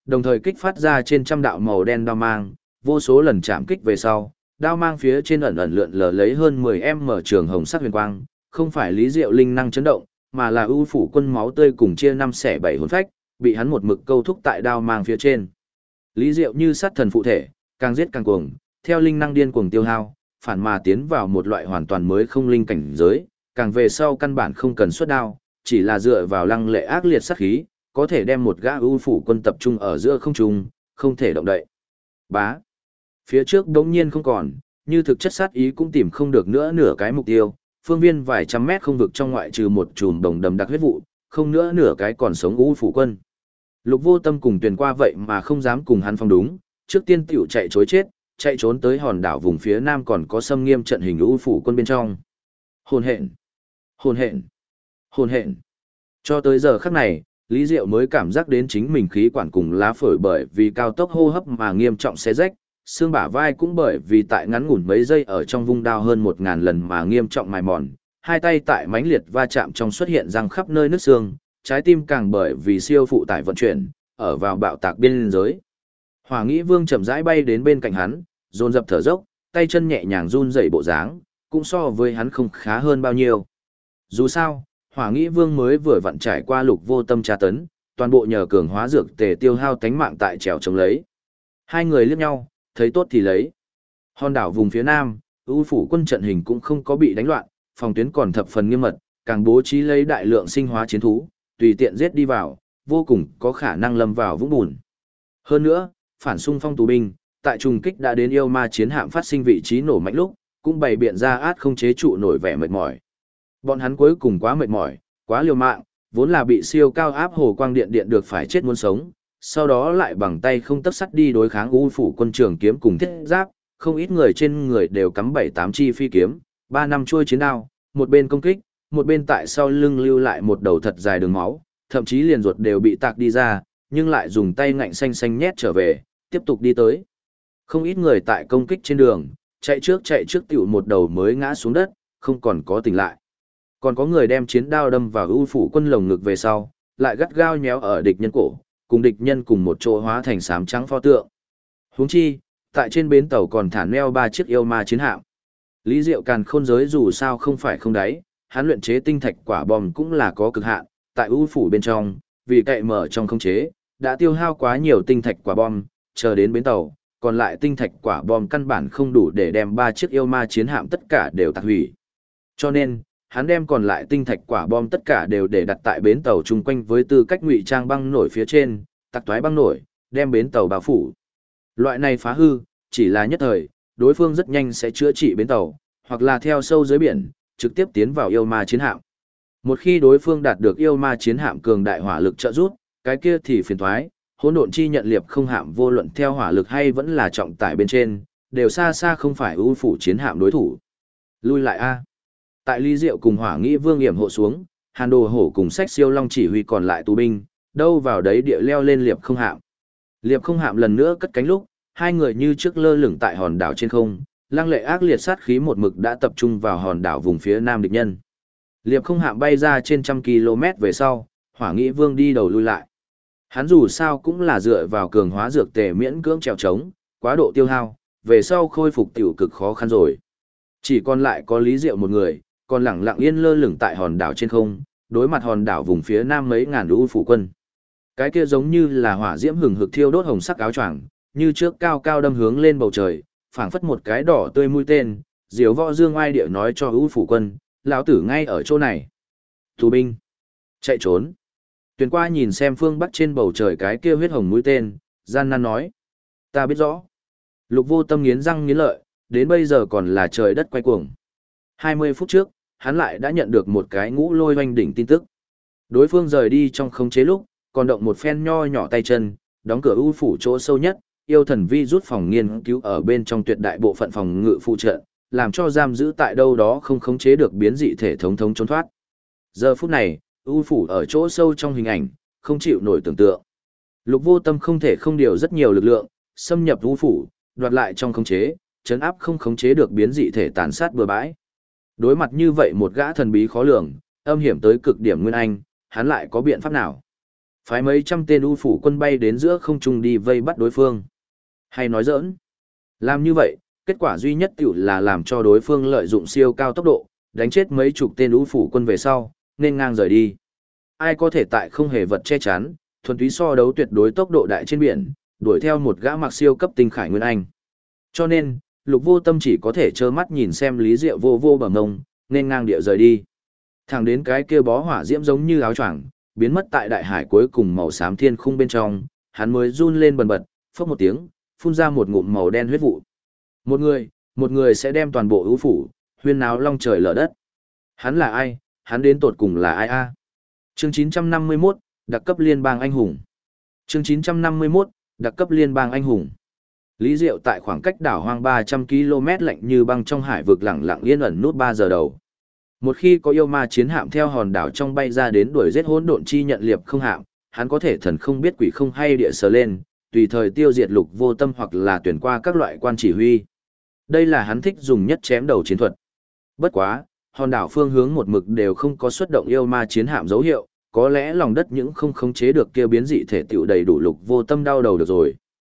Đồng thời kích phát ra trên trăm đạo màu đen đao mang, vô số lần chạm kích về sau, đao mang phía trên ẩn ẩn lượn lờ lấy hơn 10m trường hồng sắc huyền quang, không phải Lý Diệu linh năng chấn động, mà là ưu phủ quân máu tươi cùng chia năm xẻ bảy hồn phách, bị hắn một mực câu thúc tại đao mang phía trên. Lý Diệu như sát thần phụ thể, càng giết càng cuồng, theo linh năng điên cuồng tiêu hao, phản mà tiến vào một loại hoàn toàn mới không linh cảnh giới, càng về sau căn bản không cần xuất đao, chỉ là dựa vào lăng lệ ác liệt sát khí, có thể đem một gã ưu phủ quân tập trung ở giữa không trung, không thể động đậy. Bá. Phía trước đống nhiên không còn, như thực chất sát ý cũng tìm không được nữa nửa cái mục tiêu, phương viên vài trăm mét không vực trong ngoại trừ một chùm đồng đầm đặc huyết vụ, không nữa nửa cái còn sống ưu phủ quân. Lục Vô Tâm cùng Tuyền qua vậy mà không dám cùng hắn phong đúng, trước tiên tiểu chạy chối chết, chạy trốn tới hòn đảo vùng phía nam còn có xâm nghiêm trận hình ưu phủ quân bên trong. Hồn hện, hồn hện, hồn hện. Cho tới giờ khắc này, Lý Diệu mới cảm giác đến chính mình khí quản cùng lá phổi bởi vì cao tốc hô hấp mà nghiêm trọng xé rách, xương bả vai cũng bởi vì tại ngắn ngủn mấy giây ở trong vung đao hơn 1000 lần mà nghiêm trọng mài mòn, hai tay tại mãnh liệt va chạm trong xuất hiện răng khắp nơi nứt xương, trái tim càng bởi vì siêu phụ tải vận chuyển, ở vào bạo tạc biên giới. Hỏa Nghĩ Vương chậm rãi bay đến bên cạnh hắn, dồn dập thở dốc, tay chân nhẹ nhàng run rẩy bộ dáng, cũng so với hắn không khá hơn bao nhiêu. Dù sao, Hỏa Nghĩ Vương mới vừa vặn trải qua Lục Vô Tâm tra tấn, toàn bộ nhờ cường hóa dược tề tiêu hao tánh mạng tại trèo chống lấy. Hai người liếc nhau, thấy tốt thì lấy. Hòn đảo vùng phía nam, ưu phủ quân trận hình cũng không có bị đánh loạn, phòng tuyến còn thập phần nghiêm mật, càng bố trí lấy đại lượng sinh hóa chiến thú, tùy tiện giết đi vào, vô cùng có khả năng lâm vào vũng bùn. Hơn nữa, phản xung phong tù binh, tại trùng kích đã đến yêu ma chiến hạm phát sinh vị trí nổ mạnh lúc, cũng bày biện ra át không chế trụ nổi vẻ mệt mỏi. Bọn hắn cuối cùng quá mệt mỏi, quá liều mạng, vốn là bị siêu cao áp hồ quang điện điện được phải chết muốn sống, sau đó lại bằng tay không tấc sắt đi đối kháng u phủ quân trường kiếm cùng thiết giáp, không ít người trên người đều cắm 7-8 chi phi kiếm, 3 năm chuôi chiến đao, một bên công kích, một bên tại sau lưng lưu lại một đầu thật dài đường máu, thậm chí liền ruột đều bị tạc đi ra, nhưng lại dùng tay ngạnh xanh xanh nhét trở về, tiếp tục đi tới. Không ít người tại công kích trên đường, chạy trước tiểu một đầu mới ngã xuống đất, không còn có tỉnh lại. Còn có người đem chiến đao đâm vào ưu phủ quân lồng ngực về sau, lại gắt gao nhéo ở địch nhân cổ, cùng địch nhân cùng một chỗ hóa thành xám trắng pho tượng. Huống chi, tại trên bến tàu còn thả neo 3 chiếc yêu ma chiến hạm. Lý Diệu Càn khôn giới dù sao không phải không đáy, hắn luyện chế tinh thạch quả bom cũng là có cực hạn, tại ưu phủ bên trong, vì cậy mở trong không chế, đã tiêu hao quá nhiều tinh thạch quả bom, chờ đến bến tàu, còn lại tinh thạch quả bom căn bản không đủ để đem 3 chiếc yêu ma chiến hạm tất cả đều tạc hủy. Cho nên, hắn đem còn lại tinh thạch quả bom tất cả đều để đặt tại bến tàu chung quanh với tư cách ngụy trang băng nổi phía trên, tạc toái băng nổi, đem bến tàu bao phủ. Loại này phá hư, chỉ là nhất thời, đối phương rất nhanh sẽ chữa trị bến tàu, hoặc là theo sâu dưới biển, trực tiếp tiến vào yêu ma chiến hạm. Một khi đối phương đạt được yêu ma chiến hạm cường đại hỏa lực trợ giúp, cái kia thì phiền toái, hỗn độn chi nhận liệp không hạm vô luận theo hỏa lực hay vẫn là trọng tải bên trên, đều xa xa không phải ưu phủ chiến hạm đối thủ. Lui lại a. Tại Lý Diệu cùng Hỏa Nghĩ Vương yểm hộ xuống, Hàn Đồ Hổ cùng Sách Siêu Long chỉ huy còn lại tù binh, đâu vào đấy địa leo lên liệp không hạm. Liệp không hạm lần nữa cất cánh lúc, hai người như trước lơ lửng tại hòn đảo trên không, lăng lệ ác liệt sát khí một mực đã tập trung vào hòn đảo vùng phía nam địch nhân. Liệp không hạm bay ra trên 100 km về sau, Hỏa Nghĩ Vương đi đầu lui lại. Hắn dù sao cũng là dựa vào cường hóa dược tề miễn cưỡng trèo trống, quá độ tiêu hao, về sau khôi phục tiểu cực khó khăn rồi. Chỉ còn lại có Lý Diệu một người, còn lẳng lặng yên lơ lửng tại hòn đảo trên không, đối mặt hòn đảo vùng phía nam mấy ngàn lũ phủ quân. Cái kia giống như là hỏa diễm hừng hực thiêu đốt hồng sắc áo choàng, như trước cao cao đâm hướng lên bầu trời, phảng phất một cái đỏ tươi mũi tên, diều võ dương oai địa nói cho lũ phủ quân, lão tử ngay ở chỗ này. Tù binh, chạy trốn. Tuyền qua nhìn xem phương bắc trên bầu trời cái kia huyết hồng mũi tên, gian nan nói: ta biết rõ. Lục Vô Tâm nghiến răng nghiến lợi, đến bây giờ còn là trời đất quay cuồng. 20 phút trước, hắn lại đã nhận được một cái ngũ lôi hoành đỉnh tin tức. Đối phương rời đi trong khống chế lúc, còn động một phen nho nhỏ tay chân, đóng cửa ưu phủ chỗ sâu nhất, yêu thần vi rút phòng nghiên cứu ở bên trong tuyệt đại bộ phận phòng ngự phụ trợ, làm cho giam giữ tại đâu đó không khống chế được biến dị thể thống trốn thoát. Giờ phút này, ưu phủ ở chỗ sâu trong hình ảnh, không chịu nổi tưởng tượng. Lục Vô Tâm không thể không điều rất nhiều lực lượng, xâm nhập ưu phủ, đoạt lại trong khống chế, chấn áp không khống chế được biến dị thể tàn sát bừa bãi. Đối mặt như vậy một gã thần bí khó lường, âm hiểm tới cực điểm nguyên anh, hắn lại có biện pháp nào? Phái mấy trăm tên U phủ quân bay đến giữa không trung đi vây bắt đối phương. Hay nói giỡn. Làm như vậy, kết quả duy nhất tiểu là làm cho đối phương lợi dụng siêu cao tốc độ, đánh chết mấy chục tên U phủ quân về sau, nên ngang rời đi. Ai có thể tại không hề vật che chắn, thuần túy so đấu tuyệt đối tốc độ đại trên biển, đuổi theo một gã mặc siêu cấp tinh khải nguyên anh. Cho nên, Lục Vô Tâm chỉ có thể trơ mắt nhìn xem Lý Diệu vô vô bờ ngông, nên ngang địa rời đi. Thẳng đến cái kia bó hỏa diễm giống như áo choàng, biến mất tại đại hải cuối cùng màu xám thiên khung bên trong, hắn mới run lên bần bật, phốc một tiếng, phun ra một ngụm màu đen huyết vụ. Một người sẽ đem toàn bộ ưu phủ, huyên náo long trời lở đất. Hắn là ai? Hắn đến tột cùng là ai a? Chương 951, đặc cấp liên bang anh hùng. Chương 951, đặc cấp liên bang anh hùng. Lý Diệu tại khoảng cách đảo hoang 300 km lạnh như băng trong hải vực lặng lặng yên ẩn nút 3 giờ đầu. Một khi có yêu ma chiến hạm theo hòn đảo trong bay ra đến đuổi giết hỗn độn chi nhận liệp không hạm, hắn có thể thần không biết quỷ không hay địa sờ lên, tùy thời tiêu diệt Lục Vô Tâm hoặc là tuyển qua các loại quan chỉ huy. Đây là hắn thích dùng nhất chém đầu chiến thuật. Bất quá, hòn đảo phương hướng một mực đều không có xuất động yêu ma chiến hạm dấu hiệu, có lẽ lòng đất những không khống chế được kia biến dị thể tiểu đầy đủ Lục Vô Tâm đau đầu được rồi.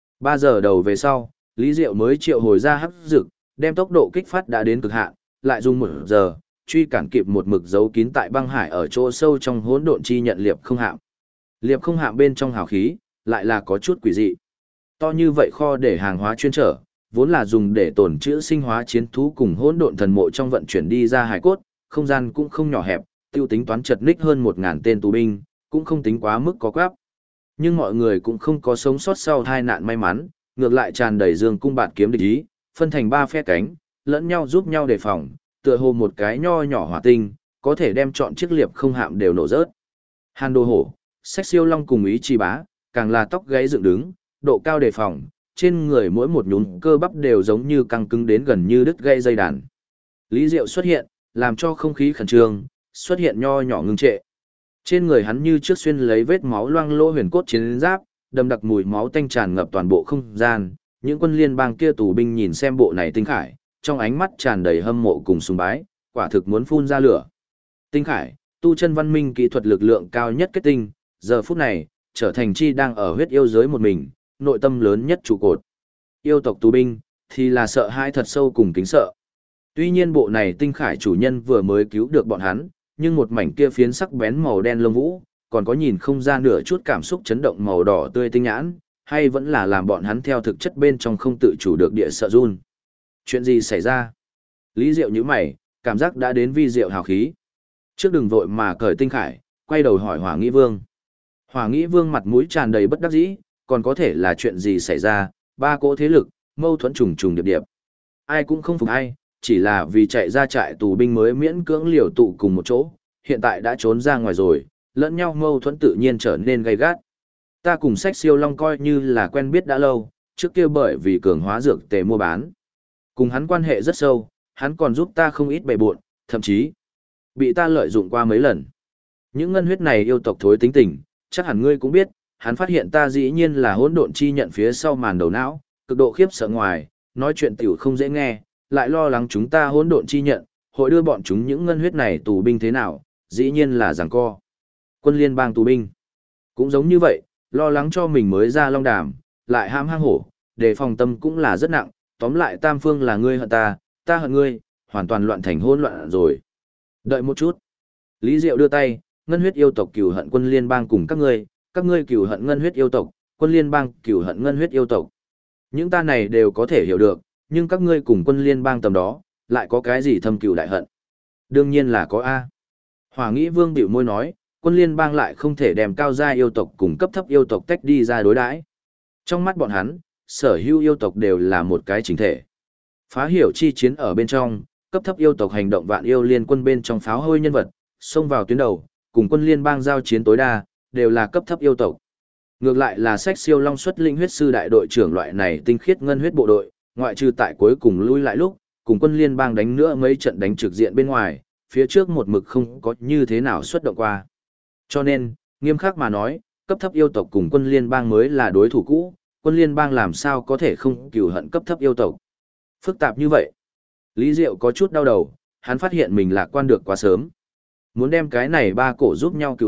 3 giờ đầu về sau, Lý Diệu mới triệu hồi ra hắc dực, đem tốc độ kích phát đã đến cực hạn, lại dùng 1 giờ, truy cản kịp một mực giấu kín tại băng hải ở chỗ sâu trong hỗn độn chi nhận liệp không hạm. Liệp không hạm bên trong hào khí, lại là có chút quỷ dị. To như vậy kho để hàng hóa chuyên trở, vốn là dùng để tồn trữ sinh hóa chiến thú cùng hỗn độn thần mộ trong vận chuyển đi ra hải cốt, không gian cũng không nhỏ hẹp, tiêu tính toán chật ních hơn 1000 tên tù binh, cũng không tính quá mức có quáp. Nhưng mọi người cũng không có sống sót sau tai nạn may mắn, ngược lại tràn đầy dương cung bạt kiếm địch ý, phân thành 3 phe cánh, lẫn nhau giúp nhau đề phòng, tựa hồ một cái nho nhỏ hỏa tinh, có thể đem chọn chiếc liệp không hạm đều nổ rớt. Hàn Đồ Hổ, Sách Siêu Long cùng Ý Chi Bá, càng là tóc gáy dựng đứng, độ cao đề phòng, trên người mỗi một nhún cơ bắp đều giống như căng cứng đến gần như đứt gãy dây đàn. Lý Diệu xuất hiện, làm cho không khí khẩn trương, xuất hiện nho nhỏ ngưng trệ. Trên người hắn như trước xuyên lấy vết máu loang lỗ huyền cốt chiến giáp, đậm đặc mùi máu tanh tràn ngập toàn bộ không gian. Những quân liên bang kia tù binh nhìn xem bộ này tinh khải, trong ánh mắt tràn đầy hâm mộ cùng sùng bái, quả thực muốn phun ra lửa. Tinh khải, tu chân văn minh kỹ thuật lực lượng cao nhất kết tinh, giờ phút này, trở thành chi đang ở huyết yêu giới một mình, nội tâm lớn nhất trụ cột. Yêu tộc tù binh, thì là sợ hãi thật sâu cùng kính sợ. Tuy nhiên bộ này tinh khải chủ nhân vừa mới cứu được bọn hắn, nhưng một mảnh kia phiến sắc bén màu đen lông vũ, còn có nhìn không ra nửa chút cảm xúc chấn động màu đỏ tươi tinh nhãn, hay vẫn là làm bọn hắn theo thực chất bên trong không tự chủ được địa sợ run. Chuyện gì xảy ra? Lý Diệu nhíu mày, cảm giác đã đến vi diệu hào khí. Trước đừng vội mà cởi tinh khải, quay đầu hỏi Hỏa Nghĩ Vương. Hỏa Nghĩ Vương mặt mũi tràn đầy bất đắc dĩ, còn có thể là chuyện gì xảy ra, 3 cỗ thế lực, mâu thuẫn trùng trùng điệp điệp. Ai cũng không phục ai, chỉ là vì chạy ra trại tù binh mới miễn cưỡng liều tụ cùng một chỗ, hiện tại đã trốn ra ngoài rồi, lẫn nhau mâu thuẫn tự nhiên trở nên gay gắt. Ta cùng Sách Siêu Long coi như là quen biết đã lâu, trước kia bởi vì cường hóa dược tề mua bán. Cùng hắn quan hệ rất sâu, hắn còn giúp ta không ít bề bộn, thậm chí bị ta lợi dụng qua mấy lần. Những ngân huyết này yêu tộc thối tính tình, chắc hẳn ngươi cũng biết, hắn phát hiện ta dĩ nhiên là hỗn độn chi nhận phía sau màn đầu não, cực độ khiếp sợ ngoài, nói chuyện tiểu không dễ nghe, lại lo lắng chúng ta hỗn độn chi nhận, hội đưa bọn chúng những ngân huyết này tù binh thế nào, dĩ nhiên là giằng co. Quân liên bang tù binh cũng giống như vậy, lo lắng cho mình mới ra long đàm, lại hãm hang hổ, đề phòng tâm cũng là rất nặng, tóm lại tam phương là ngươi hận ta, ta hận ngươi, hoàn toàn loạn thành hỗn loạn rồi. Đợi một chút. Lý Diệu đưa tay, ngân huyết yêu tộc cừu hận quân liên bang cùng các ngươi cừu hận ngân huyết yêu tộc, quân liên bang cừu hận ngân huyết yêu tộc. Những ta này đều có thể hiểu được, nhưng các ngươi cùng quân liên bang tầm đó, lại có cái gì thâm cừu đại hận? Đương nhiên là có A. Hỏa Nghĩ Vương bĩu môi nói, quân liên bang lại không thể đem cao gia yêu tộc cùng cấp thấp yêu tộc tách đi ra đối đãi. Trong mắt bọn hắn, sở hữu yêu tộc đều là một cái chỉnh thể. Phá hiểu chi chiến ở bên trong, cấp thấp yêu tộc hành động vạn yêu liên quân bên trong pháo hôi nhân vật, xông vào tuyến đầu, cùng quân liên bang giao chiến tối đa, đều là cấp thấp yêu tộc. Ngược lại là Sách Siêu Long xuất linh huyết sư đại đội trưởng loại này tinh khiết ngân huyết bộ đội, ngoại trừ tại cuối cùng lui lại lúc, cùng quân liên bang đánh nữa mấy trận đánh trực diện bên ngoài, phía trước một mực không có như thế nào xuất động qua. Cho nên, nghiêm khắc mà nói, cấp thấp yêu tộc cùng quân liên bang mới là đối thủ cũ, quân liên bang làm sao có thể không cừu hận cấp thấp yêu tộc. Phức tạp như vậy. Lý Diệu có chút đau đầu, hắn phát hiện mình lạc quan được quá sớm. Muốn đem cái này 3 cổ giúp nhau cừu hận,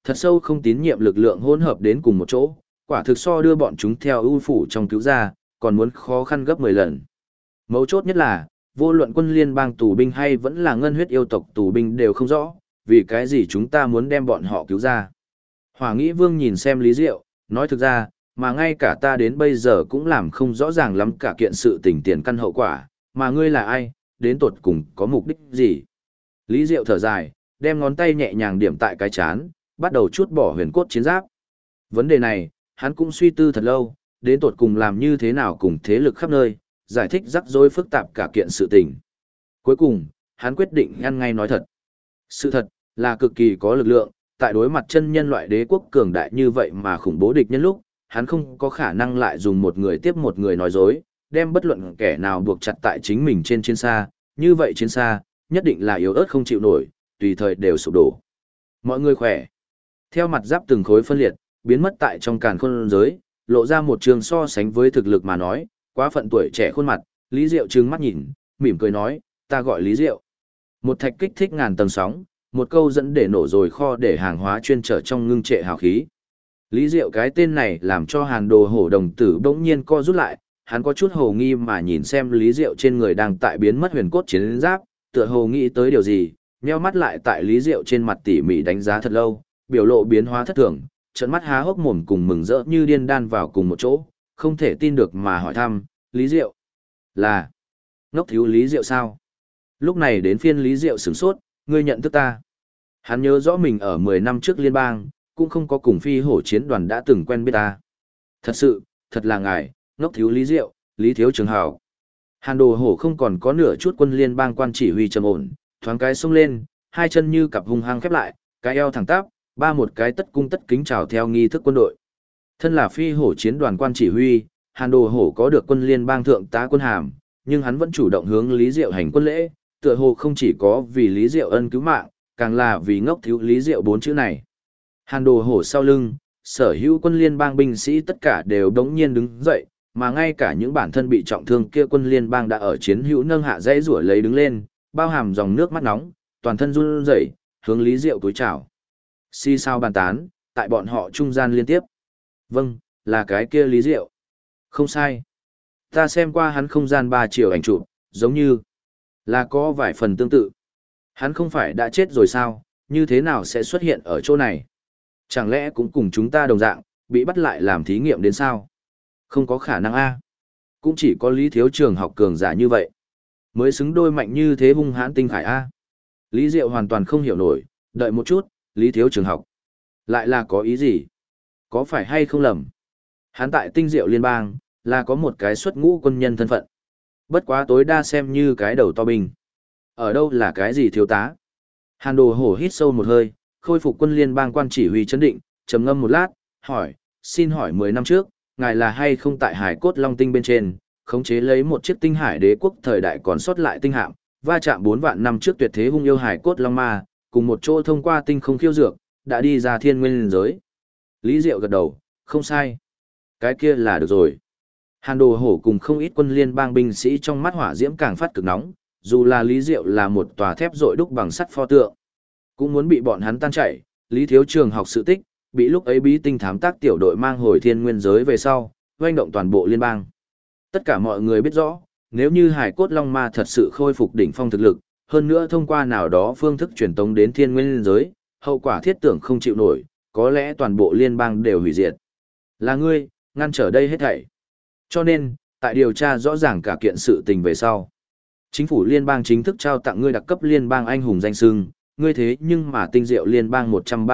thật sâu không tín nhiệm lực lượng hỗn hợp đến cùng một chỗ, quả thực so đưa bọn chúng theo ưu phủ trong cứu ra, còn muốn khó khăn gấp 10 lần. Mấu chốt nhất là, vô luận quân liên bang tù binh hay vẫn là ngân huyết yêu tộc tù binh đều không rõ, vì cái gì chúng ta muốn đem bọn họ cứu ra. Hỏa Nghĩ Vương nhìn xem Lý Diệu, nói thực ra, mà ngay cả ta đến bây giờ cũng làm không rõ ràng lắm cả kiện sự tình tiền căn hậu quả, mà ngươi là ai, đến tột cùng có mục đích gì. Lý Diệu thở dài, đem ngón tay nhẹ nhàng điểm tại cái chán, bắt đầu trút bỏ huyền cốt chiến giáp. Vấn đề này, hắn cũng suy tư thật lâu, đến tột cùng làm như thế nào cùng thế lực khắp nơi, giải thích rắc rối phức tạp cả kiện sự tình. Cuối cùng, hắn quyết định ăn ngay nói thật. Sự thật, là cực kỳ có lực lượng, tại đối mặt chân nhân loại đế quốc cường đại như vậy mà khủng bố địch nhân lúc, hắn không có khả năng lại dùng một người tiếp một người nói dối, đem bất luận kẻ nào buộc chặt tại chính mình trên chiến xa, như vậy chiến xa, nhất định là yếu ớt không chịu nổi, tùy thời đều sụp đổ. Mọi người khỏe. Theo mặt giáp từng khối phân liệt, biến mất tại trong càn khôn giới, lộ ra một trường so sánh với thực lực mà nói, quá phận tuổi trẻ khuôn mặt, Lý Diệu trừng mắt nhìn, mỉm cười nói, ta gọi Lý Diệu. Một thạch kích thích ngàn tầng sóng, một câu dẫn để nổ rồi kho để hàng hóa chuyên trở trong ngưng trệ hào khí. Lý Diệu cái tên này làm cho Hàn Đồ Hổ đồng tử bỗng nhiên co rút lại, hắn có chút hồ nghi mà nhìn xem Lý Diệu trên người đang tại biến mất huyền cốt chiến giáp, tựa hồ nghĩ tới điều gì, nheo mắt lại tại Lý Diệu trên mặt tỉ mỉ đánh giá thật lâu, biểu lộ biến hóa thất thường, trợn mắt há hốc mồm cùng mừng rỡ như điên đan vào cùng một chỗ, không thể tin được mà hỏi thăm, Lý Diệu là ngốc thiếu Lý Diệu sao? Lúc này đến phiên Lý Diệu sửng sốt, ngươi nhận thức ta. Hắn nhớ rõ mình ở 10 năm trước liên bang, cũng không có cùng phi hổ chiến đoàn đã từng quen biết ta. Thật sự, thật là ngài, ngốc thiếu Lý Diệu, Lý Thiếu Trường Hảo. Hàn Đồ Hổ không còn có nửa chút quân liên bang quan chỉ huy trầm ổn, thoáng cái xông lên, hai chân như cặp hung hăng khép lại, cái eo thẳng tắp, ba một cái tất cung tất kính chào theo nghi thức quân đội. Thân là phi hổ chiến đoàn quan chỉ huy, Hàn Đồ Hổ có được quân liên bang thượng tá quân hàm, nhưng hắn vẫn chủ động hướng Lý Diệu hành quân lễ, tựa hồ không chỉ có vì Lý Diệu ân cứu mạng, càng là vì ngốc thiếu Lý Diệu bốn chữ này. Hàn Đồ Hổ sau lưng, sở hữu quân liên bang binh sĩ tất cả đều đống nhiên đứng dậy, mà ngay cả những bản thân bị trọng thương kia quân liên bang đã ở chiến hữu nâng hạ dãy rủa lấy đứng lên, bao hàm dòng nước mắt nóng, toàn thân run rẩy, hướng Lý Diệu túi chào. Si sao bàn tán, tại bọn họ trung gian liên tiếp. Vâng, là cái kia Lý Diệu. Không sai. Ta xem qua hắn không gian 3 chiều ảnh chụp, giống như là có vài phần tương tự. Hắn không phải đã chết rồi sao, như thế nào sẽ xuất hiện ở chỗ này? Chẳng lẽ cũng cùng chúng ta đồng dạng, bị bắt lại làm thí nghiệm đến sao? Không có khả năng a. Cũng chỉ có Lý Thiếu Trường học cường giả như vậy, mới xứng đôi mạnh như thế hung hãn tinh khải a. Lý Diệu hoàn toàn không hiểu nổi, đợi một chút, Lý Thiếu Trường học. Lại là có ý gì? Có phải hay không lầm? Hắn tại Tinh Diệu Liên bang, là có một cái xuất ngũ quân nhân thân phận. Bất quá tối đa xem như cái đầu to binh. Ở đâu là cái gì thiếu tá? Hàn Đồ Hổ hít sâu một hơi, khôi phục quân liên bang quan chỉ huy chấn định, trầm ngâm một lát, hỏi, xin hỏi 10 năm trước, ngài là hay không tại Hải Cốt Long Tinh bên trên, khống chế lấy một chiếc tinh hải đế quốc thời đại còn sót lại tinh hạm, va chạm 4 vạn năm trước tuyệt thế hung yêu Hải Cốt Long Ma, cùng một chỗ thông qua tinh không khiêu dược, đã đi ra thiên nguyên giới. Lý Diệu gật đầu, không sai. Cái kia là được rồi. Hàn Đồ Hổ cùng không ít quân liên bang binh sĩ trong mắt hỏa diễm càng phát cực nóng, dù là Lý Diệu là một tòa thép rội đúc bằng sắt pho tượng, cũng muốn bị bọn hắn tan chảy. Lý Thiếu Trường học sự tích, bị lúc ấy bí tinh thám tác tiểu đội mang hồi thiên nguyên giới về sau, hoành động toàn bộ liên bang. Tất cả mọi người biết rõ, nếu như Hải Cốt Long Ma thật sự khôi phục đỉnh phong thực lực, hơn nữa thông qua nào đó phương thức truyền tống đến thiên nguyên giới, hậu quả thiết tưởng không chịu nổi, có lẽ toàn bộ liên bang đều hủy diệt. Là ngươi, ngăn trở đây hết thảy. Cho nên, tại điều tra rõ ràng cả kiện sự tình về sau, chính phủ liên bang chính thức trao tặng ngươi đặc cấp liên bang anh hùng danh xưng, ngươi thế nhưng mà Tinh Diệu liên bang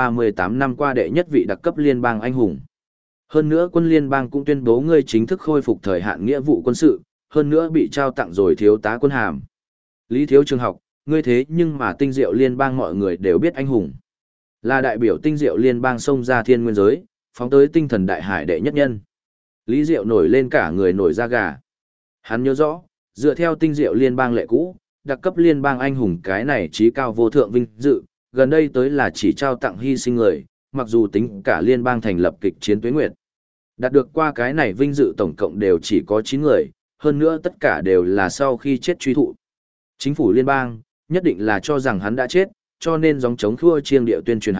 138 năm qua đệ nhất vị đặc cấp liên bang anh hùng. Hơn nữa quân liên bang cũng tuyên bố ngươi chính thức khôi phục thời hạn nghĩa vụ quân sự, hơn nữa bị trao tặng rồi thiếu tá quân hàm. Lý Thiếu Trường học, ngươi thế nhưng mà Tinh Diệu liên bang mọi người đều biết anh hùng. Là đại biểu Tinh Diệu liên bang xông ra thiên nguyên giới, phóng tới tinh thần đại hải đệ nhất nhân. Lý Diệu nổi lên cả người nổi da gà. Hắn nhớ rõ, dựa theo Tinh Diệu liên bang lệ cũ, đặc cấp liên bang anh hùng cái này chí cao vô thượng vinh dự, gần đây tới là chỉ trao tặng hy sinh người, mặc dù tính cả liên bang thành lập kịch chiến tuế nguyệt. Đạt được qua cái này vinh dự tổng cộng đều chỉ có 9 người, hơn nữa tất cả đều là sau khi chết truy thụ. Chính phủ liên bang, nhất định là cho rằng hắn đã chết, cho nên gióng chống khua chiêng điệu tuyên truyền hắn,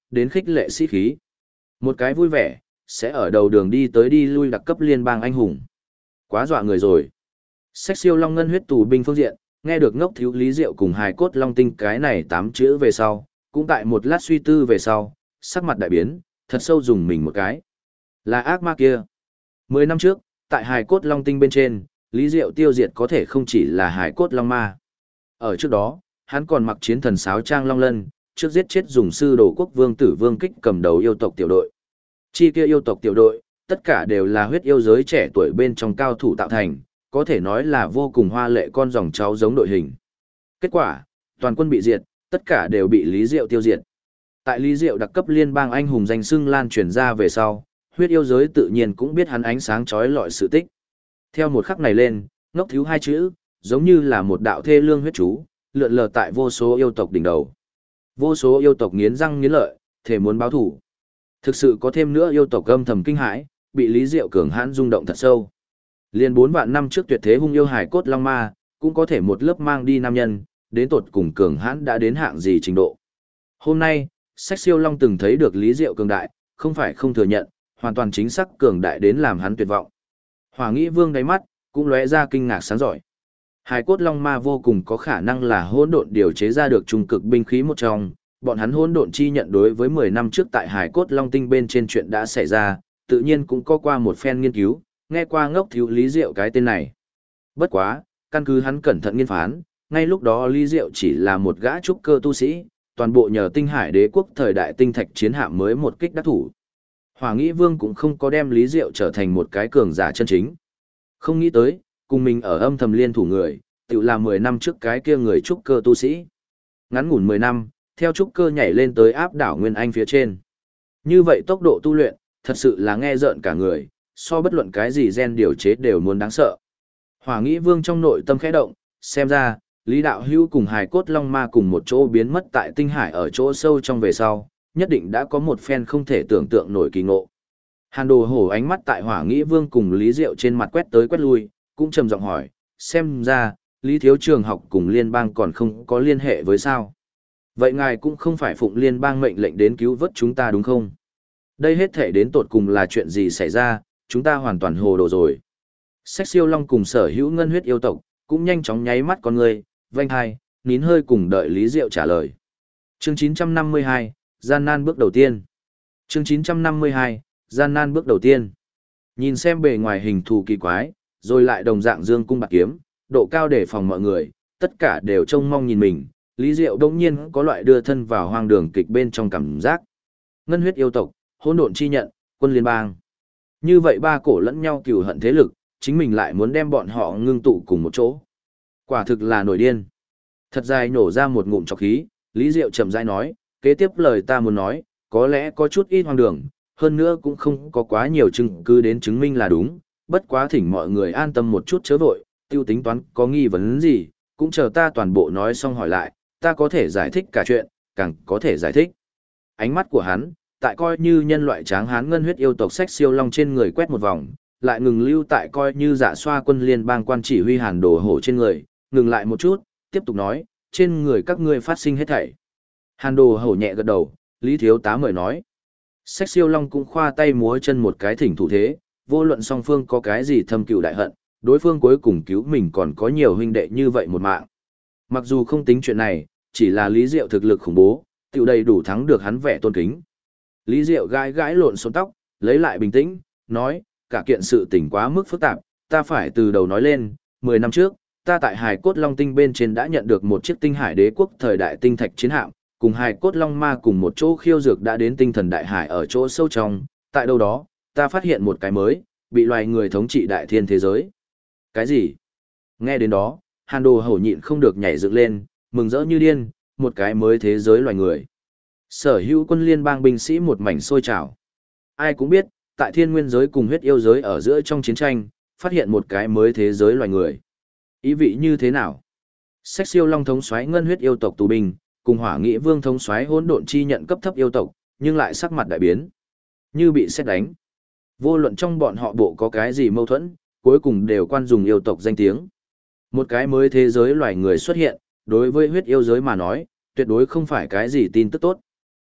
đến khích lệ sĩ khí. Một cái vui vẻ, sẽ ở đầu đường đi tới đi lui đặc cấp liên bang anh hùng. Quá dọa người rồi. Sách siêu long ngân huyết tù binh phương diện, nghe được ngốc thiếu Lý Diệu cùng hài cốt long tinh cái này 8 chữ về sau, cũng tại một lát suy tư về sau, sắc mặt đại biến, thật sâu dùng mình một cái. Là ác ma kia. 10 năm trước, tại hài cốt long tinh bên trên, Lý Diệu tiêu diệt có thể không chỉ là hài cốt long ma. Ở trước đó, hắn còn mặc chiến thần sáo trang long lân, trước giết chết dùng sư đồ quốc vương tử vương kích cầm đầu yêu tộc tiểu đội. Chi kia yêu tộc tiểu đội, tất cả đều là huyết yêu giới trẻ tuổi bên trong cao thủ tạo thành, có thể nói là vô cùng hoa lệ con dòng cháu giống đội hình. Kết quả, toàn quân bị diệt, tất cả đều bị Lý Diệu tiêu diệt. Tại Lý Diệu đặc cấp liên bang anh hùng danh xưng lan truyền ra về sau, huyết yêu giới tự nhiên cũng biết hắn ánh sáng chói lọi sự tích. Theo một khắc này lên, ngốc thiếu 2 chữ, giống như là một đạo thê lương huyết chú, lượn lờ tại vô số yêu tộc đỉnh đầu. Vô số yêu tộc nghiến răng nghiến lợi, thể muốn báo thủ. Thực sự có thêm nữa yêu tộc âm thầm kinh hãi, bị Lý Diệu cường hãn rung động thật sâu. Liên 4 vạn năm trước tuyệt thế hung yêu hải cốt long ma, cũng có thể một lớp mang đi nam nhân, đến tột cùng cường hãn đã đến hạng gì trình độ. Hôm nay, sách siêu long từng thấy được Lý Diệu cường đại, không phải không thừa nhận, hoàn toàn chính xác cường đại đến làm hắn tuyệt vọng. Hỏa Nghĩ Vương đáy mắt cũng lóe ra kinh ngạc sáng giỏi. Hải cốt long ma vô cùng có khả năng là hỗn độn điều chế ra được trung cực binh khí một trong, bọn hắn hỗn độn chi nhận đối với 10 năm trước tại Hải cốt long tinh bên trên chuyện đã xảy ra, tự nhiên cũng có qua một phen nghiên cứu, nghe qua ngốc thiếu Lý Diệu cái tên này. Bất quá, căn cứ hắn cẩn thận nghiên phán, ngay lúc đó Lý Diệu chỉ là một gã trúc cơ tu sĩ, toàn bộ nhờ Tinh Hải Đế quốc thời đại tinh thạch chiến hạm mới một kích đắc thủ. Hỏa Nghĩ Vương cũng không có đem Lý Diệu trở thành một cái cường giả chân chính. Không nghĩ tới, cùng mình ở âm thầm liên thủ người, tự là 10 năm trước cái kia người trúc cơ tu sĩ. Ngắn ngủn 10 năm, theo trúc cơ nhảy lên tới áp đảo Nguyên Anh phía trên. Như vậy tốc độ tu luyện, thật sự là nghe rợn cả người, so bất luận cái gì gen điều chế đều muốn đáng sợ. Hỏa Nghĩ Vương trong nội tâm khẽ động, xem ra, Lý Đạo Hữu cùng hài cốt long ma cùng một chỗ biến mất tại tinh hải ở chỗ sâu trong về sau, nhất định đã có một phen không thể tưởng tượng nổi kỳ ngộ. Hàn Đồ Hổ ánh mắt tại Hỏa Nghĩ Vương cùng Lý Diệu trên mặt quét tới quét lui, cũng trầm giọng hỏi, xem ra, Lý Thiếu Trường học cùng liên bang còn không có liên hệ với sao. Vậy ngài cũng không phải phụng liên bang mệnh lệnh đến cứu vớt chúng ta đúng không? Đây hết thể đến tột cùng là chuyện gì xảy ra, chúng ta hoàn toàn hồ đồ rồi. Sách siêu long cùng sở hữu ngân huyết yêu tộc, cũng nhanh chóng nháy mắt con người, vênh hai, nín hơi cùng đợi Lý Diệu trả lời. Chương 952, gian nan bước đầu tiên. Chương 952, gian nan bước đầu tiên. Nhìn xem bề ngoài hình thù kỳ quái, rồi lại đồng dạng dương cung bạc kiếm, độ cao để phòng mọi người, tất cả đều trông mong nhìn mình, Lý Diệu đông nhiên có loại đưa thân vào hoang đường kịch bên trong cảm giác. Ngân huyết yêu tộc, hỗn độn chi nhận, quân liên bang. Như vậy ba cổ lẫn nhau cừu hận thế lực, chính mình lại muốn đem bọn họ ngưng tụ cùng một chỗ. Quả thực là nổi điên. Thật dài nổ ra một ngụm trọc khí, Lý Diệu chậm rãi nói, kế tiếp lời ta muốn nói, có lẽ có chút ít hoang đường, hơn nữa cũng không có quá nhiều chứng cứ đến chứng minh là đúng, bất quá thỉnh mọi người an tâm một chút chớ vội, tiêu tính toán có nghi vấn gì, cũng chờ ta toàn bộ nói xong hỏi lại, ta có thể giải thích cả chuyện, càng có thể giải thích. Ánh mắt của hắn, tại coi như nhân loại tráng hán ngân huyết yêu tộc sách siêu long trên người quét một vòng, lại ngừng lưu tại coi như dạ xoa quân liên bang quan chỉ huy Hàn Đồ Hổ trên người, ngừng lại một chút, tiếp tục nói, trên người các ngươi phát sinh hết thảy. Hàn Đồ Hổ nhẹ gật đầu, Lý Thiếu Tá mời nói. Sách siêu long cũng khoa tay múa chân một cái thỉnh thủ thế, vô luận song phương có cái gì thâm cừu đại hận, đối phương cuối cùng cứu mình còn có nhiều huynh đệ như vậy một mạng. Mặc dù không tính chuyện này, chỉ là Lý Diệu thực lực khủng bố, tiểu đầy đủ thắng được hắn vẻ tôn kính. Lý Diệu gãi gãi lộn xộn tóc, lấy lại bình tĩnh, nói, cả kiện sự tình quá mức phức tạp, ta phải từ đầu nói lên, 10 năm trước, ta tại Hải Cốt Long Tinh bên trên đã nhận được một chiếc Tinh Hải Đế quốc thời đại tinh thạch chiến hạm, cùng Hải Cốt Long Ma cùng một chỗ khiêu dược đã đến tinh thần đại hải ở chỗ sâu trong, tại đâu đó, ta phát hiện một cái mới, bị loài người thống trị đại thiên thế giới. Cái gì? Nghe đến đó, Hàn Đồ Hổ nhịn không được nhảy dựng lên, mừng rỡ như điên, một cái mới thế giới loài người. Sở hữu quân liên bang binh sĩ một mảnh sôi trào. Ai cũng biết, tại thiên nguyên giới cùng huyết yêu giới ở giữa trong chiến tranh, phát hiện một cái mới thế giới loài người. Ý vị như thế nào? Sách siêu long thống soái ngân huyết yêu tộc tù binh, cùng Hỏa Nghĩ Vương thống soái hỗn độn chi nhận cấp thấp yêu tộc, nhưng lại sắc mặt đại biến. Như bị sét đánh. Vô luận trong bọn họ bộ có cái gì mâu thuẫn, cuối cùng đều quan dùng yêu tộc danh tiếng. Một cái mới thế giới loài người xuất hiện, đối với huyết yêu giới mà nói, tuyệt đối không phải cái gì tin tức tốt.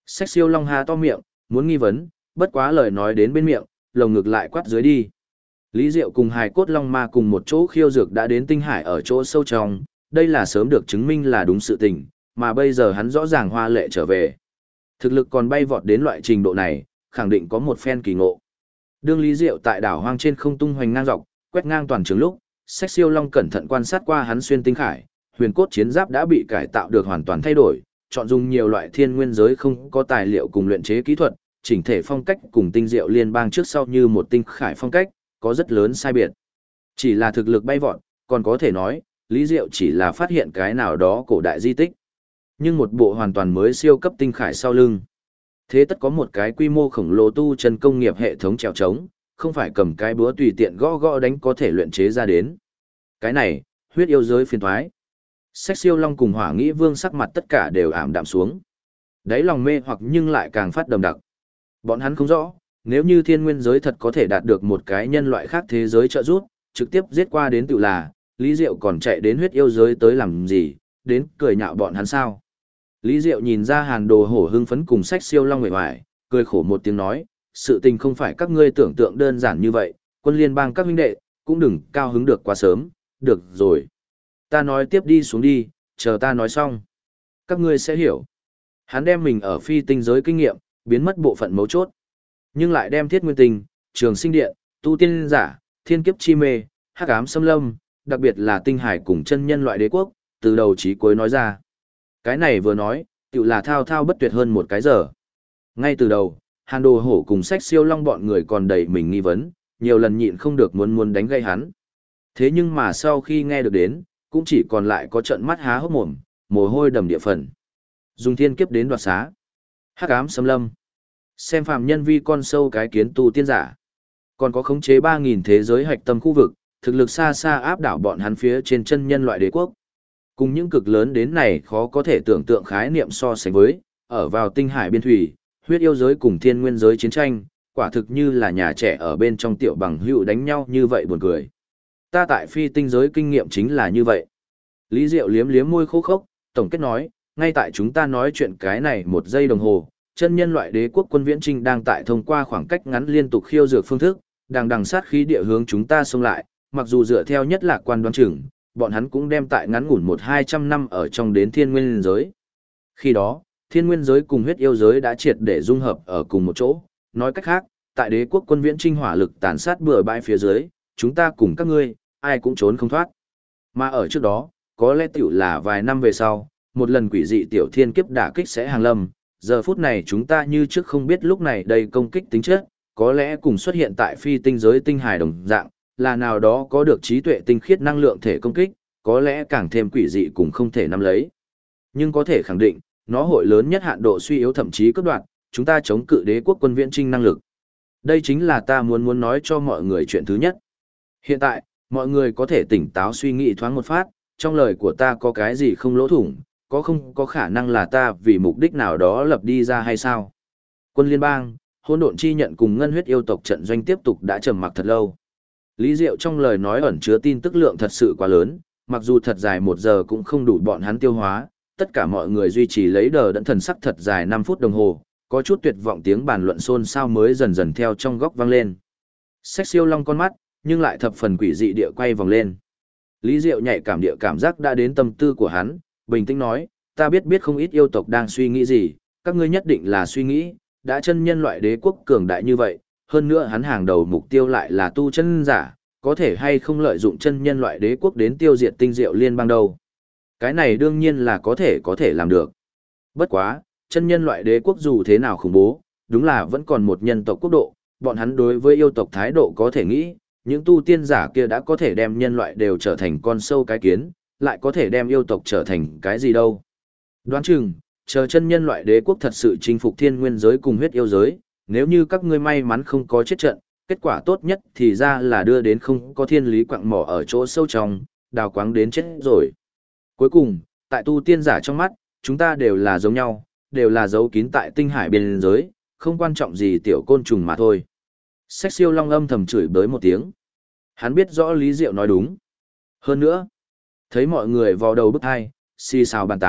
Sách siêu long há to miệng, muốn nghi vấn, bất quá lời nói đến bên miệng, lồng ngực lại quát dưới đi. Lý Diệu cùng hài cốt long ma cùng một chỗ khiêu dược đã đến tinh hải ở chỗ sâu trong, đây là sớm được chứng minh là đúng sự tình, mà bây giờ hắn rõ ràng hoa lệ trở về. Thực lực còn bay vọt đến loại trình độ này, khẳng định có một phen kỳ ngộ. Đương Lý Diệu tại đảo hoang trên không tung hoành ngang dọc, quét ngang toàn trường lúc, Sách siêu long cẩn thận quan sát qua hắn xuyên tinh khải, huyền cốt chiến giáp đã bị cải tạo được hoàn toàn thay đổi, chọn dùng nhiều loại thiên nguyên giới không có tài liệu cùng luyện chế kỹ thuật, chỉnh thể phong cách cùng tinh diệu liên bang trước sau như một tinh khải phong cách, có rất lớn sai biệt. Chỉ là thực lực bay vọt, còn có thể nói, Lý Diệu chỉ là phát hiện cái nào đó cổ đại di tích. Nhưng một bộ hoàn toàn mới siêu cấp tinh khải sau lưng. Thế tất có một cái quy mô khổng lồ tu chân công nghiệp hệ thống trèo trống, không phải cầm cái búa tùy tiện gõ gõ đánh có thể luyện chế ra đến. Cái này, huyết yêu giới phiền thoái. Sách siêu long cùng hỏa nghĩ vương sắc mặt tất cả đều ảm đạm xuống. Đáy lòng mê hoặc nhưng lại càng phát đầm đặc. Bọn hắn không rõ, nếu như thiên nguyên giới thật có thể đạt được một cái nhân loại khác thế giới trợ giúp, trực tiếp giết qua đến tự là, Lý Diệu còn chạy đến huyết yêu giới tới làm gì, đến cười nhạo bọn hắn sao. Lý Diệu nhìn ra Hàn Đồ Hổ hưng phấn cùng sách siêu long nguệ hoài, cười khổ một tiếng nói, sự tình không phải các ngươi tưởng tượng đơn giản như vậy, quân liên bang các huynh đệ, cũng đừng cao hứng được quá sớm, được rồi. Ta nói tiếp đi xuống đi, chờ ta nói xong. Các ngươi sẽ hiểu. Hắn đem mình ở phi tinh giới kinh nghiệm, biến mất bộ phận mấu chốt. Nhưng lại đem thiết nguyên tinh, trường sinh điện, tu tiên giả, thiên kiếp chi mê, hắc ám xâm lâm, đặc biệt là tinh hải cùng chân nhân loại đế quốc, từ đầu chí cuối nói ra. Cái này vừa nói, tự là thao thao bất tuyệt hơn một cái giờ. Ngay từ đầu, Hàn Đồ Hổ cùng sách siêu long bọn người còn đầy mình nghi vấn, nhiều lần nhịn không được muốn đánh gây hắn. Thế nhưng mà sau khi nghe được đến, cũng chỉ còn lại có trận mắt há hốc mồm, mồ hôi đầm địa phần. Dùng thiên kiếp đến đoạt xá. Hắc ám xâm lâm. Xem phàm nhân vi con sâu cái kiến tu tiên giả. Còn có khống chế 3.000 thế giới hạch tâm khu vực, thực lực xa xa áp đảo bọn hắn phía trên chân nhân loại đế quốc. Cùng những cực lớn đến này khó có thể tưởng tượng khái niệm so sánh với, ở vào tinh hải biên thủy, huyết yêu giới cùng thiên nguyên giới chiến tranh, quả thực như là nhà trẻ ở bên trong tiểu bằng hữu đánh nhau như vậy buồn cười. Ta tại phi tinh giới kinh nghiệm chính là như vậy. Lý Diệu liếm liếm môi khô khốc, tổng kết nói, ngay tại chúng ta nói chuyện cái này 1 giây đồng hồ, chân nhân loại đế quốc quân viễn trinh đang tại thông qua khoảng cách ngắn liên tục khiêu dược phương thức, đằng sát khí địa hướng chúng ta xông lại, mặc dù dựa theo nhất lạc quan đoán chừng, bọn hắn cũng đem tại ngắn ngủn 100-200 năm ở trong đến thiên nguyên giới. Khi đó, thiên nguyên giới cùng huyết yêu giới đã triệt để dung hợp ở cùng một chỗ, nói cách khác, tại đế quốc quân viễn trinh hỏa lực tàn sát bừa bãi phía dưới, chúng ta cùng các ngươi, ai cũng trốn không thoát. Mà ở trước đó, có lẽ tiểu là vài năm về sau, một lần quỷ dị tiểu thiên kiếp đả kích sẽ hàng lâm, giờ phút này chúng ta như trước không biết lúc này đây công kích tính chất, có lẽ cùng xuất hiện tại phi tinh giới tinh hài đồng dạng, là nào đó có được trí tuệ tinh khiết năng lượng thể công kích, có lẽ càng thêm quỷ dị cũng không thể nắm lấy. Nhưng có thể khẳng định, nó hội lớn nhất hạn độ suy yếu thậm chí cấp đoạn, chúng ta chống cự đế quốc quân viễn trinh năng lực. Đây chính là ta muốn nói cho mọi người chuyện thứ nhất. Hiện tại, mọi người có thể tỉnh táo suy nghĩ thoáng một phát, trong lời của ta có cái gì không lỗ thủng, có không có khả năng là ta vì mục đích nào đó lập đi ra hay sao? Quân liên bang, hỗn độn chi nhận cùng ngân huyết yêu tộc trận doanh tiếp tục đã trầm mặc thật lâu. Lý Diệu trong lời nói ẩn chứa tin tức lượng thật sự quá lớn, mặc dù thật dài 1 giờ cũng không đủ bọn hắn tiêu hóa, tất cả mọi người duy trì lấy đờ đẫn thần sắc thật dài 5 phút đồng hồ, có chút tuyệt vọng tiếng bàn luận xôn xao mới dần dần theo trong góc vang lên. Sách siêu long con mắt, nhưng lại thập phần quỷ dị địa quay vòng lên. Lý Diệu nhạy cảm địa cảm giác đã đến tâm tư của hắn, bình tĩnh nói, ta biết không ít yêu tộc đang suy nghĩ gì, các ngươi nhất định là suy nghĩ, đã chân nhân loại đế quốc cường đại như vậy, hơn nữa hắn hàng đầu mục tiêu lại là tu chân giả, có thể hay không lợi dụng chân nhân loại đế quốc đến tiêu diệt tinh diệu liên bang đâu. Cái này đương nhiên là có thể làm được. Bất quá, chân nhân loại đế quốc dù thế nào khủng bố, đúng là vẫn còn một nhân tộc quốc độ, bọn hắn đối với yêu tộc thái độ có thể nghĩ, những tu tiên giả kia đã có thể đem nhân loại đều trở thành con sâu cái kiến, lại có thể đem yêu tộc trở thành cái gì đâu. Đoán chừng, chờ chân nhân loại đế quốc thật sự chinh phục thiên nguyên giới cùng huyết yêu giới, nếu như các ngươi may mắn không có chết trận, kết quả tốt nhất thì ra là đưa đến không có thiên lý quặng mỏ ở chỗ sâu trong, đào quáng đến chết rồi. Cuối cùng, tại tu tiên giả trong mắt, chúng ta đều là giống nhau, đều là giấu kín tại tinh hải biên giới, không quan trọng gì tiểu côn trùng mà thôi. Sách siêu long âm thầm chửi bới một tiếng. Hắn biết rõ Lý Diệu nói đúng. Hơn nữa, thấy mọi người vào đầu bức hai, xì xào bàn tán,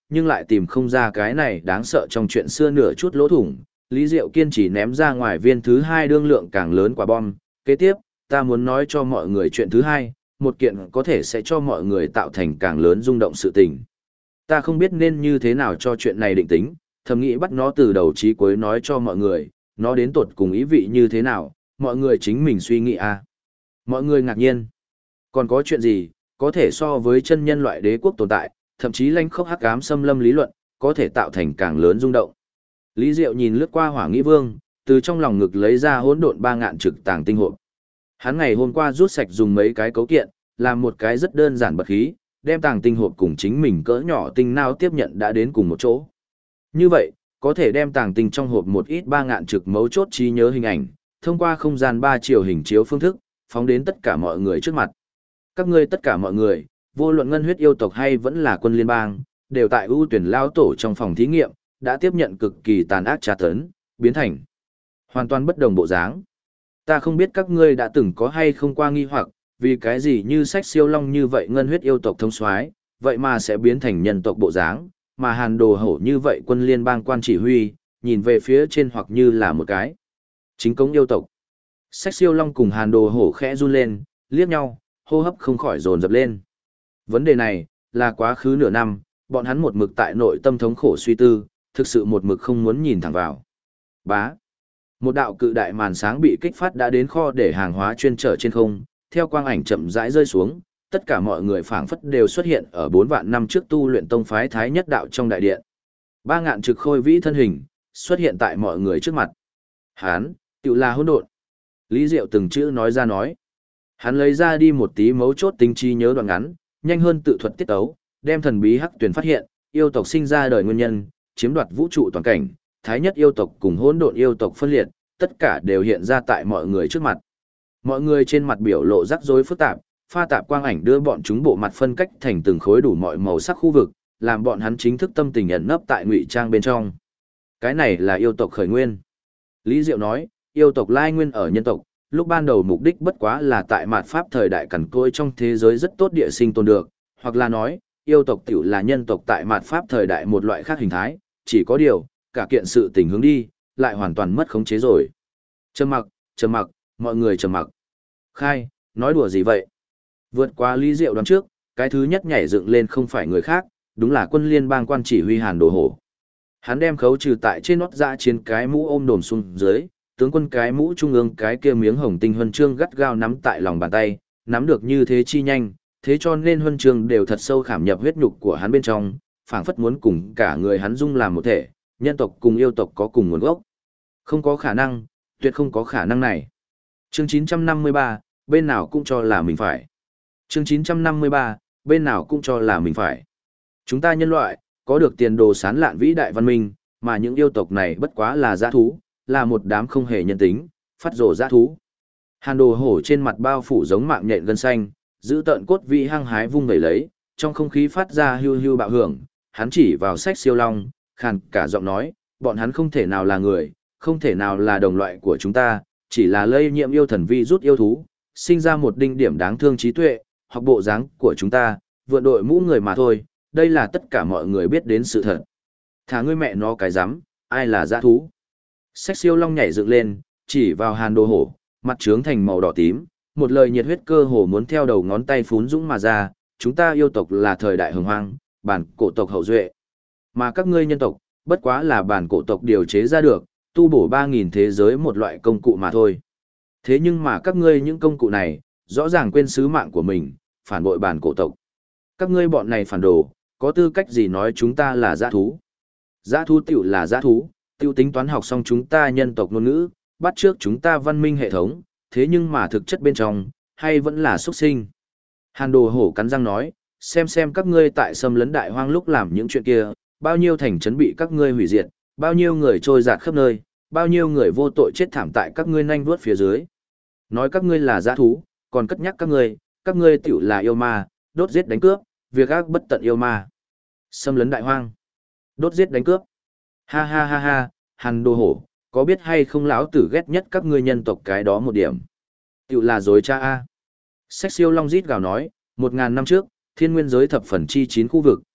nhưng lại tìm không ra cái này đáng sợ trong chuyện xưa nửa chút lỗ thủng. Lý Diệu kiên trì ném ra ngoài viên thứ hai đương lượng càng lớn quả bom. Kế tiếp, ta muốn nói cho mọi người chuyện thứ hai, một kiện có thể sẽ cho mọi người tạo thành càng lớn rung động sự tình. Ta không biết nên như thế nào cho chuyện này định tính, thầm nghĩ bắt nó từ đầu chí cuối nói cho mọi người, nó đến tột cùng ý vị như thế nào, mọi người chính mình suy nghĩ à. Mọi người ngạc nhiên. Còn có chuyện gì, có thể so với chân nhân loại đế quốc tồn tại, thậm chí lanh khốc hắc ám xâm lâm lý luận, có thể tạo thành càng lớn rung động. Lý Diệu nhìn lướt qua Hỏa Nghĩ Vương, từ trong lòng ngực lấy ra hỗn độn 3.000 trực tàng tinh hộp. Hắn ngày hôm qua rút sạch dùng mấy cái cấu kiện, làm một cái rất đơn giản bật khí, đem tàng tinh hộp cùng chính mình cỡ nhỏ tinh não tiếp nhận đã đến cùng một chỗ. Như vậy, có thể đem tàng tinh trong hộp một ít 3.000 trực mấu chốt trí nhớ hình ảnh, thông qua không gian 3 chiều hình chiếu phương thức, phóng đến tất cả mọi người trước mặt. Các ngươi tất cả mọi người, vô luận ngân huyết yêu tộc hay vẫn là quân liên bang, đều tại ưu tuyển lao tổ trong phòng thí nghiệm, đã tiếp nhận cực kỳ tàn ác tra tấn, biến thành hoàn toàn bất đồng bộ dáng. Ta không biết các ngươi đã từng có hay không qua nghi hoặc, vì cái gì như sách siêu long như vậy ngân huyết yêu tộc thông soái, vậy mà sẽ biến thành nhân tộc bộ dáng, mà Hàn Đồ Hổ như vậy quân liên bang quan chỉ huy, nhìn về phía trên hoặc như là một cái chính cống yêu tộc. Sách siêu long cùng Hàn Đồ Hổ khẽ run lên, liếc nhau, hô hấp không khỏi dồn dập lên. Vấn đề này, là quá khứ nửa năm, bọn hắn một mực tại nội tâm thống khổ suy tư, thực sự một mực không muốn nhìn thẳng vào. Bá. Một đạo cự đại màn sáng bị kích phát đã đến kho để hàng hóa chuyên trở trên không, theo quang ảnh chậm rãi rơi xuống, tất cả mọi người phảng phất đều xuất hiện ở 4 vạn năm trước tu luyện tông phái Thái Nhất Đạo trong đại điện. 3.000 trực khôi vĩ thân hình, xuất hiện tại mọi người trước mặt. Hán, tự là hỗn độn. Lý Diệu từng chữ nói ra nói. Hắn lấy ra đi một tí mấu chốt tính trí nhớ đoạn ngắn, nhanh hơn tự thuật tiết tấu, đem thần bí hắc tuyển phát hiện, yêu tộc sinh ra đời nguyên nhân, chiếm đoạt vũ trụ toàn cảnh, Thái Nhất yêu tộc cùng hỗn độn yêu tộc phân liệt, tất cả đều hiện ra tại mọi người trước mặt. Mọi người trên mặt biểu lộ rắc rối phức tạp, pha tạp quang ảnh đưa bọn chúng bộ mặt phân cách thành từng khối đủ mọi màu sắc khu vực, làm bọn hắn chính thức tâm tình ẩn nấp tại ngụy trang bên trong. Cái này là yêu tộc khởi nguyên. Lý Diệu nói, yêu tộc lai nguyên ở nhân tộc, lúc ban đầu mục đích bất quá là tại mạt pháp thời đại cằn cỗi trong thế giới rất tốt địa sinh tồn được, hoặc là nói, yêu tộc tiểu là nhân tộc tại mạt pháp thời đại một loại khác hình thái, chỉ có điều, cả kiện sự tình hướng đi, lại hoàn toàn mất khống chế rồi. Trầm mặc, mọi người trầm mặc. Khai, nói đùa gì vậy? Vượt qua Lý Diệu đoán trước, cái thứ nhất nhảy dựng lên không phải người khác, đúng là quân liên bang quan chỉ huy Hàn Đồ Hổ. Hắn đem khấu trừ tại trên nót dã chiến cái mũ ôm đồm xuống dưới, tướng quân cái mũ trung ương cái kia miếng hồng tinh huân chương gắt gao nắm tại lòng bàn tay, nắm được như thế chi nhanh, thế cho nên huân chương đều thật sâu khảm nhập huyết nhục của hắn bên trong, phảng phất muốn cùng cả người hắn dung làm một thể, nhân tộc cùng yêu tộc có cùng nguồn gốc. Không có khả năng, tuyệt không có khả năng này. Chương 953, bên nào cũng cho là mình phải. Chương 953, bên nào cũng cho là mình phải. Chúng ta nhân loại, có được tiền đồ sáng lạn vĩ đại văn minh, mà những yêu tộc này bất quá là dã thú, là một đám không hề nhân tính, phát rồ dã thú. Hàn Đồ Hổ trên mặt bao phủ giống mạng nhện gân xanh, giữ tợn cốt vị hăng hái vung vẩy lấy, trong không khí phát ra hưu hưu bạo hưởng, hắn chỉ vào sách siêu long, khàn cả giọng nói, bọn hắn không thể nào là người, không thể nào là đồng loại của chúng ta, chỉ là lây nhiễm yêu thần vi rút yêu thú, sinh ra một đinh điểm đáng thương trí tuệ, học bộ dáng của chúng ta, vượn đội mũ người mà thôi, đây là tất cả mọi người biết đến sự thật. Thả ngươi mẹ nó cái rắm, ai là dã thú? Sách siêu long nhảy dựng lên, chỉ vào Hàn Đồ Hổ, mặt trướng thành màu đỏ tím, một lời nhiệt huyết cơ hồ muốn theo đầu ngón tay phún dũng mà ra, chúng ta yêu tộc là thời đại hồng hoang, bản cổ tộc hậu duệ. Mà các ngươi nhân tộc, bất quá là bản cổ tộc điều chế ra được, tu bổ 3.000 thế giới một loại công cụ mà thôi. Thế nhưng mà các ngươi những công cụ này, rõ ràng quên sứ mạng của mình, phản bội bản cổ tộc. Các ngươi bọn này phản đồ, có tư cách gì nói chúng ta là dã thú? Dã thú tiểu là dã thú, tiêu tính toán học xong chúng ta nhân tộc ngôn ngữ, bắt trước chúng ta văn minh hệ thống, thế nhưng mà thực chất bên trong, hay vẫn là xuất sinh. Hàn Đồ Hổ cắn răng nói, xem các ngươi tại xâm lấn đại hoang lúc làm những chuyện kia, bao nhiêu thành trấn bị các ngươi hủy diệt, bao nhiêu người trôi dạt khắp nơi, bao nhiêu người vô tội chết thảm tại các ngươi nanh vuốt phía dưới. Nói các ngươi là dã thú, còn cất nhắc các ngươi tiểu là yêu ma, đốt giết đánh cướp, việc ác bất tận yêu ma. Xâm lấn đại hoang, đốt giết đánh cướp. Ha ha ha ha, Hàn Đồ Hổ, có biết hay không lão tử ghét nhất các ngươi nhân tộc cái đó một điểm. Tiểu là dối cha a. Sách siêu long rít gào nói, 1.000 năm trước, thiên nguyên giới thập phần chi 9 khu vực,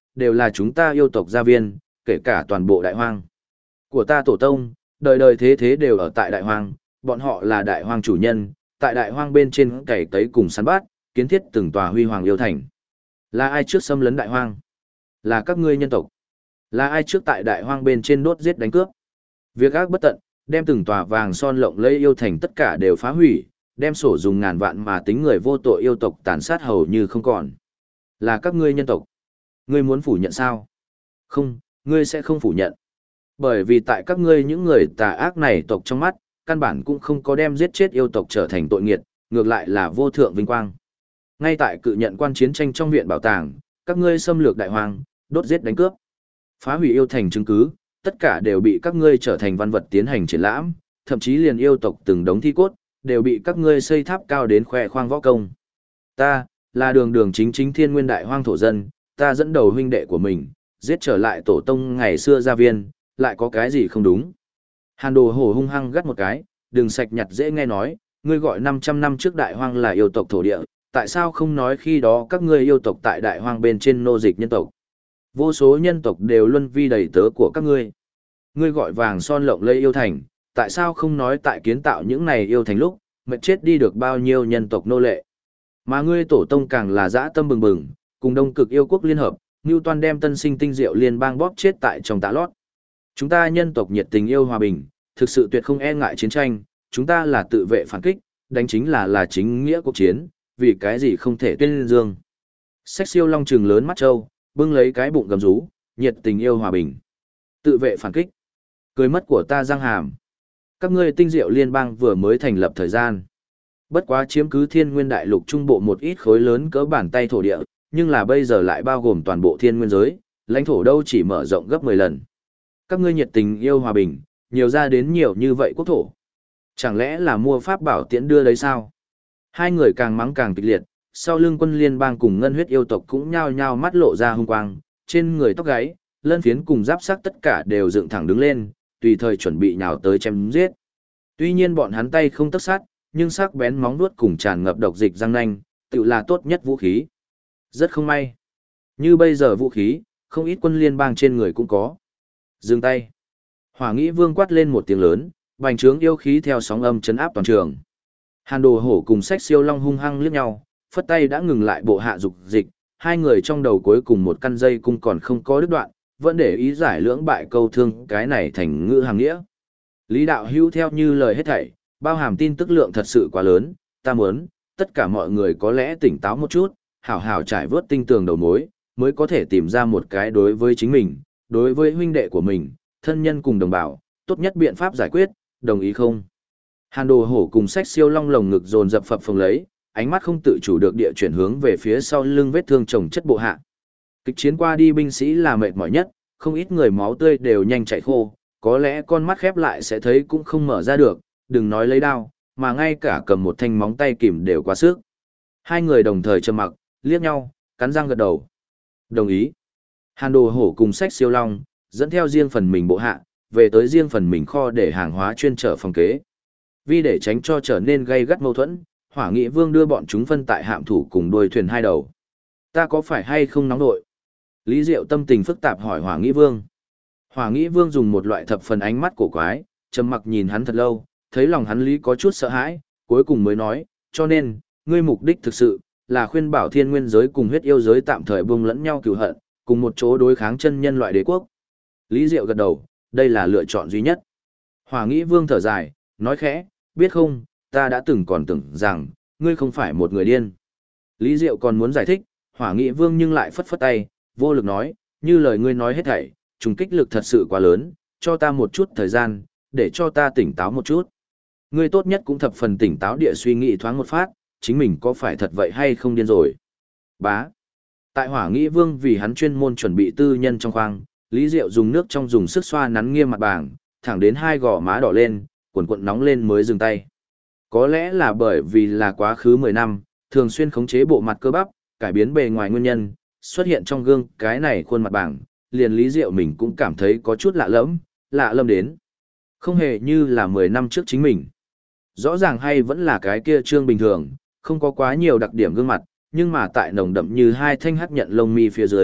đều là chúng ta yêu tộc gia viên, kể cả toàn bộ đại hoang. Của ta tổ tông, đời đời thế thế đều ở tại đại hoang, bọn họ là đại hoang chủ nhân, tại đại hoang bên trên cày cấy cùng săn bát, kiến thiết từng tòa huy hoàng yêu thành. Là ai trước xâm lấn đại hoang? Là các ngươi nhân tộc. Là ai trước tại đại hoang bên trên đốt giết đánh cướp? Việc ác bất tận, đem từng tòa vàng son lộng lẫy yêu thành tất cả đều phá hủy, đem sổ dùng ngàn vạn mà tính người vô tội yêu tộc tàn sát hầu như không còn. Là các ngươi nhân tộc. Ngươi muốn phủ nhận sao? Không, ngươi sẽ không phủ nhận. Bởi vì tại các ngươi những người tà ác này tộc trong mắt, căn bản cũng không có đem giết chết yêu tộc trở thành tội nghiệt, ngược lại là vô thượng vinh quang. Ngay tại cự nhận quan chiến tranh trong viện bảo tàng, các ngươi xâm lược đại hoang, đốt giết đánh cướp, phá hủy yêu thành chứng cứ, tất cả đều bị các ngươi trở thành văn vật tiến hành triển lãm, thậm chí liền yêu tộc từng đống thi cốt, đều bị các ngươi xây tháp cao đến khoe khoang võ công. Ta, là đường đường chính chính thiên nguyên đại hoang thổ dân, ta dẫn đầu huynh đệ của mình, giết trở lại tổ tông ngày xưa gia viên, lại có cái gì không đúng. Hàn Đồ Hổ hung hăng gắt một cái, đừng sạch nhặt dễ nghe nói, ngươi gọi 500 năm trước đại hoang là yêu tộc thổ địa, tại sao không nói khi đó các ngươi yêu tộc tại đại hoang bên trên nô dịch nhân tộc. Vô số nhân tộc đều luân vi đầy tớ của các ngươi. Ngươi gọi vàng son lộng lẫy yêu thành, tại sao không nói tại kiến tạo những này yêu thành lúc, mệt chết đi được bao nhiêu nhân tộc nô lệ. Mà ngươi tổ tông càng là dã tâm bừng bừng, cùng Đông Cực yêu quốc liên hợp, Newton đem tân sinh tinh diệu liên bang bóp chết tại trong tạ lót. Chúng ta nhân tộc nhiệt tình yêu hòa bình, thực sự tuyệt không e ngại chiến tranh, chúng ta là tự vệ phản kích, đánh chính là chính nghĩa cuộc chiến, vì cái gì không thể tuyên dương. Xách siêu long trừng lớn mắt trâu, bưng lấy cái bụng gầm rú, nhiệt tình yêu hòa bình. Tự vệ phản kích. Cười mất của ta răng hàm. Các ngươi tinh diệu liên bang vừa mới thành lập thời gian. Bất quá chiếm cứ thiên nguyên đại lục trung bộ một ít khối lớn cỡ bàn tay thổ địa, nhưng là bây giờ lại bao gồm toàn bộ thiên nguyên giới, lãnh thổ đâu chỉ mở rộng gấp 10 lần. Các ngươi nhiệt tình yêu hòa bình, nhiều ra đến nhiều như vậy quốc thổ. Chẳng lẽ là mua pháp bảo tiễn đưa đấy sao? Hai người càng mắng càng kịch liệt, sau lưng quân liên bang cùng ngân huyết yêu tộc cũng nhao nhao mắt lộ ra hung quang, trên người tóc gáy, lân phiến cùng giáp sắc tất cả đều dựng thẳng đứng lên, tùy thời chuẩn bị nhào tới chém giết. Tuy nhiên bọn hắn tay không tấc sát, nhưng sắc bén móng vuốt cùng tràn ngập độc dịch răng nanh, tự là tốt nhất vũ khí. Rất không may. Như bây giờ vũ khí, không ít quân liên bang trên người cũng có. Dừng tay. Hỏa Nghĩ Vương quát lên một tiếng lớn, bành trướng yêu khí theo sóng âm chấn áp toàn trường. Hàn Đồ Hổ cùng Xách Siêu Long hung hăng liếc nhau, phất tay đã ngừng lại bộ hạ dục dịch, hai người trong đầu cuối cùng một căn dây cung còn không có đứt đoạn, vẫn để ý giải lưỡng bại câu thương cái này thành ngữ hàng nghĩa. Lý đạo hữu theo như lời hết thảy, bao hàm tin tức lượng thật sự quá lớn, ta muốn, tất cả mọi người có lẽ tỉnh táo một chút, hảo hảo trải vớt tinh tường đầu mối, mới có thể tìm ra một cái đối với chính mình, đối với huynh đệ của mình, thân nhân cùng đồng bào, tốt nhất biện pháp giải quyết, đồng ý không? Hàn Đồ Hổ cùng Xách Siêu Long lồng ngực dồn dập phập phồng lấy, ánh mắt không tự chủ được địa chuyển hướng về phía sau lưng vết thương chồng chất bộ hạ. Kịch chiến qua đi binh sĩ là mệt mỏi nhất, không ít người máu tươi đều nhanh chảy khô, có lẽ con mắt khép lại sẽ thấy cũng không mở ra được, đừng nói lấy đao, mà ngay cả cầm một thanh móng tay kìm đều quá sức. Hai người đồng thời trầm mặc, liếc nhau, cắn răng gật đầu. Đồng ý. Hàn Đồ Hổ cùng Xách Siêu Long, dẫn theo riêng phần mình bộ hạ, về tới riêng phần mình kho để hàng hóa chuyên trở phòng kế. Vì để tránh cho trở nên gây gắt mâu thuẫn, Hỏa Nghị Vương đưa bọn chúng phân tại hạm thủ cùng đuôi thuyền hai đầu. Ta có phải hay không nóng nội? Lý Diệu tâm tình phức tạp hỏi Hỏa Nghị Vương. Hỏa Nghị Vương dùng một loại thập phần ánh mắt cổ quái, trầm mặc nhìn hắn thật lâu, thấy lòng hắn lý có chút sợ hãi, cuối cùng mới nói, cho nên, ngươi mục đích thực sự, là khuyên bảo thiên nguyên giới cùng huyết yêu giới tạm thời buông lẫn nhau cừu hận, cùng một chỗ đối kháng chân nhân loại đế quốc. Lý Diệu gật đầu, đây là lựa chọn duy nhất. Hỏa Nghị Vương thở dài, nói khẽ, biết không, ta đã từng còn tưởng rằng, ngươi không phải một người điên. Lý Diệu còn muốn giải thích, Hỏa Nghị Vương nhưng lại phất phất tay, vô lực nói, như lời ngươi nói hết thảy, trùng kích lực thật sự quá lớn, cho ta một chút thời gian, để cho ta tỉnh táo một chút. Ngươi tốt nhất cũng thập phần tỉnh táo địa suy nghĩ thoáng một phát, chính mình có phải thật vậy hay không điên rồi. Bá. Tại Hỏa Nghị Vương vì hắn chuyên môn chuẩn bị tư nhân trong khoang, Lý Diệu dùng nước trong dùng sức xoa nắn nghiêm mặt bảng, thẳng đến hai gò má đỏ lên, cuộn cuộn nóng lên mới dừng tay. Có lẽ là bởi vì là quá khứ 10 năm, thường xuyên khống chế bộ mặt cơ bắp, cải biến bề ngoài nguyên nhân, xuất hiện trong gương cái này khuôn mặt bảng, liền Lý Diệu mình cũng cảm thấy có chút lạ lẫm đến. Không hề như là 10 năm trước chính mình. Rõ ràng hay vẫn là cái kia trương bình thường, không có quá nhiều đặc điểm gương mặt, nhưng mà tại nồng đậm như hai thanh hắc nhận lông mi phía dưới,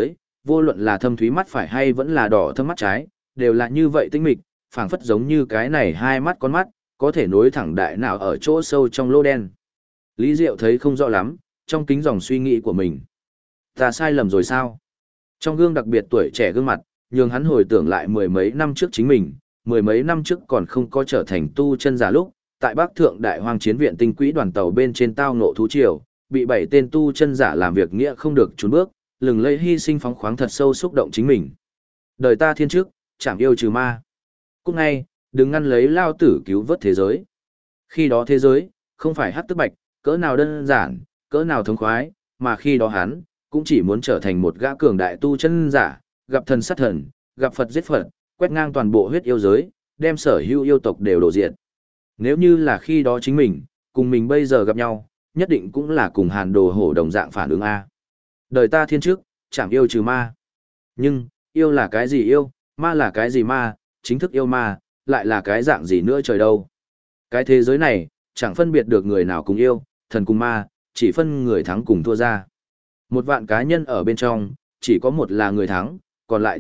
vô luận là thâm thúy mắt phải hay vẫn là đỏ thâm mắt trái, đều là như vậy tinh mịch, phảng phất giống như cái này hai mắt con mắt, có thể nối thẳng đại não ở chỗ sâu trong lỗ đen. Lý Diệu thấy không rõ lắm, trong kính dòng suy nghĩ của mình. Ta sai lầm rồi sao? Trong gương đặc biệt tuổi trẻ gương mặt, nhường hắn hồi tưởng lại mười mấy năm trước chính mình, mười mấy năm trước còn không có trở thành tu chân giả lúc, tại Bắc Thượng Đại Hoang Chiến viện tinh quỹ đoàn tàu bên trên tao ngộ thú triều, bị 7 tên tu chân giả làm việc nghĩa không được trốn bước, lừng lẫy hy sinh phóng khoáng thật sâu xúc động chính mình. Đời ta thiên trước, chảm yêu trừ ma. Cúc ngay, đừng ngăn lấy lao tử cứu vớt thế giới. Khi đó thế giới, không phải hắc tức bạch, cỡ nào đơn giản, cỡ nào thống khoái, mà khi đó hắn, cũng chỉ muốn trở thành một gã cường đại tu chân giả, gặp thần sát thần, gặp Phật giết Phật, quét ngang toàn bộ huyết yêu giới, đem sở hữu yêu tộc đều đổ diệt. Nếu như là khi đó chính mình, cùng mình bây giờ gặp nhau, nhất định cũng là cùng Hàn Đồ Hổ đồng dạng phản ứng A. Đời ta thiên trước, chẳng yêu trừ ma. Nhưng, yêu là cái gì yêu, ma là cái gì ma, chính thức yêu ma, lại là cái dạng gì nữa trời đâu. Cái thế giới này, chẳng phân biệt được người nào cùng yêu, thần cùng ma, chỉ phân người thắng cùng thua ra. Một vạn cá nhân ở bên trong, chỉ có một là người thắng, còn lại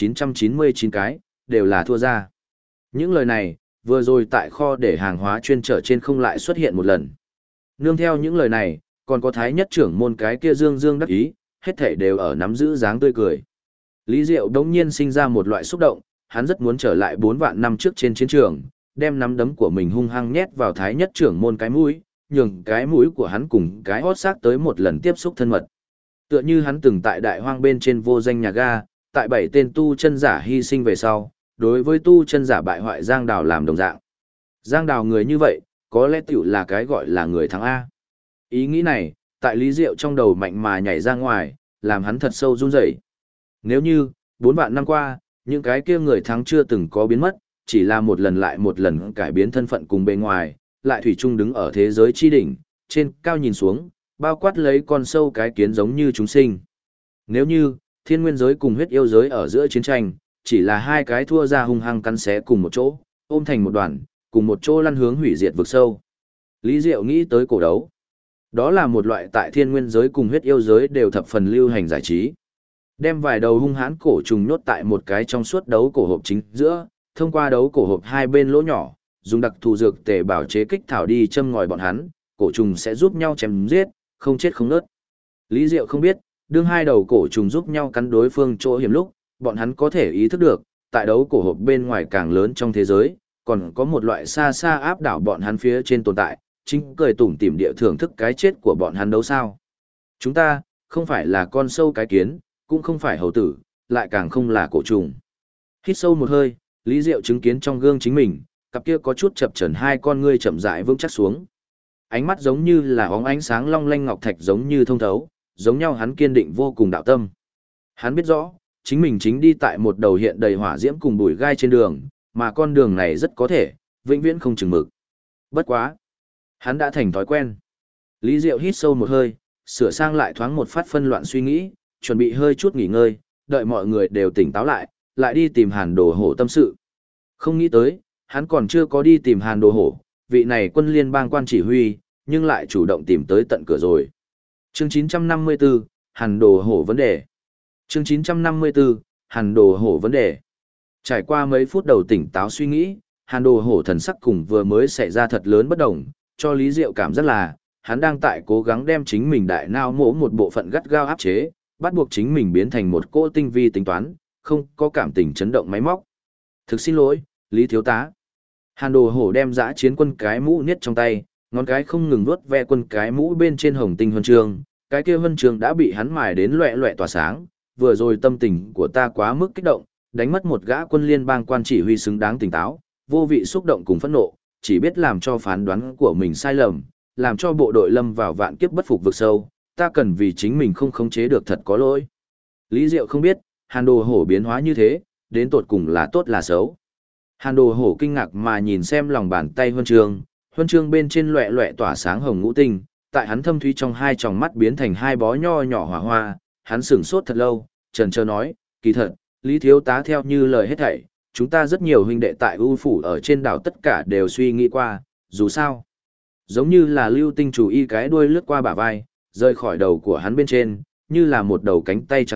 9.999 cái, đều là thua ra. Những lời này, vừa rồi tại kho để hàng hóa chuyên trở trên không lại xuất hiện một lần. Nương theo những lời này, còn có thái nhất trưởng môn cái kia dương dương đắc ý, hết thảy đều ở nắm giữ dáng tươi cười. Lý Diệu đống nhiên sinh ra một loại xúc động, hắn rất muốn trở lại 4 vạn năm trước trên chiến trường, đem nắm đấm của mình hung hăng nhét vào thái nhất trưởng môn cái mũi, nhường cái mũi của hắn cùng cái hót xác tới một lần tiếp xúc thân mật. Tựa như hắn từng tại đại hoang bên trên vô danh nhà ga, tại 7 tên tu chân giả hy sinh về sau, đối với tu chân giả bại hoại Giang Đào làm đồng dạng. Giang Đào người như vậy, có lẽ tiểu là cái gọi là người thắng A. Ý nghĩ này, tại Lý Diệu trong đầu mạnh mà nhảy ra ngoài, làm hắn thật sâu run rẩy. Nếu như, 4 vạn năm qua, những cái kia người thắng chưa từng có biến mất, chỉ là một lần lại một lần cải biến thân phận cùng bề ngoài, lại thủy chung đứng ở thế giới chi đỉnh, trên cao nhìn xuống, bao quát lấy con sâu cái kiến giống như chúng sinh. Nếu như, thiên nguyên giới cùng huyết yêu giới ở giữa chiến tranh, chỉ là hai cái thua ra hung hăng cắn xé cùng một chỗ, ôm thành một đoàn, cùng một chỗ lăn hướng hủy diệt vực sâu. Lý Diệu nghĩ tới cổ đấu. Đó là một loại tại thiên nguyên giới cùng huyết yêu giới đều thập phần lưu hành giải trí. Đem vài đầu hung hãn cổ trùng nhốt tại một cái trong suốt đấu cổ hộp chính giữa, thông qua đấu cổ hộp hai bên lỗ nhỏ, dùng đặc thù dược tề bảo chế kích thảo đi châm ngòi bọn hắn, cổ trùng sẽ giúp nhau chém giết, không chết không nớt. Lý Diệu không biết, đương hai đầu cổ trùng giúp nhau cắn đối phương chỗ hiểm lúc, bọn hắn có thể ý thức được, tại đấu cổ hộp bên ngoài càng lớn trong thế giới, còn có một loại xa xa áp đảo bọn hắn phía trên tồn tại, chính cười tủm tỉm địa thưởng thức cái chết của bọn hắn đấu sao. Chúng ta, không phải là con sâu cái kiến, cũng không phải hầu tử, lại càng không là cổ trùng. Hít sâu một hơi, Lý Diệu chứng kiến trong gương chính mình, cặp kia có chút chập chờn hai con ngươi chậm rãi vững chắc xuống. Ánh mắt giống như là óng ánh sáng long lanh ngọc thạch giống như thông thấu, giống nhau hắn kiên định vô cùng đạo tâm. Hắn biết rõ, chính mình chính đi tại một đầu hiện đầy hỏa diễm cùng bụi gai trên đường, mà con đường này rất có thể, vĩnh viễn không chừng mực. Bất quá. Hắn đã thành thói quen. Lý Diệu hít sâu một hơi, sửa sang lại thoáng một phát phân loạn suy nghĩ, chuẩn bị hơi chút nghỉ ngơi, đợi mọi người đều tỉnh táo lại, lại đi tìm Hàn Đồ Hổ tâm sự. Không nghĩ tới, hắn còn chưa có đi tìm Hàn Đồ Hổ, vị này quân liên bang quan chỉ huy, nhưng lại chủ động tìm tới tận cửa rồi. Chương 954, Hàn Đồ Hổ vấn đề. Chương 954, Hàn Đồ Hổ vấn đề. Trải qua mấy phút đầu tỉnh táo suy nghĩ, Hàn Đồ Hổ thần sắc cùng vừa mới xảy ra thật lớn bất đồng, cho Lý Diệu cảm giác là, hắn đang tại cố gắng đem chính mình đại não mỗ một bộ phận gắt gao áp chế, bắt buộc chính mình biến thành một cỗ tinh vi tính toán, không có cảm tình chấn động máy móc. Thực xin lỗi, Lý Thiếu tá. Hàn Đồ Hổ đem dã chiến quân cái mũ niết trong tay, ngón cái không ngừng vuốt ve quân cái mũ bên trên hồng tinh huân chương, cái kia huân chương đã bị hắn mài đến loẹt loẹt tỏa sáng, vừa rồi tâm tình của ta quá mức kích động, đánh mất một gã quân liên bang quan chỉ huy xứng đáng tỉnh táo, vô vị xúc động cùng phẫn nộ, chỉ biết làm cho phán đoán của mình sai lầm, làm cho bộ đội lâm vào vạn kiếp bất phục vực sâu, ta cần vì chính mình không khống chế được thật có lỗi. Lý Diệu không biết, Hàn Đồ Hổ biến hóa như thế, đến tột cùng là tốt là xấu. Hàn Đồ Hổ kinh ngạc mà nhìn xem lòng bàn tay huân chương bên trên loẹt loẹt tỏa sáng hồng ngũ tinh, tại hắn thâm thúy trong hai tròng mắt biến thành hai bó nho nhỏ hỏa hoa, hắn sửng sốt thật lâu, chần chờ nói, kỳ thật, Lý Thiếu tá theo như lời hết thảy, chúng ta rất nhiều huynh đệ tại ưu phủ ở trên đảo tất cả đều suy nghĩ qua, dù sao. Giống như là lưu tinh chủ y cái đuôi lướt qua bả vai, rơi khỏi đầu của hắn bên trên, như là một đầu cánh tay trắng kiện,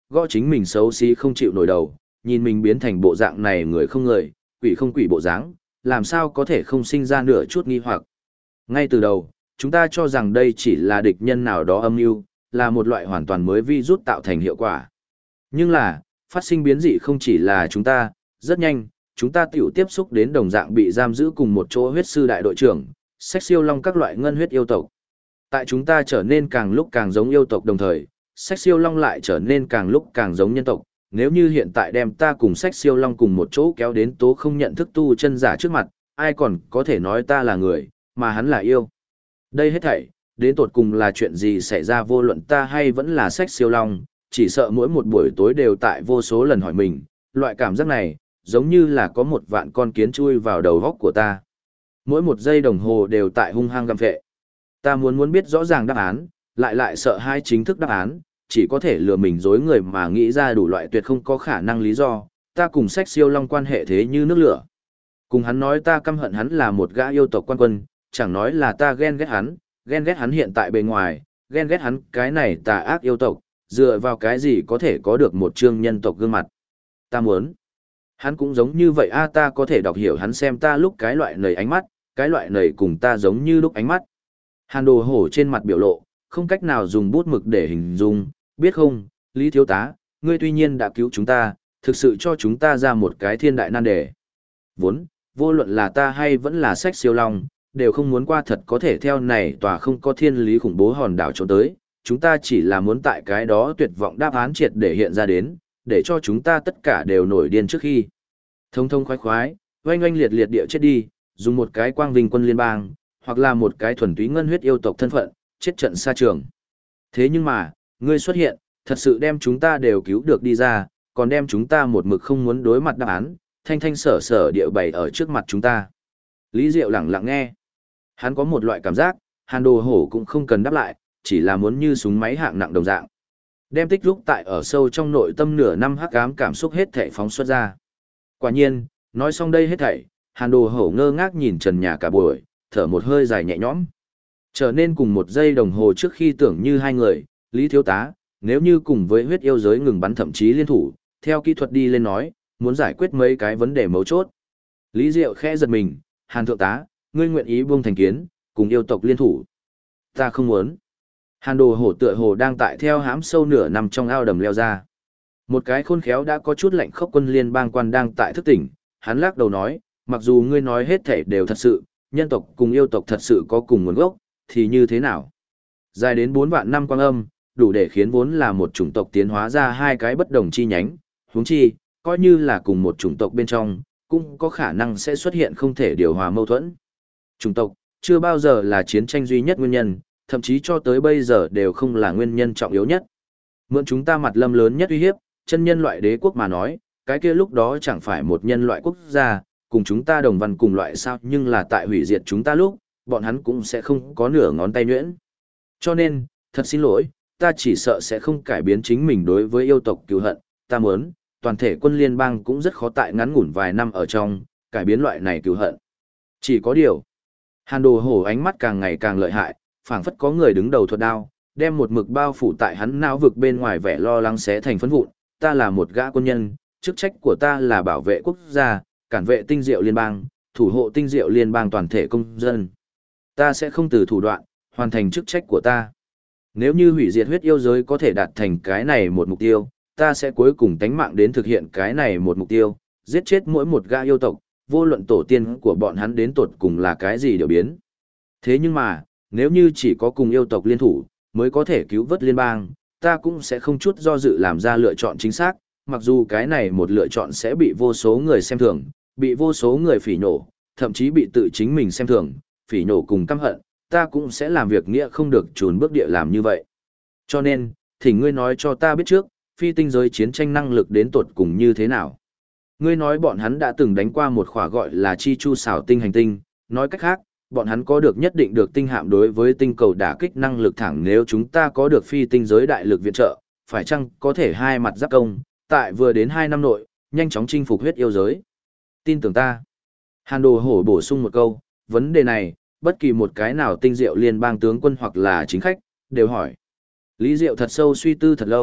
gõ chính mình xấu xí không chịu nổi đầu, nhìn mình biến thành bộ dạng này người không người, quỷ không quỷ bộ dáng, làm sao có thể không sinh ra nửa chút nghi hoặc. Ngay từ đầu, chúng ta cho rằng đây chỉ là địch nhân nào đó âm mưu, là một loại hoàn toàn mới virus tạo thành hiệu quả. Nhưng là, phát sinh biến dị không chỉ là chúng ta, rất nhanh, chúng ta tiểu tiếp xúc đến đồng dạng bị giam giữ cùng một chỗ huyết sư đại đội trưởng, sách siêu long các loại ngân huyết yêu tộc. Tại chúng ta trở nên càng lúc càng giống yêu tộc đồng thời, sách siêu long lại trở nên càng lúc càng giống nhân tộc. Nếu như hiện tại đem ta cùng sách siêu long cùng một chỗ kéo đến tố không nhận thức tu chân giả trước mặt, ai còn có thể nói ta là người, mà hắn là yêu. Đây hết thảy, đến tột cùng là chuyện gì xảy ra vô luận ta hay vẫn là sách siêu long, chỉ sợ mỗi một buổi tối đều tại vô số lần hỏi mình, loại cảm giác này, giống như là có một vạn con kiến chui vào đầu góc của ta. Mỗi một giây đồng hồ đều tại hung hăng gặm phệ. Ta muốn biết rõ ràng đáp án, lại sợ hai chính thức đáp án, chỉ có thể lừa mình dối người mà nghĩ ra đủ loại tuyệt không có khả năng lý do, ta cùng sách siêu long quan hệ thế như nước lửa. Cùng hắn nói ta căm hận hắn là một gã yêu tộc quan quân, chẳng nói là ta ghen ghét hắn hiện tại bề ngoài, ghen ghét hắn cái này tà ác yêu tộc, dựa vào cái gì có thể có được một trương nhân tộc gương mặt. Ta muốn. Hắn cũng giống như vậy ta có thể đọc hiểu hắn xem ta lúc cái loại nầy ánh mắt, cái loại nầy cùng ta giống như lúc ánh mắt. Hàn Đồ Hổ trên mặt biểu lộ, không cách nào dùng bút mực để hình dung, biết không, Lý Thiếu Tá, ngươi tuy nhiên đã cứu chúng ta, thực sự cho chúng ta ra một cái thiên đại nan đề. Vốn, vô luận là ta hay vẫn là sách siêu long, đều không muốn qua thật có thể theo này tòa không có thiên lý khủng bố hòn đảo trốn tới, chúng ta chỉ là muốn tại cái đó tuyệt vọng đáp án triệt để hiện ra đến, để cho chúng ta tất cả đều nổi điên trước khi. Thông thông khoái khoái, oanh oanh liệt liệt địa chết đi, dùng một cái quang vinh quân liên bang, hoặc là một cái thuần túy ngân huyết yêu tộc thân phận, chết trận xa trường. Thế nhưng mà, ngươi xuất hiện, thật sự đem chúng ta đều cứu được đi ra, còn đem chúng ta một mực không muốn đối mặt đáp án, thanh thanh sở sở địa bày ở trước mặt chúng ta. Lý Diệu lặng lặng nghe. Hắn có một loại cảm giác, Hàn Đồ Hổ cũng không cần đáp lại, chỉ là muốn như súng máy hạng nặng đồng dạng. Đem tích lúc tại ở sâu trong nội tâm nửa năm hắc ám cảm xúc hết thảy phóng xuất ra. Quả nhiên, nói xong đây hết thảy, Hàn Đồ Hổ ngơ ngác nhìn trần nhà cả buổi, thở một hơi dài nhẹ nhõm. Trở nên cùng một giây đồng hồ trước khi tưởng như hai người, Lý Thiếu Tá, nếu như cùng với huyết yêu giới ngừng bắn thậm chí liên thủ, theo kỹ thuật đi lên nói, muốn giải quyết mấy cái vấn đề mấu chốt. Lý Diệu khẽ giật mình, Hàn Thượng Tá, ngươi nguyện ý buông thành kiến, cùng yêu tộc liên thủ. Ta không muốn. Hàn Đồ Hổ tựa hồ đang tại theo hãm sâu nửa nằm trong ao đầm leo ra. Một cái khôn khéo đã có chút lạnh khốc quân liên bang quan đang tại thức tỉnh, hắn lắc đầu nói, mặc dù ngươi nói hết thể đều thật sự, nhân tộc cùng yêu tộc thật sự có cùng nguồn gốc, thì như thế nào? Dài đến 4 vạn năm quang âm, đủ để khiến vốn là một chủng tộc tiến hóa ra hai cái bất đồng chi nhánh, huống chi, coi như là cùng một chủng tộc bên trong, cũng có khả năng sẽ xuất hiện không thể điều hòa mâu thuẫn. Chủng tộc, chưa bao giờ là chiến tranh duy nhất nguyên nhân, thậm chí cho tới bây giờ đều không là nguyên nhân trọng yếu nhất. Mượn chúng ta mặt lâm lớn nhất uy hiếp, chân nhân loại đế quốc mà nói, cái kia lúc đó chẳng phải một nhân loại quốc gia, cùng chúng ta đồng văn cùng loại sao, nhưng là tại hủy diệt chúng ta lúc, bọn hắn cũng sẽ không có nửa ngón tay nhuyễn. Cho nên, thật xin lỗi, ta chỉ sợ sẽ không cải biến chính mình đối với yêu tộc cứu hận, ta muốn, toàn thể quân liên bang cũng rất khó tại ngắn ngủn vài năm ở trong, cải biến loại này cứu hận. Chỉ có điều, Hàn Đồ Hổ ánh mắt càng ngày càng lợi hại, phảng phất có người đứng đầu thuật đao, đem một mực bao phủ tại hắn não vực bên ngoài vẻ lo lắng xé thành phấn vụn. Ta là một gã quân nhân, chức trách của ta là bảo vệ quốc gia, cản vệ tinh diệu liên bang, thủ hộ tinh diệu liên bang toàn thể công dân. Ta sẽ không từ thủ đoạn, hoàn thành chức trách của ta. Nếu như hủy diệt huyết yêu giới có thể đạt thành cái này một mục tiêu, ta sẽ cuối cùng tánh mạng đến thực hiện cái này một mục tiêu, giết chết mỗi một gã yêu tộc, vô luận tổ tiên của bọn hắn đến tột cùng là cái gì đều biến. Thế nhưng mà, nếu như chỉ có cùng yêu tộc liên thủ, mới có thể cứu vớt liên bang, ta cũng sẽ không chút do dự làm ra lựa chọn chính xác, mặc dù cái này một lựa chọn sẽ bị vô số người xem thường, bị vô số người phỉ nhổ, thậm chí bị tự chính mình xem thường, phỉ nhổ cùng căm hận, ta cũng sẽ làm việc nghĩa không được trốn bước địa làm như vậy. Cho nên, thỉnh ngươi nói cho ta biết trước, phi tinh giới chiến tranh năng lực đến tột cùng như thế nào. Ngươi nói bọn hắn đã từng đánh qua một khỏa gọi là chi chu xảo tinh hành tinh, nói cách khác, bọn hắn có được nhất định được tinh hạm đối với tinh cầu đả kích năng lực thẳng, nếu chúng ta có được phi tinh giới đại lực viện trợ, phải chăng có thể hai mặt giáp công, tại vừa đến 2 năm nội, nhanh chóng chinh phục huyết yêu giới. Tin tưởng ta. Hàn Đồ Hổ bổ sung một câu, vấn đề này, bất kỳ một cái nào tinh diệu liên bang tướng quân hoặc là chính khách, đều hỏi. Lý Diệu thật sâu suy tư thật lâu,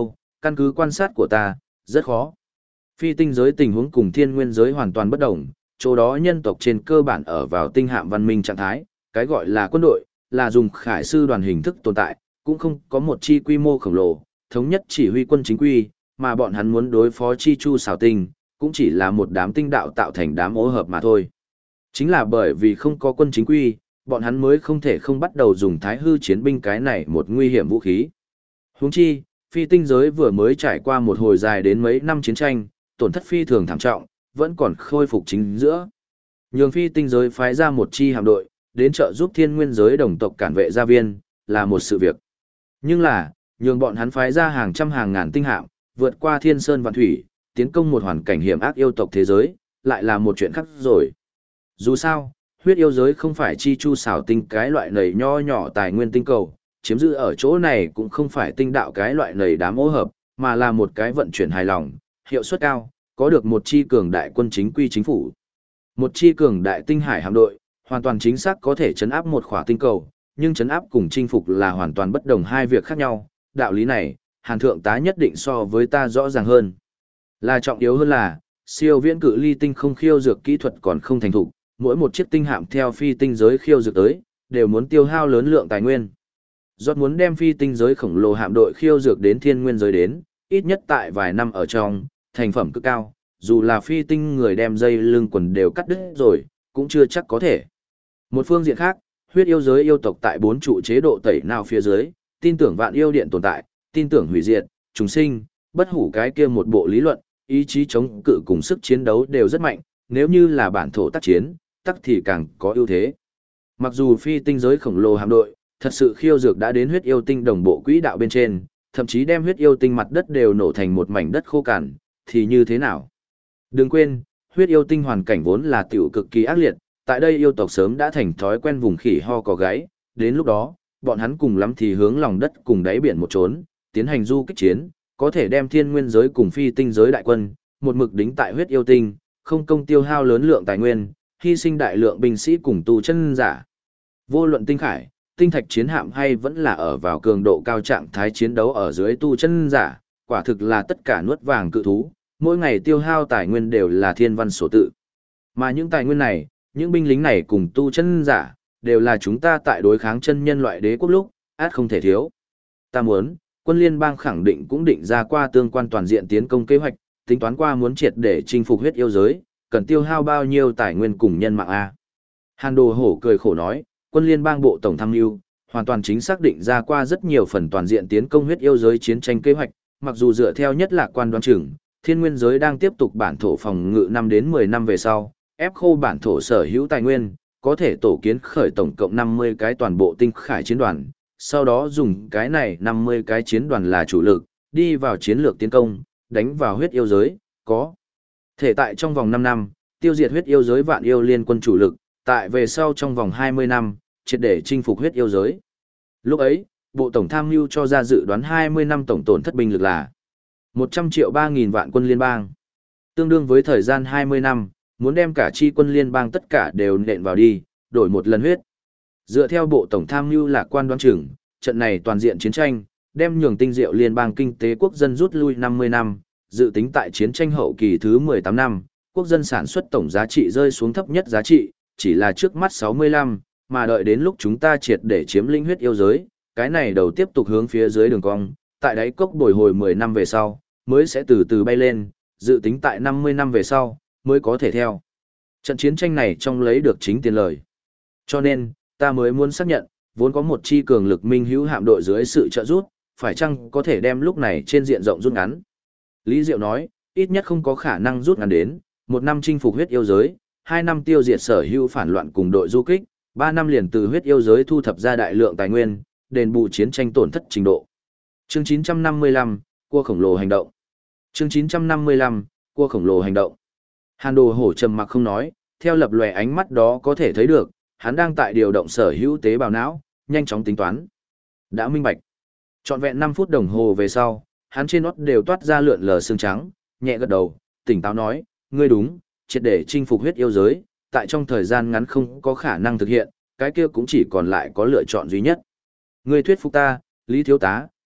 Căn cứ quan sát của ta, rất khó. Phi tinh giới tình huống cùng thiên nguyên giới hoàn toàn bất đồng, chỗ đó nhân tộc trên cơ bản ở vào tinh hạm văn minh trạng thái, cái gọi là quân đội, là dùng khải sư đoàn hình thức tồn tại, cũng không có một chi quy mô khổng lồ, thống nhất chỉ huy quân chính quy, mà bọn hắn muốn đối phó chi chu xảo tinh, cũng chỉ là một đám tinh đạo tạo thành đám ô hợp mà thôi. Chính là bởi vì không có quân chính quy, bọn hắn mới không thể không bắt đầu dùng thái hư chiến binh cái này một nguy hiểm vũ khí. Huống chi, phi tinh giới vừa mới trải qua một hồi dài đến mấy năm chiến tranh, tổn thất phi thường thảm trọng, vẫn còn khôi phục chính giữa. Nhường phi tinh giới phái ra một chi hạm đội, đến trợ giúp thiên nguyên giới đồng tộc cản vệ gia viên, là một sự việc. Nhưng là, nhường bọn hắn phái ra hàng trăm hàng ngàn tinh hạm, vượt qua thiên sơn vạn thủy, tiến công một hoàn cảnh hiểm ác yêu tộc thế giới, lại là một chuyện khác rồi. Dù sao, huyết yêu giới không phải chi chu xảo tinh cái loại nầy nho nhỏ tài nguyên tinh cầu, chiếm giữ ở chỗ này cũng không phải tinh đạo cái loại nầy đám ô hợp, mà là một cái vận chuyển hài lòng, hiệu suất cao, có được một chi cường đại quân chính quy chính phủ. Một chi cường đại tinh hải hạm đội, hoàn toàn chính xác có thể chấn áp một khỏa tinh cầu, nhưng chấn áp cùng chinh phục là hoàn toàn bất đồng hai việc khác nhau, đạo lý này, Hàn Thượng tá nhất định so với ta rõ ràng hơn. Là trọng yếu hơn là, siêu viễn cự ly tinh không khiêu dược kỹ thuật còn không thành thục, mỗi một chiếc tinh hạm theo phi tinh giới khiêu dược tới, đều muốn tiêu hao lớn lượng tài nguyên. Rốt muốn đem phi tinh giới khổng lồ hạm đội khiêu dược đến thiên nguyên giới đến, ít nhất tại vài năm ở trong, thành phẩm cực cao, dù là phi tinh người đem dây lưng quần đều cắt đứt rồi, cũng chưa chắc có thể. Một phương diện khác, huyết yêu giới yêu tộc tại bốn trụ chế độ tẩy nào phía dưới, tin tưởng vạn yêu điện tồn tại, tin tưởng hủy diệt, trùng sinh, bất hủ cái kia một bộ lý luận, ý chí chống cự cùng sức chiến đấu đều rất mạnh, nếu như là bản thổ tác chiến, tắc thì càng có ưu thế. Mặc dù phi tinh giới khổng lồ hạm đội, thật sự khiêu dược đã đến huyết yêu tinh đồng bộ quỹ đạo bên trên, thậm chí đem huyết yêu tinh mặt đất đều nổ thành một mảnh đất khô cằn, thì như thế nào? Đừng quên, huyết yêu tinh hoàn cảnh vốn là tiểu cực kỳ ác liệt, tại đây yêu tộc sớm đã thành thói quen vùng khỉ ho có gáy, đến lúc đó, bọn hắn cùng lắm thì hướng lòng đất cùng đáy biển một trốn, tiến hành du kích chiến, có thể đem thiên nguyên giới cùng phi tinh giới đại quân, một mực đính tại huyết yêu tinh, không công tiêu hao lớn lượng tài nguyên, hy sinh đại lượng binh sĩ cùng tu chân giả. Vô luận tinh khải, tinh thạch chiến hạm hay vẫn là ở vào cường độ cao trạng thái chiến đấu ở dưới tu chân giả, quả thực là tất cả nuốt vàng cự thú, mỗi ngày tiêu hao tài nguyên đều là thiên văn sổ tự. Mà những tài nguyên này, những binh lính này cùng tu chân giả, đều là chúng ta tại đối kháng chân nhân loại đế quốc lúc, át không thể thiếu. Ta muốn, quân liên bang khẳng định cũng định ra qua tương quan toàn diện tiến công kế hoạch, tính toán qua muốn triệt để chinh phục huyết yêu giới, cần tiêu hao bao nhiêu tài nguyên cùng nhân mạng A. Hàn Đồ Hổ cười khổ nói, quân liên bang bộ tổng tham mưu, hoàn toàn chính xác định ra qua rất nhiều phần toàn diện tiến công huyết yêu giới chiến tranh kế hoạch, mặc dù dựa theo nhất lạc quan đoán chừng, thiên nguyên giới đang tiếp tục bản thổ phòng ngự 5 đến 10 năm về sau, ép khô bản thổ sở hữu tài nguyên, có thể tổ kiến khởi tổng cộng 50 cái toàn bộ tinh khải chiến đoàn, sau đó dùng cái này 50 cái chiến đoàn là chủ lực, đi vào chiến lược tiến công, đánh vào huyết yêu giới, có thể tại trong vòng 5 năm, tiêu diệt huyết yêu giới vạn yêu liên quân chủ lực, tại về sau trong vòng 20 năm, triệt để chinh phục huyết yêu giới. Lúc ấy, Bộ Tổng tham mưu cho ra dự đoán 20 năm tổng tổn thất binh lực là 100 triệu 3.000 vạn quân liên bang. Tương đương với thời gian 20 năm, muốn đem cả chi quân liên bang tất cả đều nện vào đi, đổi một lần huyết. Dựa theo Bộ Tổng tham mưu lạc quan đoán chừng, trận này toàn diện chiến tranh, đem nhường tinh diệu liên bang kinh tế quốc dân rút lui 50 năm, dự tính tại chiến tranh hậu kỳ thứ 18 năm, quốc dân sản xuất tổng giá trị rơi xuống thấp nhất giá trị, chỉ là trước mắt 65, mà đợi đến lúc chúng ta triệt để chiếm lĩnh huyết yêu giới, cái này đầu tiếp tục hướng phía dưới đường cong, tại đáy cốc bồi hồi 10 năm về sau, mới sẽ từ từ bay lên, dự tính tại 50 năm về sau, mới có thể theo. Trận chiến tranh này trong lấy được chính tiền lời. Cho nên, ta mới muốn xác nhận, vốn có một chi cường lực minh hữu hạm đội dưới sự trợ giúp, phải chăng có thể đem lúc này trên diện rộng rút ngắn. Lý Diệu nói, ít nhất không có khả năng rút ngắn đến, 1 năm chinh phục huyết yêu giới, 2 năm tiêu diệt sở hữu phản loạn cùng đội du kích, 3 năm liền từ huyết yêu giới thu thập ra đại lượng tài nguyên, đền bù chiến tranh tổn thất trình độ. Chương 955, cua khổng lồ hành động. Chương 955, cua khổng lồ hành động. Hàn Đồ Hổ trầm mặc không nói, theo lập lòe ánh mắt đó có thể thấy được, hắn đang tại điều động sở hữu tế bào não, nhanh chóng tính toán. Đã minh bạch. Trọn vẹn 5 phút đồng hồ về sau, hắn trên nót đều toát ra lượn lờ xương trắng, nhẹ gật đầu, tỉnh táo nói, ngươi đúng, triệt để chinh phục huyết yêu giới, tại trong thời gian ngắn không có khả năng thực hiện, cái kia cũng chỉ còn lại có lựa chọn duy nhất. Ngươi thuyết phục ta, Lý Thiếu tá,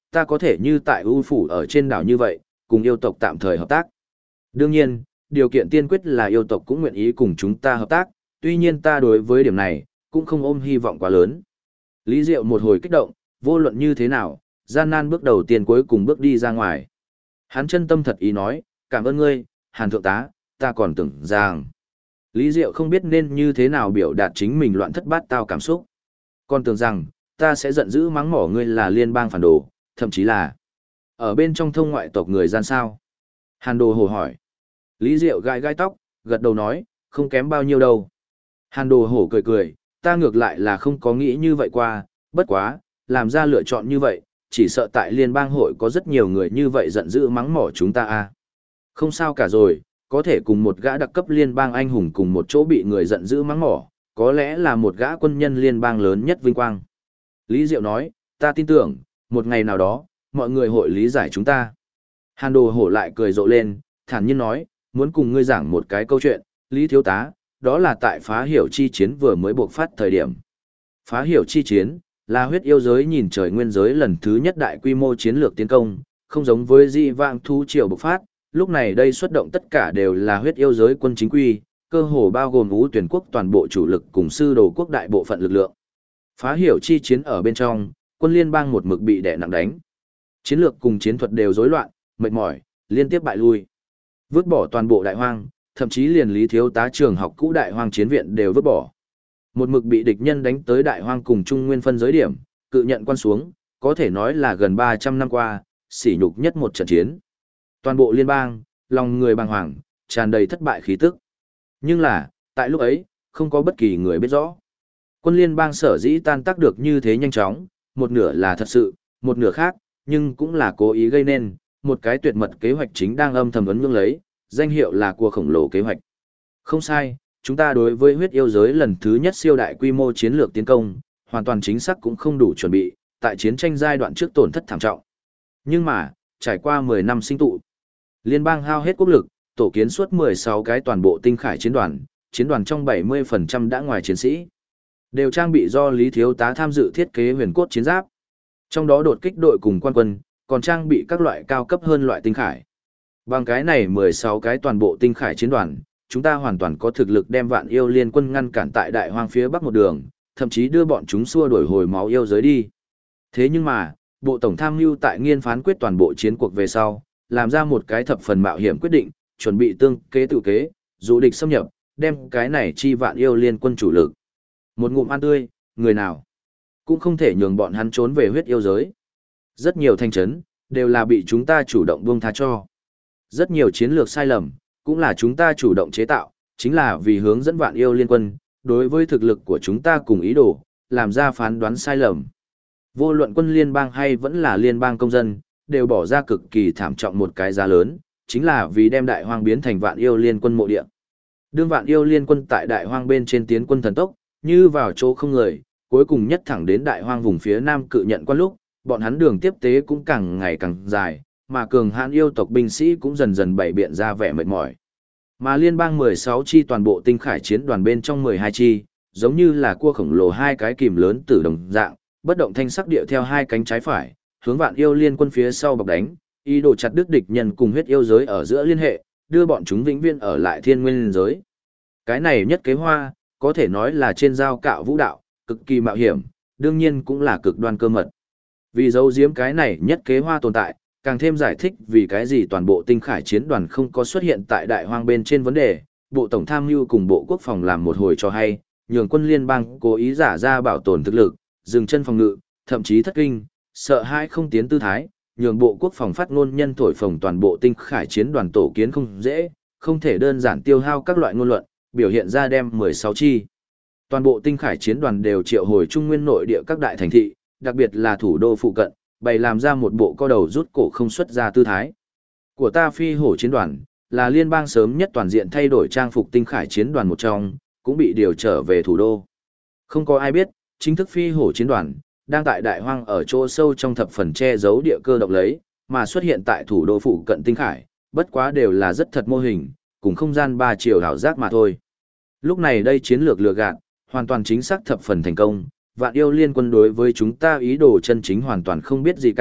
ta có thể như tại ưu phủ ở trên đảo như vậy, cùng yêu tộc tạm thời hợp tác. Đương nhiên, điều kiện tiên quyết là yêu tộc cũng nguyện ý cùng chúng ta hợp tác, tuy nhiên ta đối với điểm này, cũng không ôm hy vọng quá lớn. Lý Diệu một hồi kích động, vô luận như thế nào, gian nan bước đầu tiên cuối cùng bước đi ra ngoài. Hắn chân tâm thật ý nói, cảm ơn ngươi, Hàn Thượng tá, ta còn tưởng rằng. Lý Diệu không biết nên như thế nào biểu đạt chính mình loạn thất bát tao cảm xúc. Còn tưởng rằng, ta sẽ giận dữ mắng mỏ ngươi là liên bang phản đồ, thậm chí là ở bên trong thông ngoại tộc người gian sao. Hàn Đồ Hổ hỏi. Lý Diệu gãi gãi tóc, gật đầu nói, không kém bao nhiêu đâu. Hàn Đồ Hổ cười cười, ta ngược lại là không có nghĩ như vậy qua, bất quá, làm ra lựa chọn như vậy, chỉ sợ tại liên bang hội có rất nhiều người như vậy giận dữ mắng mỏ chúng ta à. Không sao cả rồi, có thể cùng một gã đặc cấp liên bang anh hùng cùng một chỗ bị người giận dữ mắng mỏ, có lẽ là một gã quân nhân liên bang lớn nhất vinh quang. Lý Diệu nói, ta tin tưởng, một ngày nào đó, mọi người hội lý giải chúng ta. Hàn Đồ Hổ lại cười rộ lên, thản nhiên nói, muốn cùng ngươi giảng một cái câu chuyện, Lý Thiếu tá, đó là tại phá hiểu chi chiến vừa mới buộc phát thời điểm. Phá hiểu chi chiến, là huyết yêu giới nhìn trời nguyên giới lần thứ nhất đại quy mô chiến lược tiến công, không giống với di vãng thú triều bộc phát, lúc này đây xuất động tất cả đều là huyết yêu giới quân chính quy, cơ hồ bao gồm Ú Tuyển quốc toàn bộ chủ lực cùng sư đồ quốc đại bộ phận lực lượng. Phá hiểu chi chiến ở bên trong, quân liên bang một mực bị đè nặng đánh. Chiến lược cùng chiến thuật đều rối loạn, mệt mỏi, liên tiếp bại lui. Vứt bỏ toàn bộ đại hoang, thậm chí liền Lý Thiếu tá trường học cũ đại hoang chiến viện đều vứt bỏ. Một mực bị địch nhân đánh tới đại hoang cùng trung nguyên phân giới điểm, cự nhận quan xuống, có thể nói là gần 300 năm qua, sỉ nhục nhất một trận chiến. Toàn bộ liên bang, lòng người bàng hoàng, tràn đầy thất bại khí tức. Nhưng là, tại lúc ấy, không có bất kỳ người biết rõ. Quân liên bang sở dĩ tan tác được như thế nhanh chóng, một nửa là thật sự, một nửa khác, nhưng cũng là cố ý gây nên, một cái tuyệt mật kế hoạch chính đang âm thầm ấn nhương lấy, danh hiệu là cua khổng lồ kế hoạch. Không sai, chúng ta đối với huyết yêu giới lần thứ nhất siêu đại quy mô chiến lược tiến công, hoàn toàn chính xác cũng không đủ chuẩn bị, tại chiến tranh giai đoạn trước tổn thất thảm trọng. Nhưng mà, trải qua 10 năm sinh tụ, liên bang hao hết quốc lực, tổ kiến suốt 16 cái toàn bộ tinh khải chiến đoàn trong 70% đã ngoài chiến sĩ. Đều trang bị do Lý Thiếu tá tham dự thiết kế huyền cốt chiến giáp. Trong đó đột kích đội cùng quan quân, còn trang bị các loại cao cấp hơn loại tinh khải. Bằng cái này 16 cái toàn bộ tinh khải chiến đoàn, chúng ta hoàn toàn có thực lực đem vạn yêu liên quân ngăn cản tại đại hoang phía bắc một đường, thậm chí đưa bọn chúng xua đuổi hồi máu yêu giới đi. Thế nhưng mà, Bộ Tổng tham mưu tại nghiên phán quyết toàn bộ chiến cuộc về sau, làm ra một cái thập phần mạo hiểm quyết định, chuẩn bị tương kế tự kế, dụ địch xâm nhập, đem cái này chi vạn yêu liên quân chủ lực. Một ngụm ăn tươi, người nào cũng không thể nhường bọn hắn trốn về huyết yêu giới. Rất nhiều thành trấn đều là bị chúng ta chủ động buông tha cho. Rất nhiều chiến lược sai lầm, cũng là chúng ta chủ động chế tạo, chính là vì hướng dẫn vạn yêu liên quân, đối với thực lực của chúng ta cùng ý đồ, làm ra phán đoán sai lầm. Vô luận quân liên bang hay vẫn là liên bang công dân, đều bỏ ra cực kỳ thảm trọng một cái giá lớn, chính là vì đem đại hoang biến thành vạn yêu liên quân mộ địa. Đương vạn yêu liên quân tại đại hoang bên trên tiến quân thần tốc, như vào chỗ không người, cuối cùng nhất thẳng đến đại hoang vùng phía nam cự nhận quan lúc, bọn hắn đường tiếp tế cũng càng ngày càng dài, mà cường hãn yêu tộc binh sĩ cũng dần dần bày biện ra vẻ mệt mỏi. Mà liên bang 16 chi toàn bộ tinh khải chiến đoàn bên trong 12 chi, giống như là cua khổng lồ hai cái kìm lớn tử đồng dạng, bất động thanh sắc điệu theo hai cánh trái phải, hướng vạn yêu liên quân phía sau bọc đánh, ý đồ chặt đứt địch nhân cùng huyết yêu giới ở giữa liên hệ, đưa bọn chúng vĩnh viễn ở lại thiên nguyên giới. Cái này nhất kế hoa, có thể nói là trên dao cạo vũ đạo, cực kỳ mạo hiểm, đương nhiên cũng là cực đoan cơ mật. Vì giấu giếm cái này nhất kế hoa tồn tại, càng thêm giải thích vì cái gì toàn bộ tinh khải chiến đoàn không có xuất hiện tại đại hoang bên trên vấn đề, Bộ Tổng tham mưu cùng Bộ Quốc phòng làm một hồi cho hay, nhường quân liên bang cố ý giả ra bảo tồn thực lực, dừng chân phòng ngự, thậm chí thất kinh, sợ hãi không tiến tư thái, nhường Bộ Quốc phòng phát ngôn nhân thổi phồng toàn bộ tinh khải chiến đoàn tổ kiến không dễ, không thể đơn giản tiêu hao các loại ngôn luận, biểu hiện ra đem 16 chi. Toàn bộ tinh khải chiến đoàn đều triệu hồi trung nguyên nội địa các đại thành thị, đặc biệt là thủ đô phụ cận, bày làm ra một bộ co đầu rút cổ không xuất ra tư thái. Của ta phi hổ chiến đoàn, là liên bang sớm nhất toàn diện thay đổi trang phục tinh khải chiến đoàn một trong, cũng bị điều trở về thủ đô. Không có ai biết, chính thức phi hổ chiến đoàn, đang tại đại hoang ở chỗ sâu trong thập phần che giấu địa cơ động lấy, mà xuất hiện tại thủ đô phụ cận tinh khải, bất quá đều là rất thật mô hình, cùng không gian 3 chiều hảo giác mà thôi. Lúc này đây chiến lược lừa gạt, hoàn toàn chính xác thập phần thành công, vạn yêu liên quân đối với chúng ta ý đồ chân chính hoàn toàn không biết gì cả,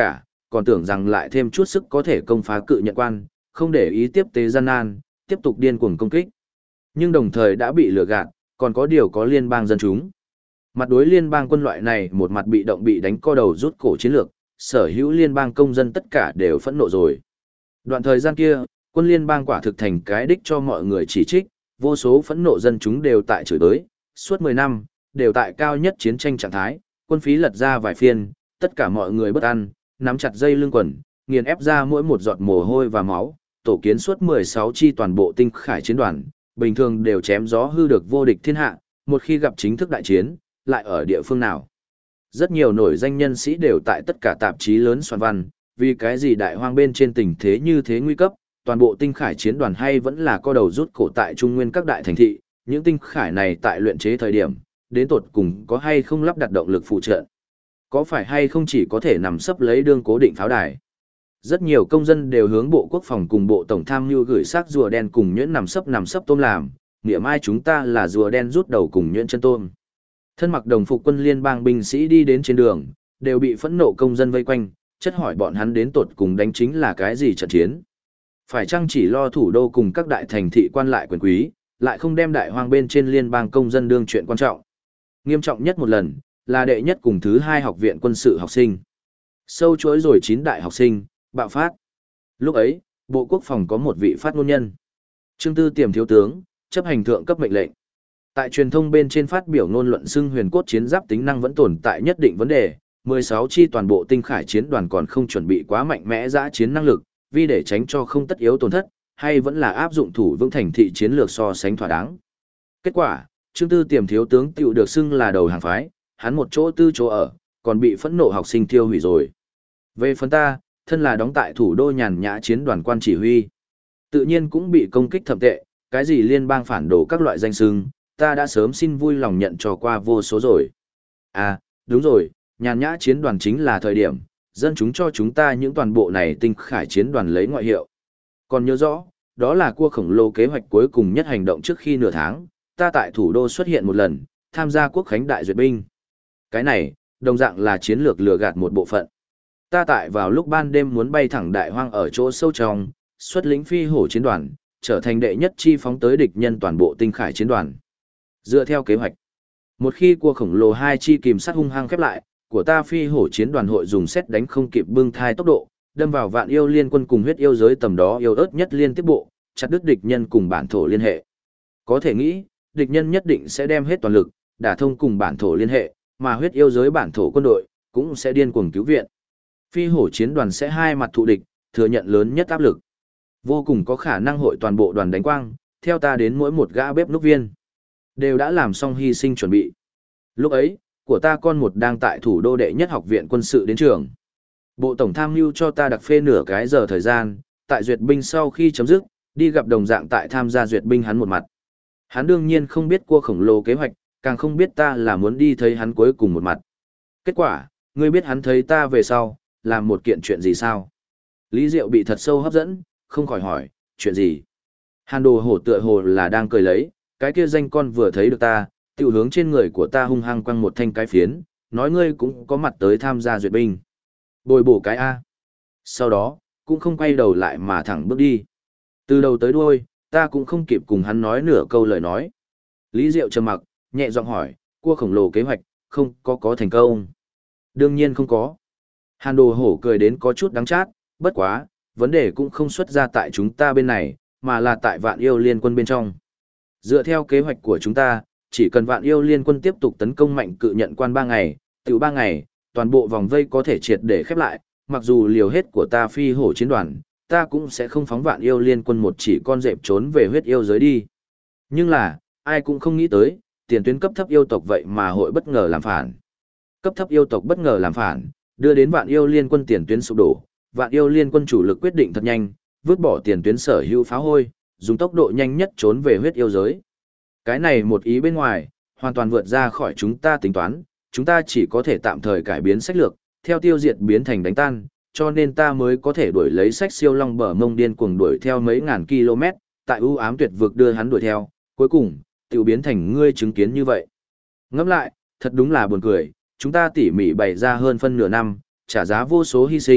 còn tưởng rằng lại thêm chút sức có thể công phá cự nhận quan, không để ý tiếp tế gian nan, tiếp tục điên cuồng công kích. Nhưng đồng thời đã bị lừa gạt, còn có điều có liên bang dân chúng. Mặt đối liên bang quân loại này một mặt bị động bị đánh co đầu rút cổ chiến lược, sở hữu liên bang công dân tất cả đều phẫn nộ rồi. Đoạn thời gian kia, quân liên bang quả thực thành cái đích cho mọi người chỉ trích, vô số phẫn nộ dân chúng đều tại chửi tới, suốt 10 năm, đều tại cao nhất chiến tranh trạng thái, quân phí lật ra vài phiên, tất cả mọi người bất an, nắm chặt dây lưng quần, nghiền ép ra mỗi một giọt mồ hôi và máu, tổ kiến suốt 16 chi toàn bộ tinh khải chiến đoàn, bình thường đều chém gió hư được vô địch thiên hạ, một khi gặp chính thức đại chiến, lại ở địa phương nào. Rất nhiều nổi danh nhân sĩ đều tại tất cả tạp chí lớn soạn văn, vì cái gì đại hoang bên trên tình thế như thế nguy cấp, toàn bộ tinh khải chiến đoàn hay vẫn là co đầu rút cổ tại trung nguyên các đại thành thị, những tinh khải này tại luyện chế thời điểm, đến tột cùng có hay không lắp đặt động lực phụ trợ. Có phải hay không chỉ có thể nằm sấp lấy đương cố định pháo đài. Rất nhiều công dân đều hướng Bộ Quốc phòng cùng Bộ Tổng tham mưu gửi xác rùa đen cùng nhuyễn nằm sấp tôm làm, nghĩa mai chúng ta là rùa đen rút đầu cùng nhuyễn chân tôm. Thân mặc đồng phục quân liên bang binh sĩ đi đến trên đường, đều bị phẫn nộ công dân vây quanh, chất hỏi bọn hắn đến tột cùng đánh chính là cái gì trận chiến. Phải chăng chỉ lo thủ đô cùng các đại thành thị quan lại quyền quý, lại không đem đại hoang bên trên liên bang công dân đương chuyện quan trọng. Nghiêm trọng nhất một lần, là đệ nhất cùng thứ hai học viện quân sự học sinh. Sâu chuỗi rồi 9 đại học sinh, bạo phát. Lúc ấy, Bộ Quốc phòng có một vị phát ngôn nhân. Trương Tư Tiềm thiếu tướng, chấp hành thượng cấp mệnh lệnh. Tại truyền thông bên trên phát biểu ngôn luận xưng huyền cốt chiến giáp tính năng vẫn tồn tại nhất định vấn đề, 16 chi toàn bộ tinh khải chiến đoàn còn không chuẩn bị quá mạnh mẽ dã chiến năng lực, vì để tránh cho không tất yếu tổn thất, hay vẫn là áp dụng thủ vững thành thị chiến lược so sánh thỏa đáng. Kết quả, Trương Tư Tiềm thiếu tướng tiểu được xưng là đầu hàng phái, hắn một chỗ tư chỗ ở, còn bị phẫn nộ học sinh tiêu hủy rồi. Về phần ta, thân là đóng tại thủ đô nhàn nhã chiến đoàn quan chỉ huy, tự nhiên cũng bị công kích thậm tệ, cái gì liên bang phản đồ các loại danh xưng, ta đã sớm xin vui lòng nhận cho qua vô số rồi. À, đúng rồi, nhàn nhã chiến đoàn chính là thời điểm, dân chúng cho chúng ta những toàn bộ này tinh khải chiến đoàn lấy ngoại hiệu. Còn nhớ rõ, đó là cua khổng lồ kế hoạch cuối cùng nhất hành động trước khi nửa tháng, ta tại thủ đô xuất hiện một lần, tham gia quốc khánh đại duyệt binh. Cái này, đồng dạng là chiến lược lừa gạt một bộ phận. Ta tại vào lúc ban đêm muốn bay thẳng đại hoang ở chỗ sâu trong, xuất lĩnh phi hổ chiến đoàn, trở thành đệ nhất chi phóng tới địch nhân toàn bộ tinh khải chiến đoàn. Dựa theo kế hoạch, một khi cua khổng lồ 2 chi kìm sát hung hăng khép lại, của ta phi hổ chiến đoàn hội dùng xét đánh không kịp bưng thai tốc độ, đâm vào vạn yêu liên quân cùng huyết yêu giới tầm đó yêu ớt nhất liên tiếp bộ, chặt đứt địch nhân cùng bản thổ liên hệ. Có thể nghĩ, địch nhân nhất định sẽ đem hết toàn lực, đả thông cùng bản thổ liên hệ, mà huyết yêu giới bản thổ quân đội cũng sẽ điên cuồng cứu viện. Phi hổ chiến đoàn sẽ hai mặt thụ địch, thừa nhận lớn nhất áp lực. Vô cùng có khả năng hội toàn bộ đoàn đánh quang, theo ta đến mỗi một gã bếp núc viên. Đều đã làm xong hy sinh chuẩn bị. Lúc ấy, của ta con một đang tại thủ đô đệ nhất học viện quân sự đến trường. Bộ tổng tham mưu cho ta đặc phê nửa cái giờ thời gian, tại duyệt binh sau khi chấm dứt, đi gặp đồng dạng tại tham gia duyệt binh hắn một mặt. Hắn đương nhiên không biết cua khổng lồ kế hoạch, càng không biết ta là muốn đi thấy hắn cuối cùng một mặt. Kết quả, ngươi biết hắn thấy ta về sau, làm một kiện chuyện gì sao? Lý Diệu bị thật sâu hấp dẫn, không khỏi hỏi, chuyện gì? Hàn Đồ Hổ tựa hồ là đang cười lấy, cái kia danh con vừa thấy được ta, tiểu hướng trên người của ta hung hăng quăng một thanh cái phiến, nói ngươi cũng có mặt tới tham gia duyệt binh. Bồi bổ cái A. Sau đó, cũng không quay đầu lại mà thẳng bước đi. Từ đầu tới đuôi, ta cũng không kịp cùng hắn nói nửa câu lời nói. Lý Diệu trầm mặc, nhẹ giọng hỏi, cua khổng lồ kế hoạch, không có thành công. Đương nhiên không có. Hàn Đồ Hổ cười đến có chút đắng chát, bất quá, vấn đề cũng không xuất ra tại chúng ta bên này, mà là tại vạn yêu liên quân bên trong. Dựa theo kế hoạch của chúng ta, chỉ cần vạn yêu liên quân tiếp tục tấn công mạnh cự nhận quan 3 ngày, tiểu 3 ngày, toàn bộ vòng vây có thể triệt để khép lại, mặc dù liều hết của ta phi hổ chiến đoàn, ta cũng sẽ không phóng vạn yêu liên quân một chỉ con dẹp trốn về huyết yêu giới đi. Nhưng là, ai cũng không nghĩ tới, tiền tuyến cấp thấp yêu tộc vậy mà hội bất ngờ làm phản. Cấp thấp yêu tộc bất ngờ làm phản, đưa đến vạn yêu liên quân tiền tuyến sụp đổ, vạn yêu liên quân chủ lực quyết định thật nhanh, vứt bỏ tiền tuyến sở hữu phá hôi, dùng tốc độ nhanh nhất trốn về huyết yêu giới. Cái này một ý bên ngoài, hoàn toàn vượt ra khỏi chúng ta tính toán, chúng ta chỉ có thể tạm thời cải biến sách lược, theo tiêu diệt biến thành đánh tan, cho nên ta mới có thể đuổi lấy sách siêu long bờ mông điên cuồng đuổi theo mấy ngàn km, tại ưu ám tuyệt vực đưa hắn đuổi theo, cuối cùng, tiểu biến thành ngươi chứng kiến như vậy. Ngẫm lại, thật đúng là buồn cười, chúng ta tỉ mỉ bày ra hơn phân nửa năm, trả giá vô số hy sinh,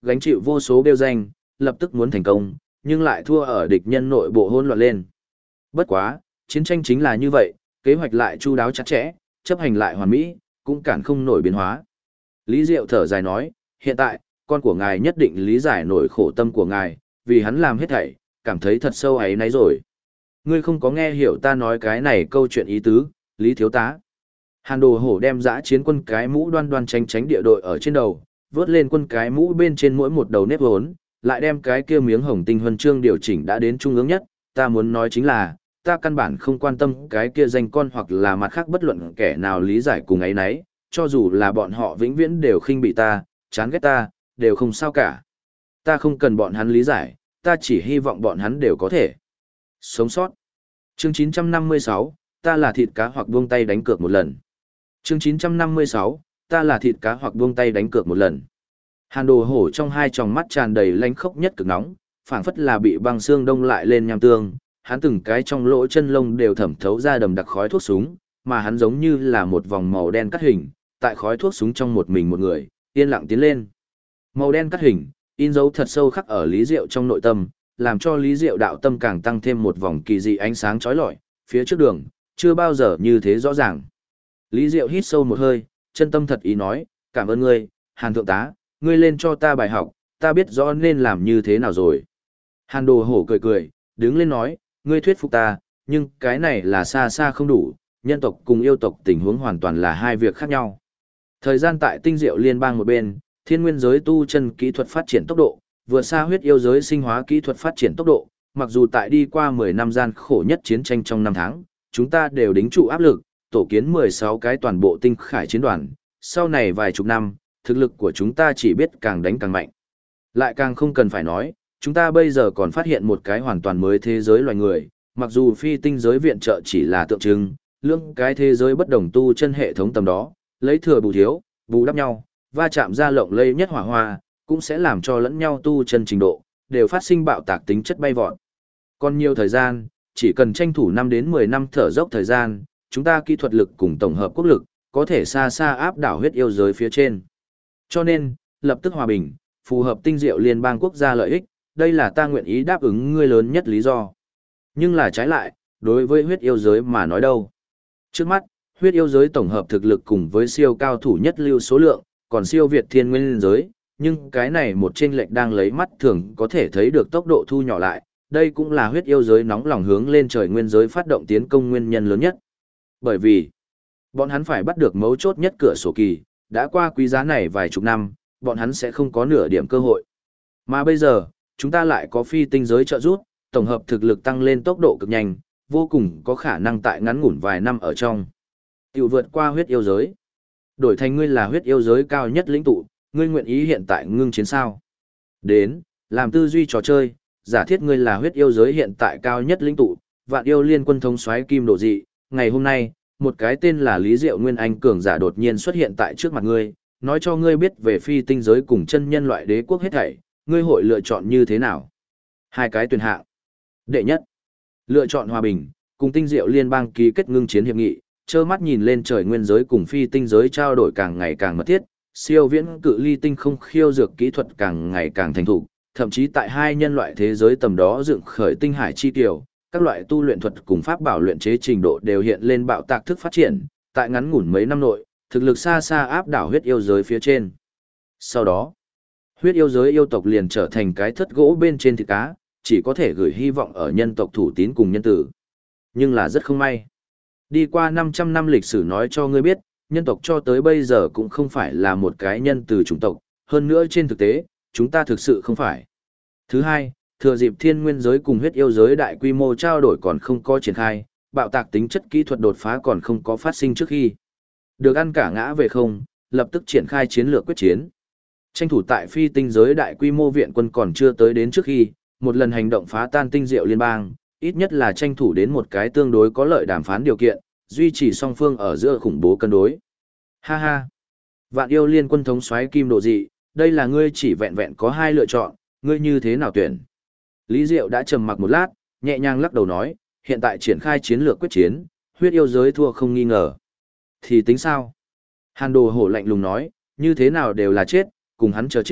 gánh chịu vô số bêu danh, lập tức muốn thành công, nhưng lại thua ở địch nhân nội bộ hỗn loạn lên. Bất quá, chiến tranh chính là như vậy, kế hoạch lại chu đáo chặt chẽ, chấp hành lại hoàn mỹ, cũng cản không nổi biến hóa. Lý Diệu thở dài nói, hiện tại, con của ngài nhất định lý giải nổi khổ tâm của ngài, vì hắn làm hết thảy, cảm thấy thật sâu ấy nấy rồi. Ngươi không có nghe hiểu ta nói cái này câu chuyện ý tứ, Lý Thiếu Tá. Hàn Đồ Hổ đem dã chiến quân cái mũ đoan đoan tránh tránh địa đội ở trên đầu, vớt lên quân cái mũ bên trên mỗi một đầu nếp vốn, lại đem cái kia miếng hồng tinh huân chương điều chỉnh đã đến trung ương nhất. Ta muốn nói chính là, ta căn bản không quan tâm cái kia danh con hoặc là mặt khác bất luận kẻ nào lý giải cùng ấy nấy, cho dù là bọn họ vĩnh viễn đều khinh bị ta, chán ghét ta, đều không sao cả. Ta không cần bọn hắn lý giải, ta chỉ hy vọng bọn hắn đều có thể sống sót. Chương 956, ta là thịt cá hoặc buông tay đánh cược một lần. Chương 956, ta là thịt cá hoặc buông tay đánh cược một lần. Hàn Đồ Hổ trong hai tròng mắt tràn đầy lanh khốc nhất cực nóng, phảng phất là bị băng xương đông lại lên nham tương, hắn từng cái trong lỗ chân lông đều thẩm thấu ra đầm đặc khói thuốc súng, mà hắn giống như là một vòng màu đen cắt hình, tại khói thuốc súng trong một mình một người, yên lặng tiến lên. Màu đen cắt hình, in dấu thật sâu khắc ở Lý Diệu trong nội tâm, làm cho Lý Diệu đạo tâm càng tăng thêm một vòng kỳ dị ánh sáng chói lọi, phía trước đường, chưa bao giờ như thế rõ ràng. Lý Diệu hít sâu một hơi, chân tâm thật ý nói, cảm ơn ngươi, Hàn Thượng tá, ngươi lên cho ta bài học, ta biết rõ nên làm như thế nào rồi. Hàn Đồ Hổ cười cười, đứng lên nói, ngươi thuyết phục ta, nhưng cái này là xa xa không đủ, nhân tộc cùng yêu tộc tình huống hoàn toàn là hai việc khác nhau. Thời gian tại tinh diệu liên bang một bên, thiên nguyên giới tu chân kỹ thuật phát triển tốc độ, vượt xa huyết yêu giới sinh hóa kỹ thuật phát triển tốc độ, mặc dù tại đi qua 10 năm gian khổ nhất chiến tranh trong năm tháng, chúng ta đều đính trụ áp lực, tổ kiến 16 cái toàn bộ tinh khải chiến đoàn, sau này vài chục năm, thực lực của chúng ta chỉ biết càng đánh càng mạnh. Lại càng không cần phải nói, chúng ta bây giờ còn phát hiện một cái hoàn toàn mới thế giới loài người, mặc dù phi tinh giới viện trợ chỉ là tượng trưng, lương cái thế giới bất đồng tu chân hệ thống tầm đó, lấy thừa bù thiếu, bù đắp nhau, va chạm ra lộng lây nhất hỏa hoa, cũng sẽ làm cho lẫn nhau tu chân trình độ, đều phát sinh bạo tạc tính chất bay vọt. Còn nhiều thời gian, chỉ cần tranh thủ 5 đến 10 năm thở dốc thời gian, chúng ta kỹ thuật lực cùng tổng hợp quốc lực, có thể xa xa áp đảo huyết yêu giới phía trên. Cho nên, lập tức hòa bình, phù hợp tinh diệu liên bang quốc gia lợi ích, đây là ta nguyện ý đáp ứng ngươi lớn nhất lý do. Nhưng là trái lại, đối với huyết yêu giới mà nói đâu. Trước mắt, huyết yêu giới tổng hợp thực lực cùng với siêu cao thủ nhất lưu số lượng, còn siêu việt thiên nguyên giới, nhưng cái này một chênh lệch đang lấy mắt thường có thể thấy được tốc độ thu nhỏ lại, đây cũng là huyết yêu giới nóng lòng hướng lên trời nguyên giới phát động tiến công nguyên nhân lớn nhất. Bởi vì, bọn hắn phải bắt được mấu chốt nhất cửa sổ kỳ, đã qua quý giá này vài chục năm, bọn hắn sẽ không có nửa điểm cơ hội. Mà bây giờ, chúng ta lại có phi tinh giới trợ giúp, tổng hợp thực lực tăng lên tốc độ cực nhanh, vô cùng có khả năng tại ngắn ngủn vài năm ở trong tiểu vượt qua huyết yêu giới. Đổi thành ngươi là huyết yêu giới cao nhất lĩnh tụ, ngươi nguyện ý hiện tại ngưng chiến sao? Đến, làm tư duy trò chơi, giả thiết ngươi là huyết yêu giới hiện tại cao nhất lĩnh tụ, vạn yêu liên quân thống soái kim độ dị, ngày hôm nay, một cái tên là Lý Diệu Nguyên Anh cường giả đột nhiên xuất hiện tại trước mặt ngươi, nói cho ngươi biết về phi tinh giới cùng chân nhân loại đế quốc hết thảy, ngươi hội lựa chọn như thế nào? Hai cái tuyển hạng. Đệ nhất, lựa chọn hòa bình, cùng tinh diệu liên bang ký kết ngưng chiến hiệp nghị, trơ mắt nhìn lên trời nguyên giới cùng phi tinh giới trao đổi càng ngày càng mật thiết, siêu viễn cự ly tinh không khiêu dược kỹ thuật càng ngày càng thành thục, thậm chí tại hai nhân loại thế giới tầm đó dựng khởi tinh hải chi tiểu, các loại tu luyện thuật cùng pháp bảo luyện chế trình độ đều hiện lên bạo tạc thức phát triển, tại ngắn ngủn mấy năm nội, thực lực xa xa áp đảo huyết yêu giới phía trên. Sau đó, huyết yêu giới yêu tộc liền trở thành cái thất gỗ bên trên thịt cá, chỉ có thể gửi hy vọng ở nhân tộc thủ tín cùng nhân tử. Nhưng là rất không may. Đi qua 500 năm lịch sử nói cho ngươi biết, nhân tộc cho tới bây giờ cũng không phải là một cái nhân từ chủng tộc, hơn nữa trên thực tế, chúng ta thực sự không phải. Thứ hai, thừa dịp thiên nguyên giới cùng huyết yêu giới đại quy mô trao đổi còn không có triển khai, bạo tạc tính chất kỹ thuật đột phá còn không có phát sinh trước khi. Được ăn cả ngã về không, lập tức triển khai chiến lược quyết chiến. Tranh thủ tại phi tinh giới đại quy mô viện quân còn chưa tới đến trước khi, một lần hành động phá tan tinh diệu liên bang, ít nhất là tranh thủ đến một cái tương đối có lợi đàm phán điều kiện, duy trì song phương ở giữa khủng bố cân đối. Ha ha! Vạn yêu liên quân thống soái kim độ dị, đây là ngươi chỉ vẹn vẹn có hai lựa chọn, ngươi như thế nào tuyển? Lý Diệu đã trầm mặc một lát, nhẹ nhàng lắc đầu nói, hiện tại triển khai chiến lược quyết chiến, huyết yêu giới thua không nghi ngờ. Thì tính sao? Hàn Đồ Hổ lạnh lùng nói, như thế nào đều là chết, cùng hắn chờ chết,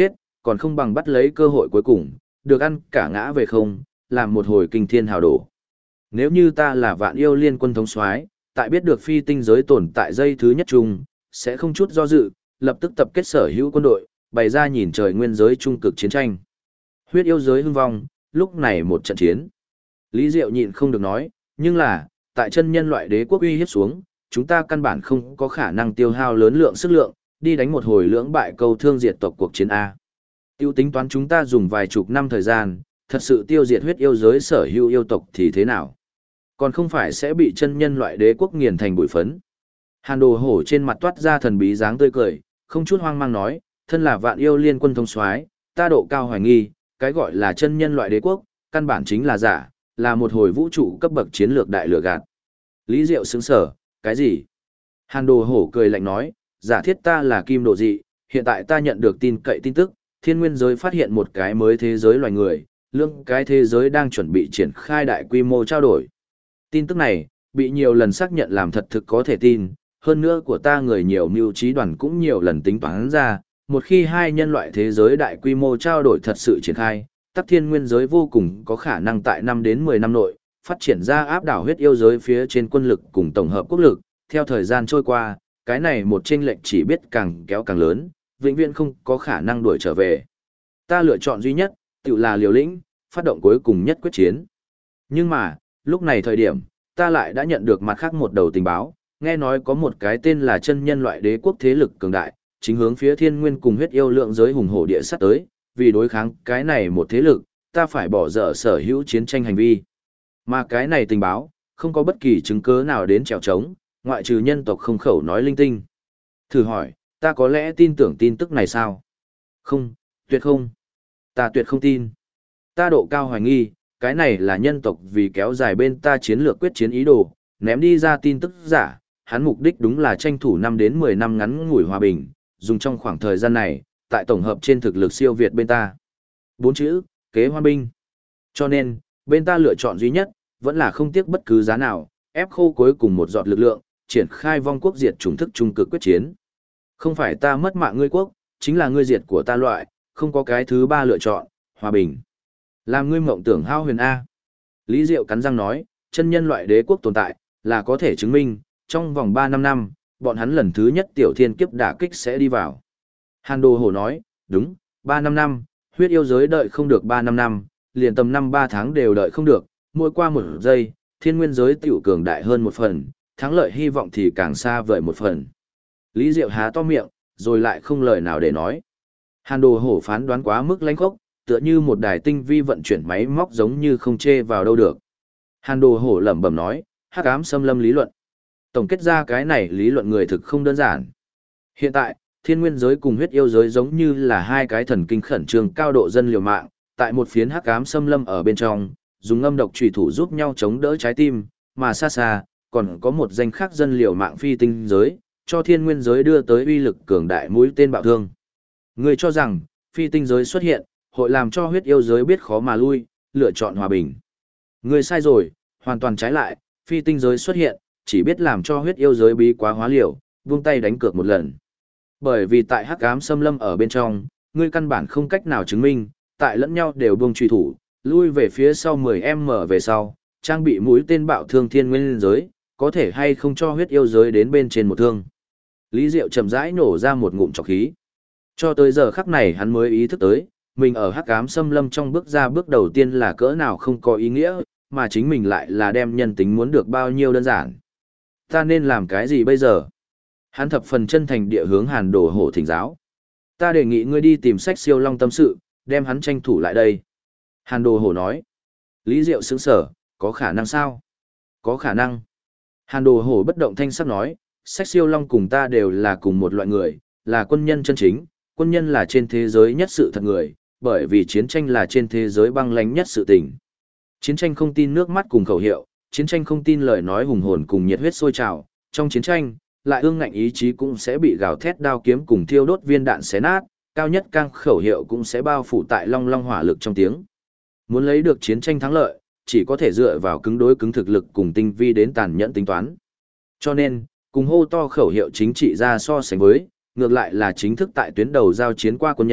còn không bằng bắt lấy cơ hội cuối cùng, được ăn cả ngã về không, làm một hồi kinh thiên hào đổ. Nếu như ta là Vạn Yêu Liên quân thống soái, tại biết được phi tinh giới tồn tại dây thứ nhất chung, sẽ không chút do dự, lập tức tập kết sở hữu quân đội, bày ra nhìn trời nguyên giới trung cực chiến tranh. Huyết yêu giới hưng vong, lúc này một trận chiến. Lý Diệu nhịn không được nói, nhưng là, tại chân nhân loại đế quốc uy hiếp xuống, chúng ta căn bản không có khả năng tiêu hao lớn lượng sức lượng, đi đánh một hồi lưỡng bại câu thương diệt tộc cuộc chiến A. Tiêu tính toán chúng ta dùng vài chục năm thời gian, thật sự tiêu diệt huyết yêu giới sở hữu yêu tộc thì thế nào? Còn không phải sẽ bị chân nhân loại đế quốc nghiền thành bụi phấn. Hàn Đồ Hổ trên mặt toát ra thần bí dáng tươi cười, không chút hoang mang nói, thân là Vạn Yêu Liên quân thống soái, ta độ cao hoài nghi, cái gọi là chân nhân loại đế quốc, căn bản chính là giả, là một hồi vũ trụ cấp bậc chiến lược đại lừa gạt. Lý Diệu sững sờ, cái gì? Hàn Đồ Hổ cười lạnh nói, giả thiết ta là kim độ dị, hiện tại ta nhận được tin cậy tin tức, thiên nguyên giới phát hiện một cái mới thế giới loài người, lương cái thế giới đang chuẩn bị triển khai đại quy mô trao đổi. Tin tức này, bị nhiều lần xác nhận làm thật thực có thể tin, hơn nữa của ta người nhiều mưu trí đoàn cũng nhiều lần tính toán ra, một khi hai nhân loại thế giới đại quy mô trao đổi thật sự triển khai, tắc thiên nguyên giới vô cùng có khả năng tại 5 đến 10 năm nội, phát triển ra áp đảo huyết yêu giới phía trên quân lực cùng tổng hợp quốc lực, theo thời gian trôi qua, cái này một chênh lệch chỉ biết càng kéo càng lớn, vĩnh viễn không có khả năng đuổi trở về. Ta lựa chọn duy nhất, tự là liều lĩnh, phát động cuối cùng nhất quyết chiến. Nhưng mà, lúc này thời điểm, ta lại đã nhận được mặt khác một đầu tình báo, nghe nói có một cái tên là chân nhân loại đế quốc thế lực cường đại, chính hướng phía thiên nguyên cùng huyết yêu lượng giới hùng hổ địa sắt tới, vì đối kháng cái này một thế lực, ta phải bỏ dở sở hữu chiến tranh hành vi. Mà cái này tình báo, không có bất kỳ chứng cứ nào đến trèo trống, ngoại trừ nhân tộc không khẩu nói linh tinh. Thử hỏi, ta có lẽ tin tưởng tin tức này sao? Không, tuyệt không. Ta tuyệt không tin. Ta độ cao hoài nghi, cái này là nhân tộc vì kéo dài bên ta chiến lược quyết chiến ý đồ, ném đi ra tin tức giả, hắn mục đích đúng là tranh thủ 5 đến 10 năm ngắn ngủi hòa bình, dùng trong khoảng thời gian này, tại tổng hợp trên thực lực siêu việt bên ta. 4 chữ, kế hoa binh. Cho nên, bên ta lựa chọn duy nhất, vẫn là không tiếc bất cứ giá nào, ép khô cuối cùng một giọt lực lượng, triển khai vong quốc diệt chủng thức trung cực quyết chiến. Không phải ta mất mạng ngươi quốc, chính là ngươi diệt của ta loại, không có cái thứ ba lựa chọn, hòa bình. Làm ngươi mộng tưởng hao huyền A. Lý Diệu cắn răng nói, chân nhân loại đế quốc tồn tại, là có thể chứng minh, trong vòng 3-5 năm, bọn hắn lần thứ nhất tiểu thiên kiếp đả kích sẽ đi vào. Hàn Đồ Hổ nói, đúng, 3-5 năm, huyết yêu giới đợi không được 3-5 năm, liền tầm 5-3 tháng đều đợi không được, mỗi qua một giây, thiên nguyên giới tiểu cường đại hơn một phần, thắng lợi hy vọng thì càng xa vời một phần. Lý Diệu há to miệng, rồi lại không lời nào để nói. Hàn Đồ Hổ phán đoán quá mức lãnh khốc, tựa như một đài tinh vi vận chuyển máy móc giống như không chê vào đâu được. Hàn Đồ Hổ lẩm bẩm nói, hắc ám xâm lâm lý luận. Tổng kết ra cái này lý luận người thực không đơn giản. Hiện tại, thiên nguyên giới cùng huyết yêu giới giống như là hai cái thần kinh khẩn trương cao độ dân liều mạng, tại một phiến hắc ám xâm lâm ở bên trong, dùng ngâm độc trùy thủ giúp nhau chống đỡ trái tim, mà xa xa, còn có một danh khác dân liều mạng phi tinh giới, cho thiên nguyên giới đưa tới uy lực cường đại mũi tên bạo thương. Người cho rằng, phi tinh giới xuất hiện, hội làm cho huyết yêu giới biết khó mà lui, lựa chọn hòa bình. Người sai rồi, hoàn toàn trái lại, phi tinh giới xuất hiện, chỉ biết làm cho huyết yêu giới bí quá hóa liều, buông tay đánh cược một lần. Bởi vì tại hắc ám xâm lâm ở bên trong, ngươi căn bản không cách nào chứng minh, tại lẫn nhau đều buông truy thủ, lui về phía sau 10m về sau, trang bị mũi tên bạo thương thiên nguyên giới, có thể hay không cho huyết yêu giới đến bên trên một thương. Lý Diệu chậm rãi nổ ra một ngụm trọc khí. Cho tới giờ khắc này hắn mới ý thức tới, mình ở hắc ám xâm lâm trong bước ra bước đầu tiên là cỡ nào không có ý nghĩa, mà chính mình lại là đem nhân tính muốn được bao nhiêu đơn giản. Ta nên làm cái gì bây giờ? Hắn thập phần chân thành địa hướng Hàn Đồ Hổ thỉnh giáo. Ta đề nghị ngươi đi tìm Sách Siêu Long tâm sự, đem hắn tranh thủ lại đây. Hàn Đồ Hổ nói. Lý Diệu sững sở, có khả năng sao? Có khả năng. Hàn Đồ Hổ bất động thanh sắc nói, Sách Siêu Long cùng ta đều là cùng một loại người, là quân nhân chân chính, quân nhân là trên thế giới nhất sự thật người, bởi vì chiến tranh là trên thế giới băng lãnh nhất sự tình. Chiến tranh không tin nước mắt cùng khẩu hiệu, chiến tranh không tin lời nói hùng hồn cùng nhiệt huyết sôi trào, trong chiến tranh, lại ương ngạnh ý chí cũng sẽ bị gào thét đao kiếm cùng thiêu đốt viên đạn xé nát, cao nhất căng khẩu hiệu cũng sẽ bao phủ tại long long hỏa lực trong tiếng. Muốn lấy được chiến tranh thắng lợi, chỉ có thể dựa vào cứng đối cứng thực lực cùng tinh vi đến tàn nhẫn tính toán. Cho nên, cùng hô to khẩu hiệu chính trị ra so sánh với, ngược lại là chính thức tại tuyến đầu giao chiến qua quân nhân,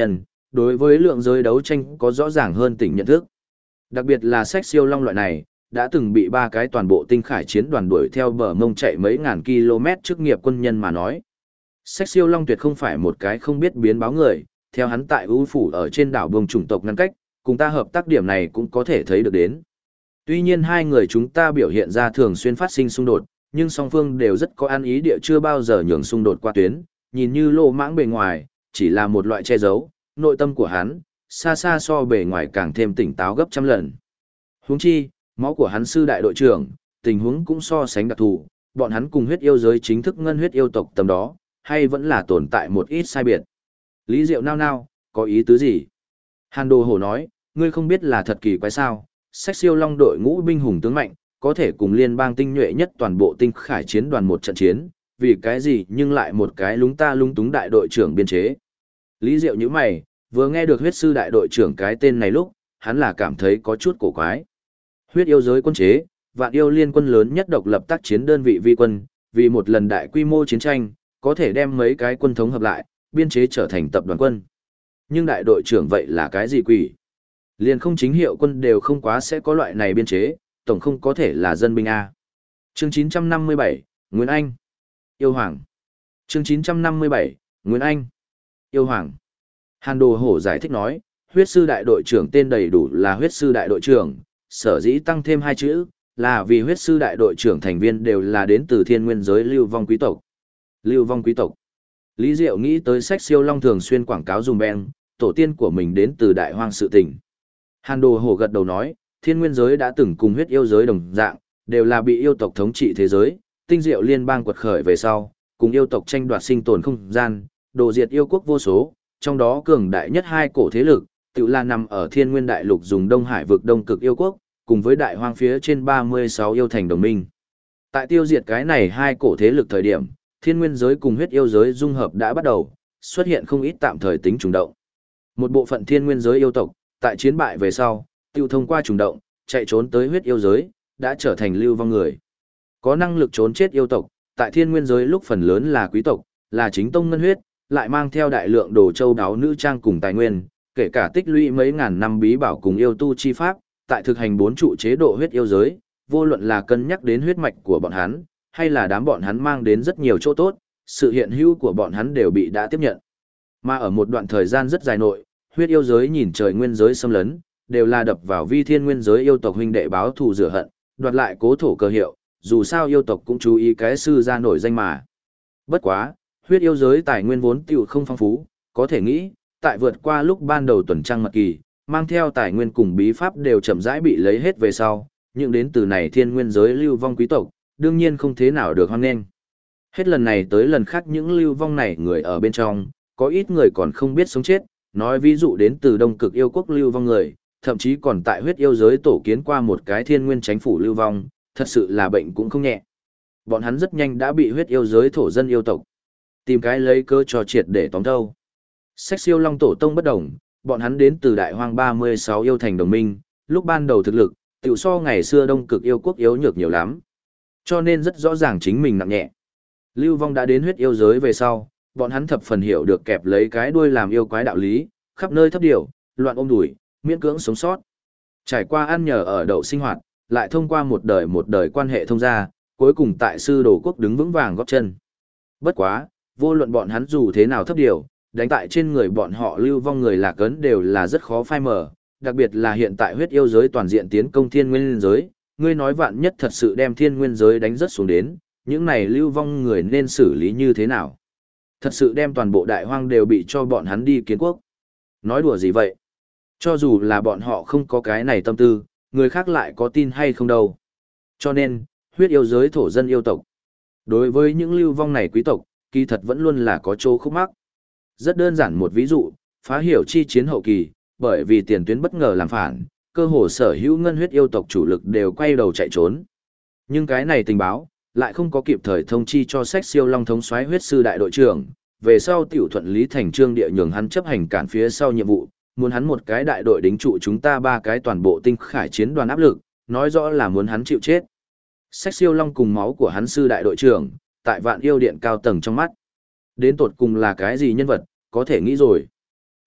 đối với lượng giới đấu tranh có rõ ràng hơn tỉnh nhận thức. Đặc biệt là sách siêu long loại này, đã từng bị ba cái toàn bộ tinh khải chiến đoàn đuổi theo bờ mông chạy mấy ngàn km chức nghiệp quân nhân mà nói. Sách siêu long tuyệt không phải một cái không biết biến báo người, theo hắn tại ưu phủ ở trên đảo bông chủng tộc ngăn cách, cùng ta hợp tác điểm này cũng có thể thấy được đến. Tuy nhiên hai người chúng ta biểu hiện ra thường xuyên phát sinh xung đột, nhưng song phương đều rất có ăn ý địa chưa bao giờ nhường xung đột qua tuyến, nhìn như lô mãng bề ngoài, chỉ là một loại che giấu, nội tâm của hắn, xa xa so bề ngoài càng thêm tỉnh táo gấp trăm lần. Huống chi, máu của hắn sư đại đội trưởng, tình huống cũng so sánh đặc thù, bọn hắn cùng huyết yêu giới chính thức ngân huyết yêu tộc tầm đó, hay vẫn là tồn tại một ít sai biệt. Lý Diệu nao nao, có ý tứ gì? Hàn Đồ Hổ nói, ngươi không biết là thật kỳ quái sao, sách siêu long đội ngũ binh hùng tướng mạnh, có thể cùng liên bang tinh nhuệ nhất toàn bộ tinh khải chiến đoàn một trận chiến, vì cái gì nhưng lại một cái lúng ta lúng túng đại đội trưởng biên chế. Lý Diệu như mày, vừa nghe được huyết sư đại đội trưởng cái tên này lúc, hắn là cảm thấy có chút cổ quái. Huyết yêu giới quân chế, vạn yêu liên quân lớn nhất độc lập tác chiến đơn vị vi quân, vì một lần đại quy mô chiến tranh, có thể đem mấy cái quân thống hợp lại, biên chế trở thành tập đoàn quân. Nhưng đại đội trưởng vậy là cái gì quỷ? Liền không chính hiệu quân đều không quá sẽ có loại này biên chế, tổng không có thể là dân binh A. Chương 957, Nguyễn Anh. Yêu Hoàng. Chương 957, Nguyễn Anh. Yêu Hoàng. Hàn Đồ Hổ giải thích nói, huyết sư đại đội trưởng tên đầy đủ là huyết sư đại đội trưởng, sở dĩ tăng thêm hai chữ, là vì huyết sư đại đội trưởng thành viên đều là đến từ thiên nguyên giới lưu vong quý tộc. Lưu vong quý tộc. Lý Diệu nghĩ tới sách siêu long thường xuyên quảng cáo dùm beng, tổ tiên của mình đến từ đại hoang sự tình. Hàn Đồ Hổ gật đầu nói, thiên nguyên giới đã từng cùng huyết yêu giới đồng dạng, đều là bị yêu tộc thống trị thế giới, tinh diệu liên bang quật khởi về sau, cùng yêu tộc tranh đoạt sinh tồn không gian, đồ diệt yêu quốc vô số, trong đó cường đại nhất hai cổ thế lực, tự là nằm ở thiên nguyên đại lục dùng Đông Hải vực Đông Cực yêu quốc, cùng với đại hoang phía trên 36 yêu thành đồng minh. Tại tiêu diệt cái này hai cổ thế lực thời điểm, thiên nguyên giới cùng huyết yêu giới dung hợp đã bắt đầu, xuất hiện không ít tạm thời tính trùng động. Một bộ phận thiên nguyên giới yêu tộc, tại chiến bại về sau, tiêu thông qua trùng động, chạy trốn tới huyết yêu giới, đã trở thành lưu vong người. Có năng lực trốn chết yêu tộc, tại thiên nguyên giới lúc phần lớn là quý tộc, là chính tông ngân huyết, lại mang theo đại lượng đồ châu đáo nữ trang cùng tài nguyên, kể cả tích lũy mấy ngàn năm bí bảo cùng yêu tu chi pháp, tại thực hành bốn trụ chế độ huyết yêu giới, vô luận là cân nhắc đến huyết mạch của bọn hắn, hay là đám bọn hắn mang đến rất nhiều chỗ tốt, sự hiện hữu của bọn hắn đều bị đã tiếp nhận. Mà ở một đoạn thời gian rất dài nội, huyết yêu giới nhìn trời nguyên giới xâm lấn, đều là đập vào vi thiên nguyên giới yêu tộc huynh đệ báo thù rửa hận, đoạt lại cố thổ cơ hiệu, dù sao yêu tộc cũng chú ý cái sư ra nổi danh mà. Bất quá, huyết yêu giới tài nguyên vốn tiểu không phong phú, có thể nghĩ, tại vượt qua lúc ban đầu tuần trăng mật kỳ, mang theo tài nguyên cùng bí pháp đều chậm rãi bị lấy hết về sau, nhưng đến từ này thiên nguyên giới lưu vong quý tộc, đương nhiên không thế nào được hoan nghênh. Hết lần này tới lần khác những lưu vong này người ở bên trong, có ít người còn không biết sống chết, nói ví dụ đến từ Đông Cực yêu quốc lưu vong người, thậm chí còn tại huyết yêu giới tổ kiến qua một cái thiên nguyên chánh phủ lưu vong, thật sự là bệnh cũng không nhẹ. Bọn hắn rất nhanh đã bị huyết yêu giới thổ dân yêu tộc tìm cái lấy cơ cho triệt để tóm thâu. Sách siêu long tổ tông bất đồng, bọn hắn đến từ đại hoang 36 yêu thành đồng minh, lúc ban đầu thực lực, tiểu so ngày xưa Đông Cực yêu quốc yếu nhược nhiều lắm. Cho nên rất rõ ràng chính mình nặng nhẹ. Lưu vong đã đến huyết yêu giới về sau, bọn hắn thập phần hiểu được kẹp lấy cái đuôi làm yêu quái đạo lý, khắp nơi thấp điều, loạn ôm đùi, miễn cưỡng sống sót. Trải qua ăn nhờ ở đậu sinh hoạt, lại thông qua một đời quan hệ thông gia, cuối cùng tại sư đồ quốc đứng vững vàng góp chân. Bất quá, vô luận bọn hắn dù thế nào thấp điều, đánh tại trên người bọn họ lưu vong người lạc ấn đều là rất khó phai mở, đặc biệt là hiện tại huyết yêu giới toàn diện tiến công thiên nguyên giới, ngươi nói vạn nhất thật sự đem thiên nguyên giới đánh rất xuống đến, những này lưu vong người nên xử lý như thế nào? Thật sự đem toàn bộ đại hoang đều bị cho bọn hắn đi kiến quốc. Nói đùa gì vậy? Cho dù là bọn họ không có cái này tâm tư, người khác lại có tin hay không đâu. Cho nên, huyết yêu giới thổ dân yêu tộc. Đối với những lưu vong này quý tộc, kỳ thật vẫn luôn là có chỗ khúc mắc. Rất đơn giản một ví dụ, phá hiểu chi chiến hậu kỳ, bởi vì tiền tuyến bất ngờ làm phản, cơ hồ sở hữu ngân huyết yêu tộc chủ lực đều quay đầu chạy trốn. Nhưng cái này tình báo, lại không có kịp thời thông chi cho sách siêu long thống soái huyết sư đại đội trưởng, về sau tiểu thuận lý thành trương địa nhường hắn chấp hành cản phía sau nhiệm vụ, muốn hắn một cái đại đội đính trụ chúng ta ba cái toàn bộ tinh khải chiến đoàn áp lực, nói rõ là muốn hắn chịu chết. Sách siêu long cùng máu của hắn sư đại đội trưởng, tại vạn yêu điện cao tầng trong mắt. Đến tột cùng là cái gì nhân vật, có thể nghĩ rồi.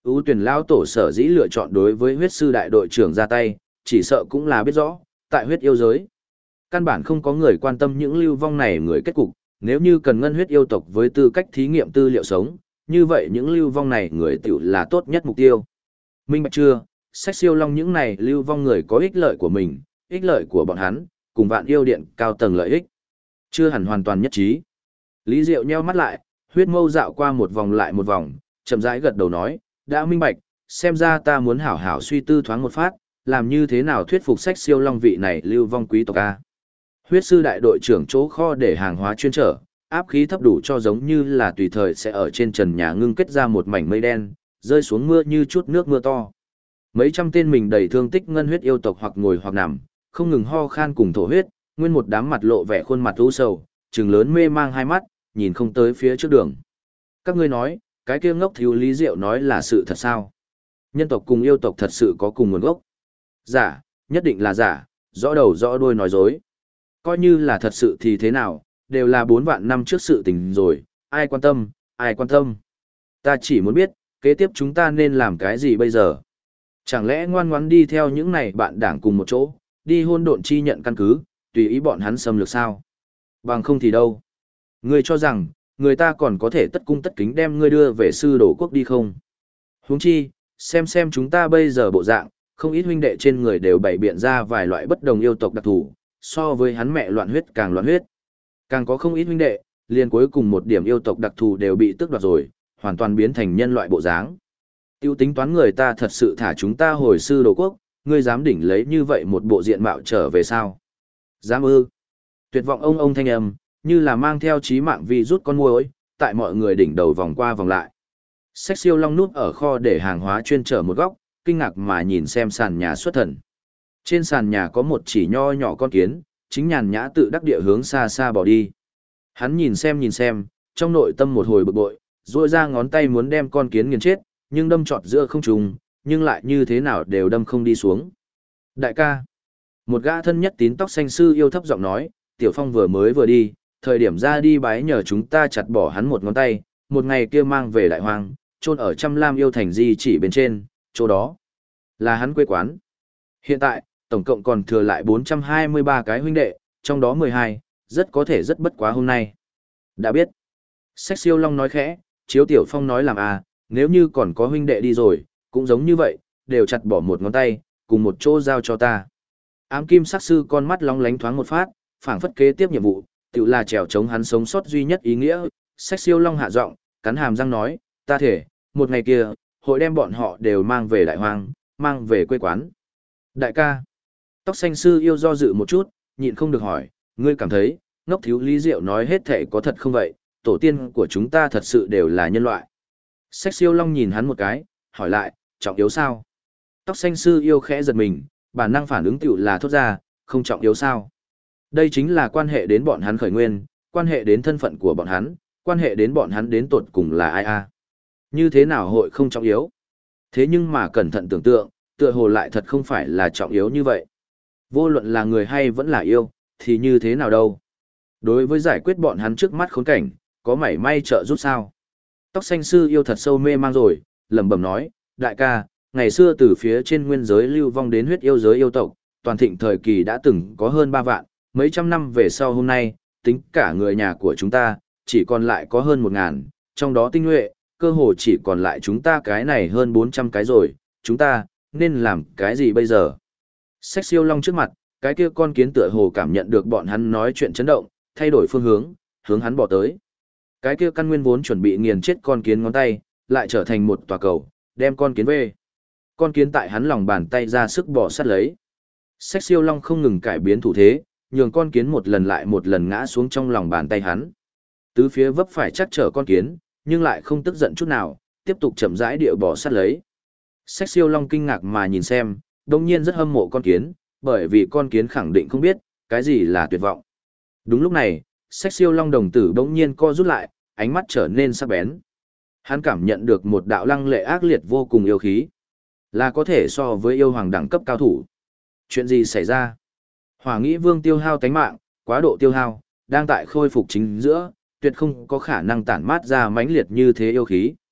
Ưu tuyển lao tổ sở dĩ lựa chọn đối với huyết sư đại đội trưởng ra tay, chỉ sợ cũng là biết rõ, tại huyết yêu giới. Căn bản không có người quan tâm những lưu vong này người kết cục, nếu như cần ngân huyết yêu tộc với tư cách thí nghiệm tư liệu sống, như vậy những lưu vong này người tiểu là tốt nhất mục tiêu. Minh bạch chưa, sách siêu long những này lưu vong người có ích lợi của mình, ích lợi của bọn hắn, cùng vạn yêu điện cao tầng lợi ích. Chưa hẳn hoàn toàn nhất trí. Lý Diệu nheo mắt lại, huyết mâu dạo qua một vòng lại một vòng, chậm rãi gật đầu nói, đã minh bạch, xem ra ta muốn hảo hảo suy tư thoáng một phát, làm như thế nào thuyết phục sách siêu long vị này lưu vong quý tộc a. Huyết sư đại đội trưởng chỗ kho để hàng hóa chuyên trở, áp khí thấp đủ cho giống như là tùy thời sẽ ở trên trần nhà ngưng kết ra một mảnh mây đen, rơi xuống mưa như chút nước mưa to. Mấy trăm tên mình đầy thương tích ngân huyết yêu tộc hoặc ngồi hoặc nằm, không ngừng ho khan cùng thổ huyết, nguyên một đám mặt lộ vẻ khuôn mặt u sầu, trừng lớn mê mang hai mắt, nhìn không tới phía trước đường. Các ngươi nói, cái kia ngốc thiếu Lý Diệu nói là sự thật sao? Nhân tộc cùng yêu tộc thật sự có cùng nguồn gốc? Giả, nhất định là giả, rõ đầu rõ đuôi nói dối. Coi như là thật sự thì thế nào, đều là 4 vạn năm trước sự tình rồi, ai quan tâm, ai quan tâm. Ta chỉ muốn biết, kế tiếp chúng ta nên làm cái gì bây giờ? Chẳng lẽ ngoan ngoãn đi theo những này bạn đảng cùng một chỗ, đi hôn độn chi nhận căn cứ, tùy ý bọn hắn xâm lược sao? Bằng không thì đâu? Ngươi cho rằng, người ta còn có thể tất cung tất kính đem ngươi đưa về sư đổ quốc đi không? Huống chi, xem chúng ta bây giờ bộ dạng, không ít huynh đệ trên người đều bày biện ra vài loại bất đồng yêu tộc đặc thù, so với hắn mẹ loạn huyết càng loạn huyết. Càng có không ít huynh đệ, liền cuối cùng một điểm yêu tộc đặc thù đều bị tước đoạt rồi, hoàn toàn biến thành nhân loại bộ dáng. Tiêu tính toán người ta thật sự thả chúng ta hồi sư đồ quốc, ngươi dám đỉnh lấy như vậy một bộ diện mạo trở về sao? Dám ư? Tuyệt vọng ông thanh âm, như là mang theo chí mạng vi rút con muỗi, tại mọi người đỉnh đầu vòng qua vòng lại. Sách siêu long nút ở kho để hàng hóa chuyên trở một góc, kinh ngạc mà nhìn xem sàn nhà xuất thần. Trên sàn nhà có một chỉ nho nhỏ con kiến, chính nhàn nhã tự đắc địa hướng xa xa bỏ đi. Hắn nhìn xem, trong nội tâm một hồi bực bội, duỗi ra ngón tay muốn đem con kiến nghiền chết, nhưng đâm trọt giữa không trùng, nhưng lại như thế nào đều đâm không đi xuống. Đại ca, một gã thân nhất tín tóc xanh sư yêu thấp giọng nói, Tiểu Phong vừa đi, thời điểm ra đi bái nhờ chúng ta chặt bỏ hắn một ngón tay, một ngày kia mang về đại hoang, chôn ở Trăm Lam yêu thành di chỉ bên trên, chỗ đó là hắn quê quán. Hiện tại, tổng cộng còn thừa lại 423 cái huynh đệ, trong đó 12, rất có thể rất bất quá hôm nay. Đã biết. Sách siêu long nói khẽ, chiếu Tiểu Phong nói làm nếu như còn có huynh đệ đi rồi, cũng giống như vậy, đều chặt bỏ một ngón tay, cùng một chỗ giao cho ta. Ám kim sắc sư con mắt long lánh thoáng một phát, phảng phất kế tiếp nhiệm vụ, tự là trèo chống hắn sống sót duy nhất ý nghĩa. Sách siêu long hạ giọng, cắn hàm răng nói, ta thể, một ngày kia, hội đem bọn họ đều mang về đại hoang, mang về quê quán. Đại ca, tóc xanh sư yêu do dự một chút, nhịn không được hỏi, ngươi cảm thấy, ngốc thiếu Lý Diệu nói hết thể có thật không vậy, tổ tiên của chúng ta thật sự đều là nhân loại. Sách siêu long nhìn hắn một cái, hỏi lại, trọng yếu sao? Tóc xanh sư yêu khẽ giật mình, bản năng phản ứng tiểu là thốt ra, không trọng yếu sao? Đây chính là quan hệ đến bọn hắn khởi nguyên, quan hệ đến thân phận của bọn hắn, quan hệ đến bọn hắn đến tột cùng là ai. Như thế nào hội không trọng yếu? Thế nhưng mà cẩn thận tưởng tượng, tựa hồ lại thật không phải là trọng yếu như vậy. Vô luận là người hay vẫn là yêu, thì như thế nào đâu? Đối với giải quyết bọn hắn trước mắt khốn cảnh, có mảy may trợ giúp sao? Tóc xanh sư yêu thật sâu mê mang rồi, lẩm bẩm nói, đại ca, ngày xưa từ phía trên nguyên giới lưu vong đến huyết yêu giới yêu tộc, toàn thịnh thời kỳ đã từng có hơn 3 vạn, mấy trăm năm về sau hôm nay, tính cả người nhà của chúng ta, chỉ còn lại có hơn 1.000, trong đó tinh nhuệ, cơ hồ chỉ còn lại chúng ta cái này hơn 400 cái rồi, chúng ta, nên làm cái gì bây giờ? Sách siêu long trước mặt, cái kia con kiến tựa hồ cảm nhận được bọn hắn nói chuyện chấn động, thay đổi phương hướng, hướng hắn bỏ tới. Cái kia căn nguyên vốn chuẩn bị nghiền chết con kiến ngón tay, lại trở thành một tòa cầu, đem con kiến về. Con kiến tại hắn lòng bàn tay ra sức bỏ sát lấy. Sách siêu long không ngừng cải biến thủ thế, nhường con kiến một lần lại một lần ngã xuống trong lòng bàn tay hắn. Tứ phía vấp phải chắc trở con kiến, nhưng lại không tức giận chút nào, tiếp tục chậm rãi địa bỏ sát lấy. Sách siêu long kinh ngạc mà nhìn xem, đồng nhiên rất hâm mộ con kiến, bởi vì con kiến khẳng định không biết, cái gì là tuyệt vọng. Đúng lúc này, sách siêu long đồng tử bỗng nhiên co rút lại, ánh mắt trở nên sắc bén. Hắn cảm nhận được một đạo lăng lệ ác liệt vô cùng yêu khí. Là có thể so với yêu hoàng đẳng cấp cao thủ. Chuyện gì xảy ra? Hỏa nghĩ vương tiêu hao tánh mạng, quá độ tiêu hao, đang tại khôi phục chính giữa, tuyệt không có khả năng tản mát ra mãnh liệt như thế yêu khí.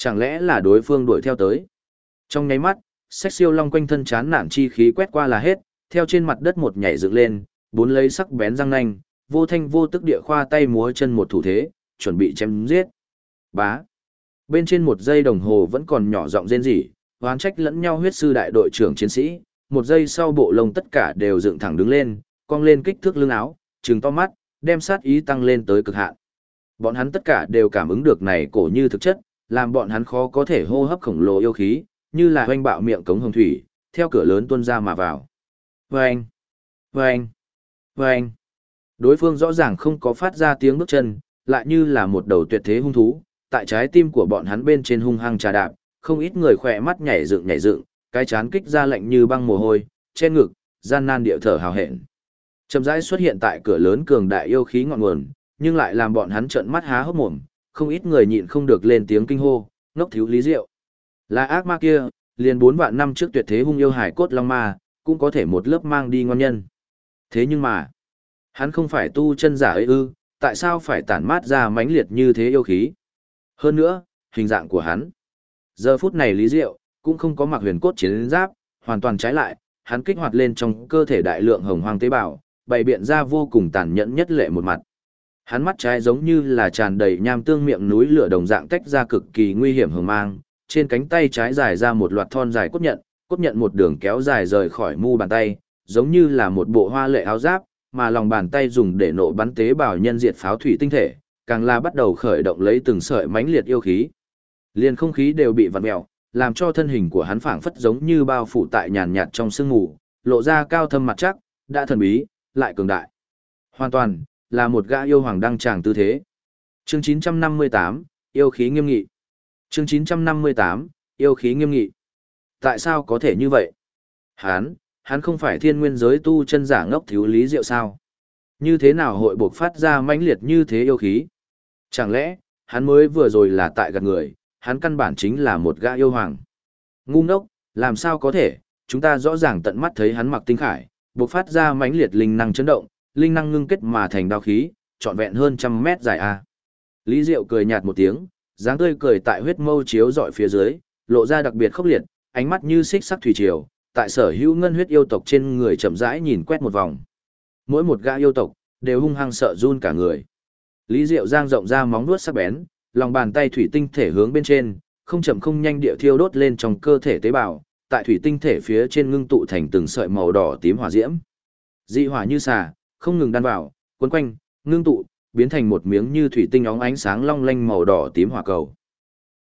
Chẳng lẽ là đối phương đuổi theo tới? Trong nháy mắt, Xách Siêu Long quanh thân chán nản chi khí quét qua là hết, theo trên mặt đất một nhảy dựng lên, bốn lấy sắc bén răng nanh, vô thanh vô tức địa khoa tay múa chân một thủ thế, chuẩn bị chém giết. Bá. Bên trên một giây đồng hồ vẫn còn nhỏ giọng rên rỉ, oán trách lẫn nhau huyết sư đại đội trưởng chiến sĩ, một giây sau bộ lông tất cả đều dựng thẳng đứng lên, cong lên kích thước lưng áo, trừng to mắt, đem sát ý tăng lên tới cực hạn. Bọn hắn tất cả đều cảm ứng được này cổ như thực chất, làm bọn hắn khó có thể hô hấp khổng lồ yêu khí, như là hoanh bạo miệng cống hồng thủy, theo cửa lớn tuôn ra mà vào. Vâng! Vâng! Vâng! Đối phương rõ ràng không có phát ra tiếng bước chân, lại như là một đầu tuyệt thế hung thú, tại trái tim của bọn hắn bên trên hung hăng trà đạp, không ít người khỏe mắt nhảy dựng, cái chán kích ra lạnh như băng mồ hôi, trên ngực, gian nan địa thở hào hẹn. Chậm rãi xuất hiện tại cửa lớn cường đại yêu khí ngọn nguồn, nhưng lại làm bọn hắn trợn mắt há hốc mồm, không ít người nhịn không được lên tiếng kinh hô, ngốc thiếu Lý Diệu. Là ác ma kia, liền 4 vạn năm trước tuyệt thế hung yêu hải cốt long ma, cũng có thể một lớp mang đi ngon nhân. Thế nhưng mà, hắn không phải tu chân giả ấy ư, tại sao phải tản mát ra mãnh liệt như thế yêu khí? Hơn nữa, hình dạng của hắn. Giờ phút này Lý Diệu, cũng không có mặc huyền cốt chiến giáp, hoàn toàn trái lại, hắn kích hoạt lên trong cơ thể đại lượng hồng hoang tế bào, bày biện ra vô cùng tàn nhẫn nhất lệ một mặt. Hắn mắt trái giống như là tràn đầy nham tương miệng núi lửa đồng dạng tách ra cực kỳ nguy hiểm hừng mang, trên cánh tay trái dài ra một loạt thon dài cốt nhận một đường kéo dài rời khỏi mu bàn tay, giống như là một bộ hoa lệ áo giáp, mà lòng bàn tay dùng để nổ bắn tế bào nhân diệt pháo thủy tinh thể, càng là bắt đầu khởi động lấy từng sợi mãnh liệt yêu khí. Liền không khí đều bị vặn mèo, làm cho thân hình của hắn phảng phất giống như bao phủ tại nhàn nhạt trong sương mù, lộ ra cao thâm mặt chắc, đã thần bí, lại cường đại. Hoàn toàn là một gã yêu hoàng đăng tràng tư thế. Chương 958, yêu khí nghiêm nghị. Chương 958, yêu khí nghiêm nghị. Tại sao có thể như vậy? Hắn không phải thiên nguyên giới tu chân giả ngốc thiếu Lý Diệu sao? Như thế nào hội bộc phát ra mãnh liệt như thế yêu khí? Chẳng lẽ, hắn mới vừa rồi là tại gạt người, hắn căn bản chính là một gã yêu hoàng. Ngu ngốc, làm sao có thể, chúng ta rõ ràng tận mắt thấy hắn mặc tinh khải, bộc phát ra mãnh liệt linh năng chấn động, linh năng ngưng kết mà thành đao khí, trọn vẹn hơn 100 mét dài a. Lý Diệu cười nhạt một tiếng, dáng tươi cười tại huyết mâu chiếu dọi phía dưới, lộ ra đặc biệt khốc liệt, ánh mắt như xích sắc thủy triều, tại sở hữu ngân huyết yêu tộc trên người chậm rãi nhìn quét một vòng. Mỗi một gã yêu tộc đều hung hăng sợ run cả người. Lý Diệu giang rộng ra móng vuốt sắc bén, lòng bàn tay thủy tinh thể hướng bên trên, không chậm không nhanh địa thiêu đốt lên trong cơ thể tế bào, tại thủy tinh thể phía trên ngưng tụ thành từng sợi màu đỏ tím hỏa diễm. Dị hỏa như xà, không ngừng đan vào, cuốn quanh, ngưng tụ, biến thành một miếng như thủy tinh óng ánh sáng long lanh màu đỏ tím hỏa cầu.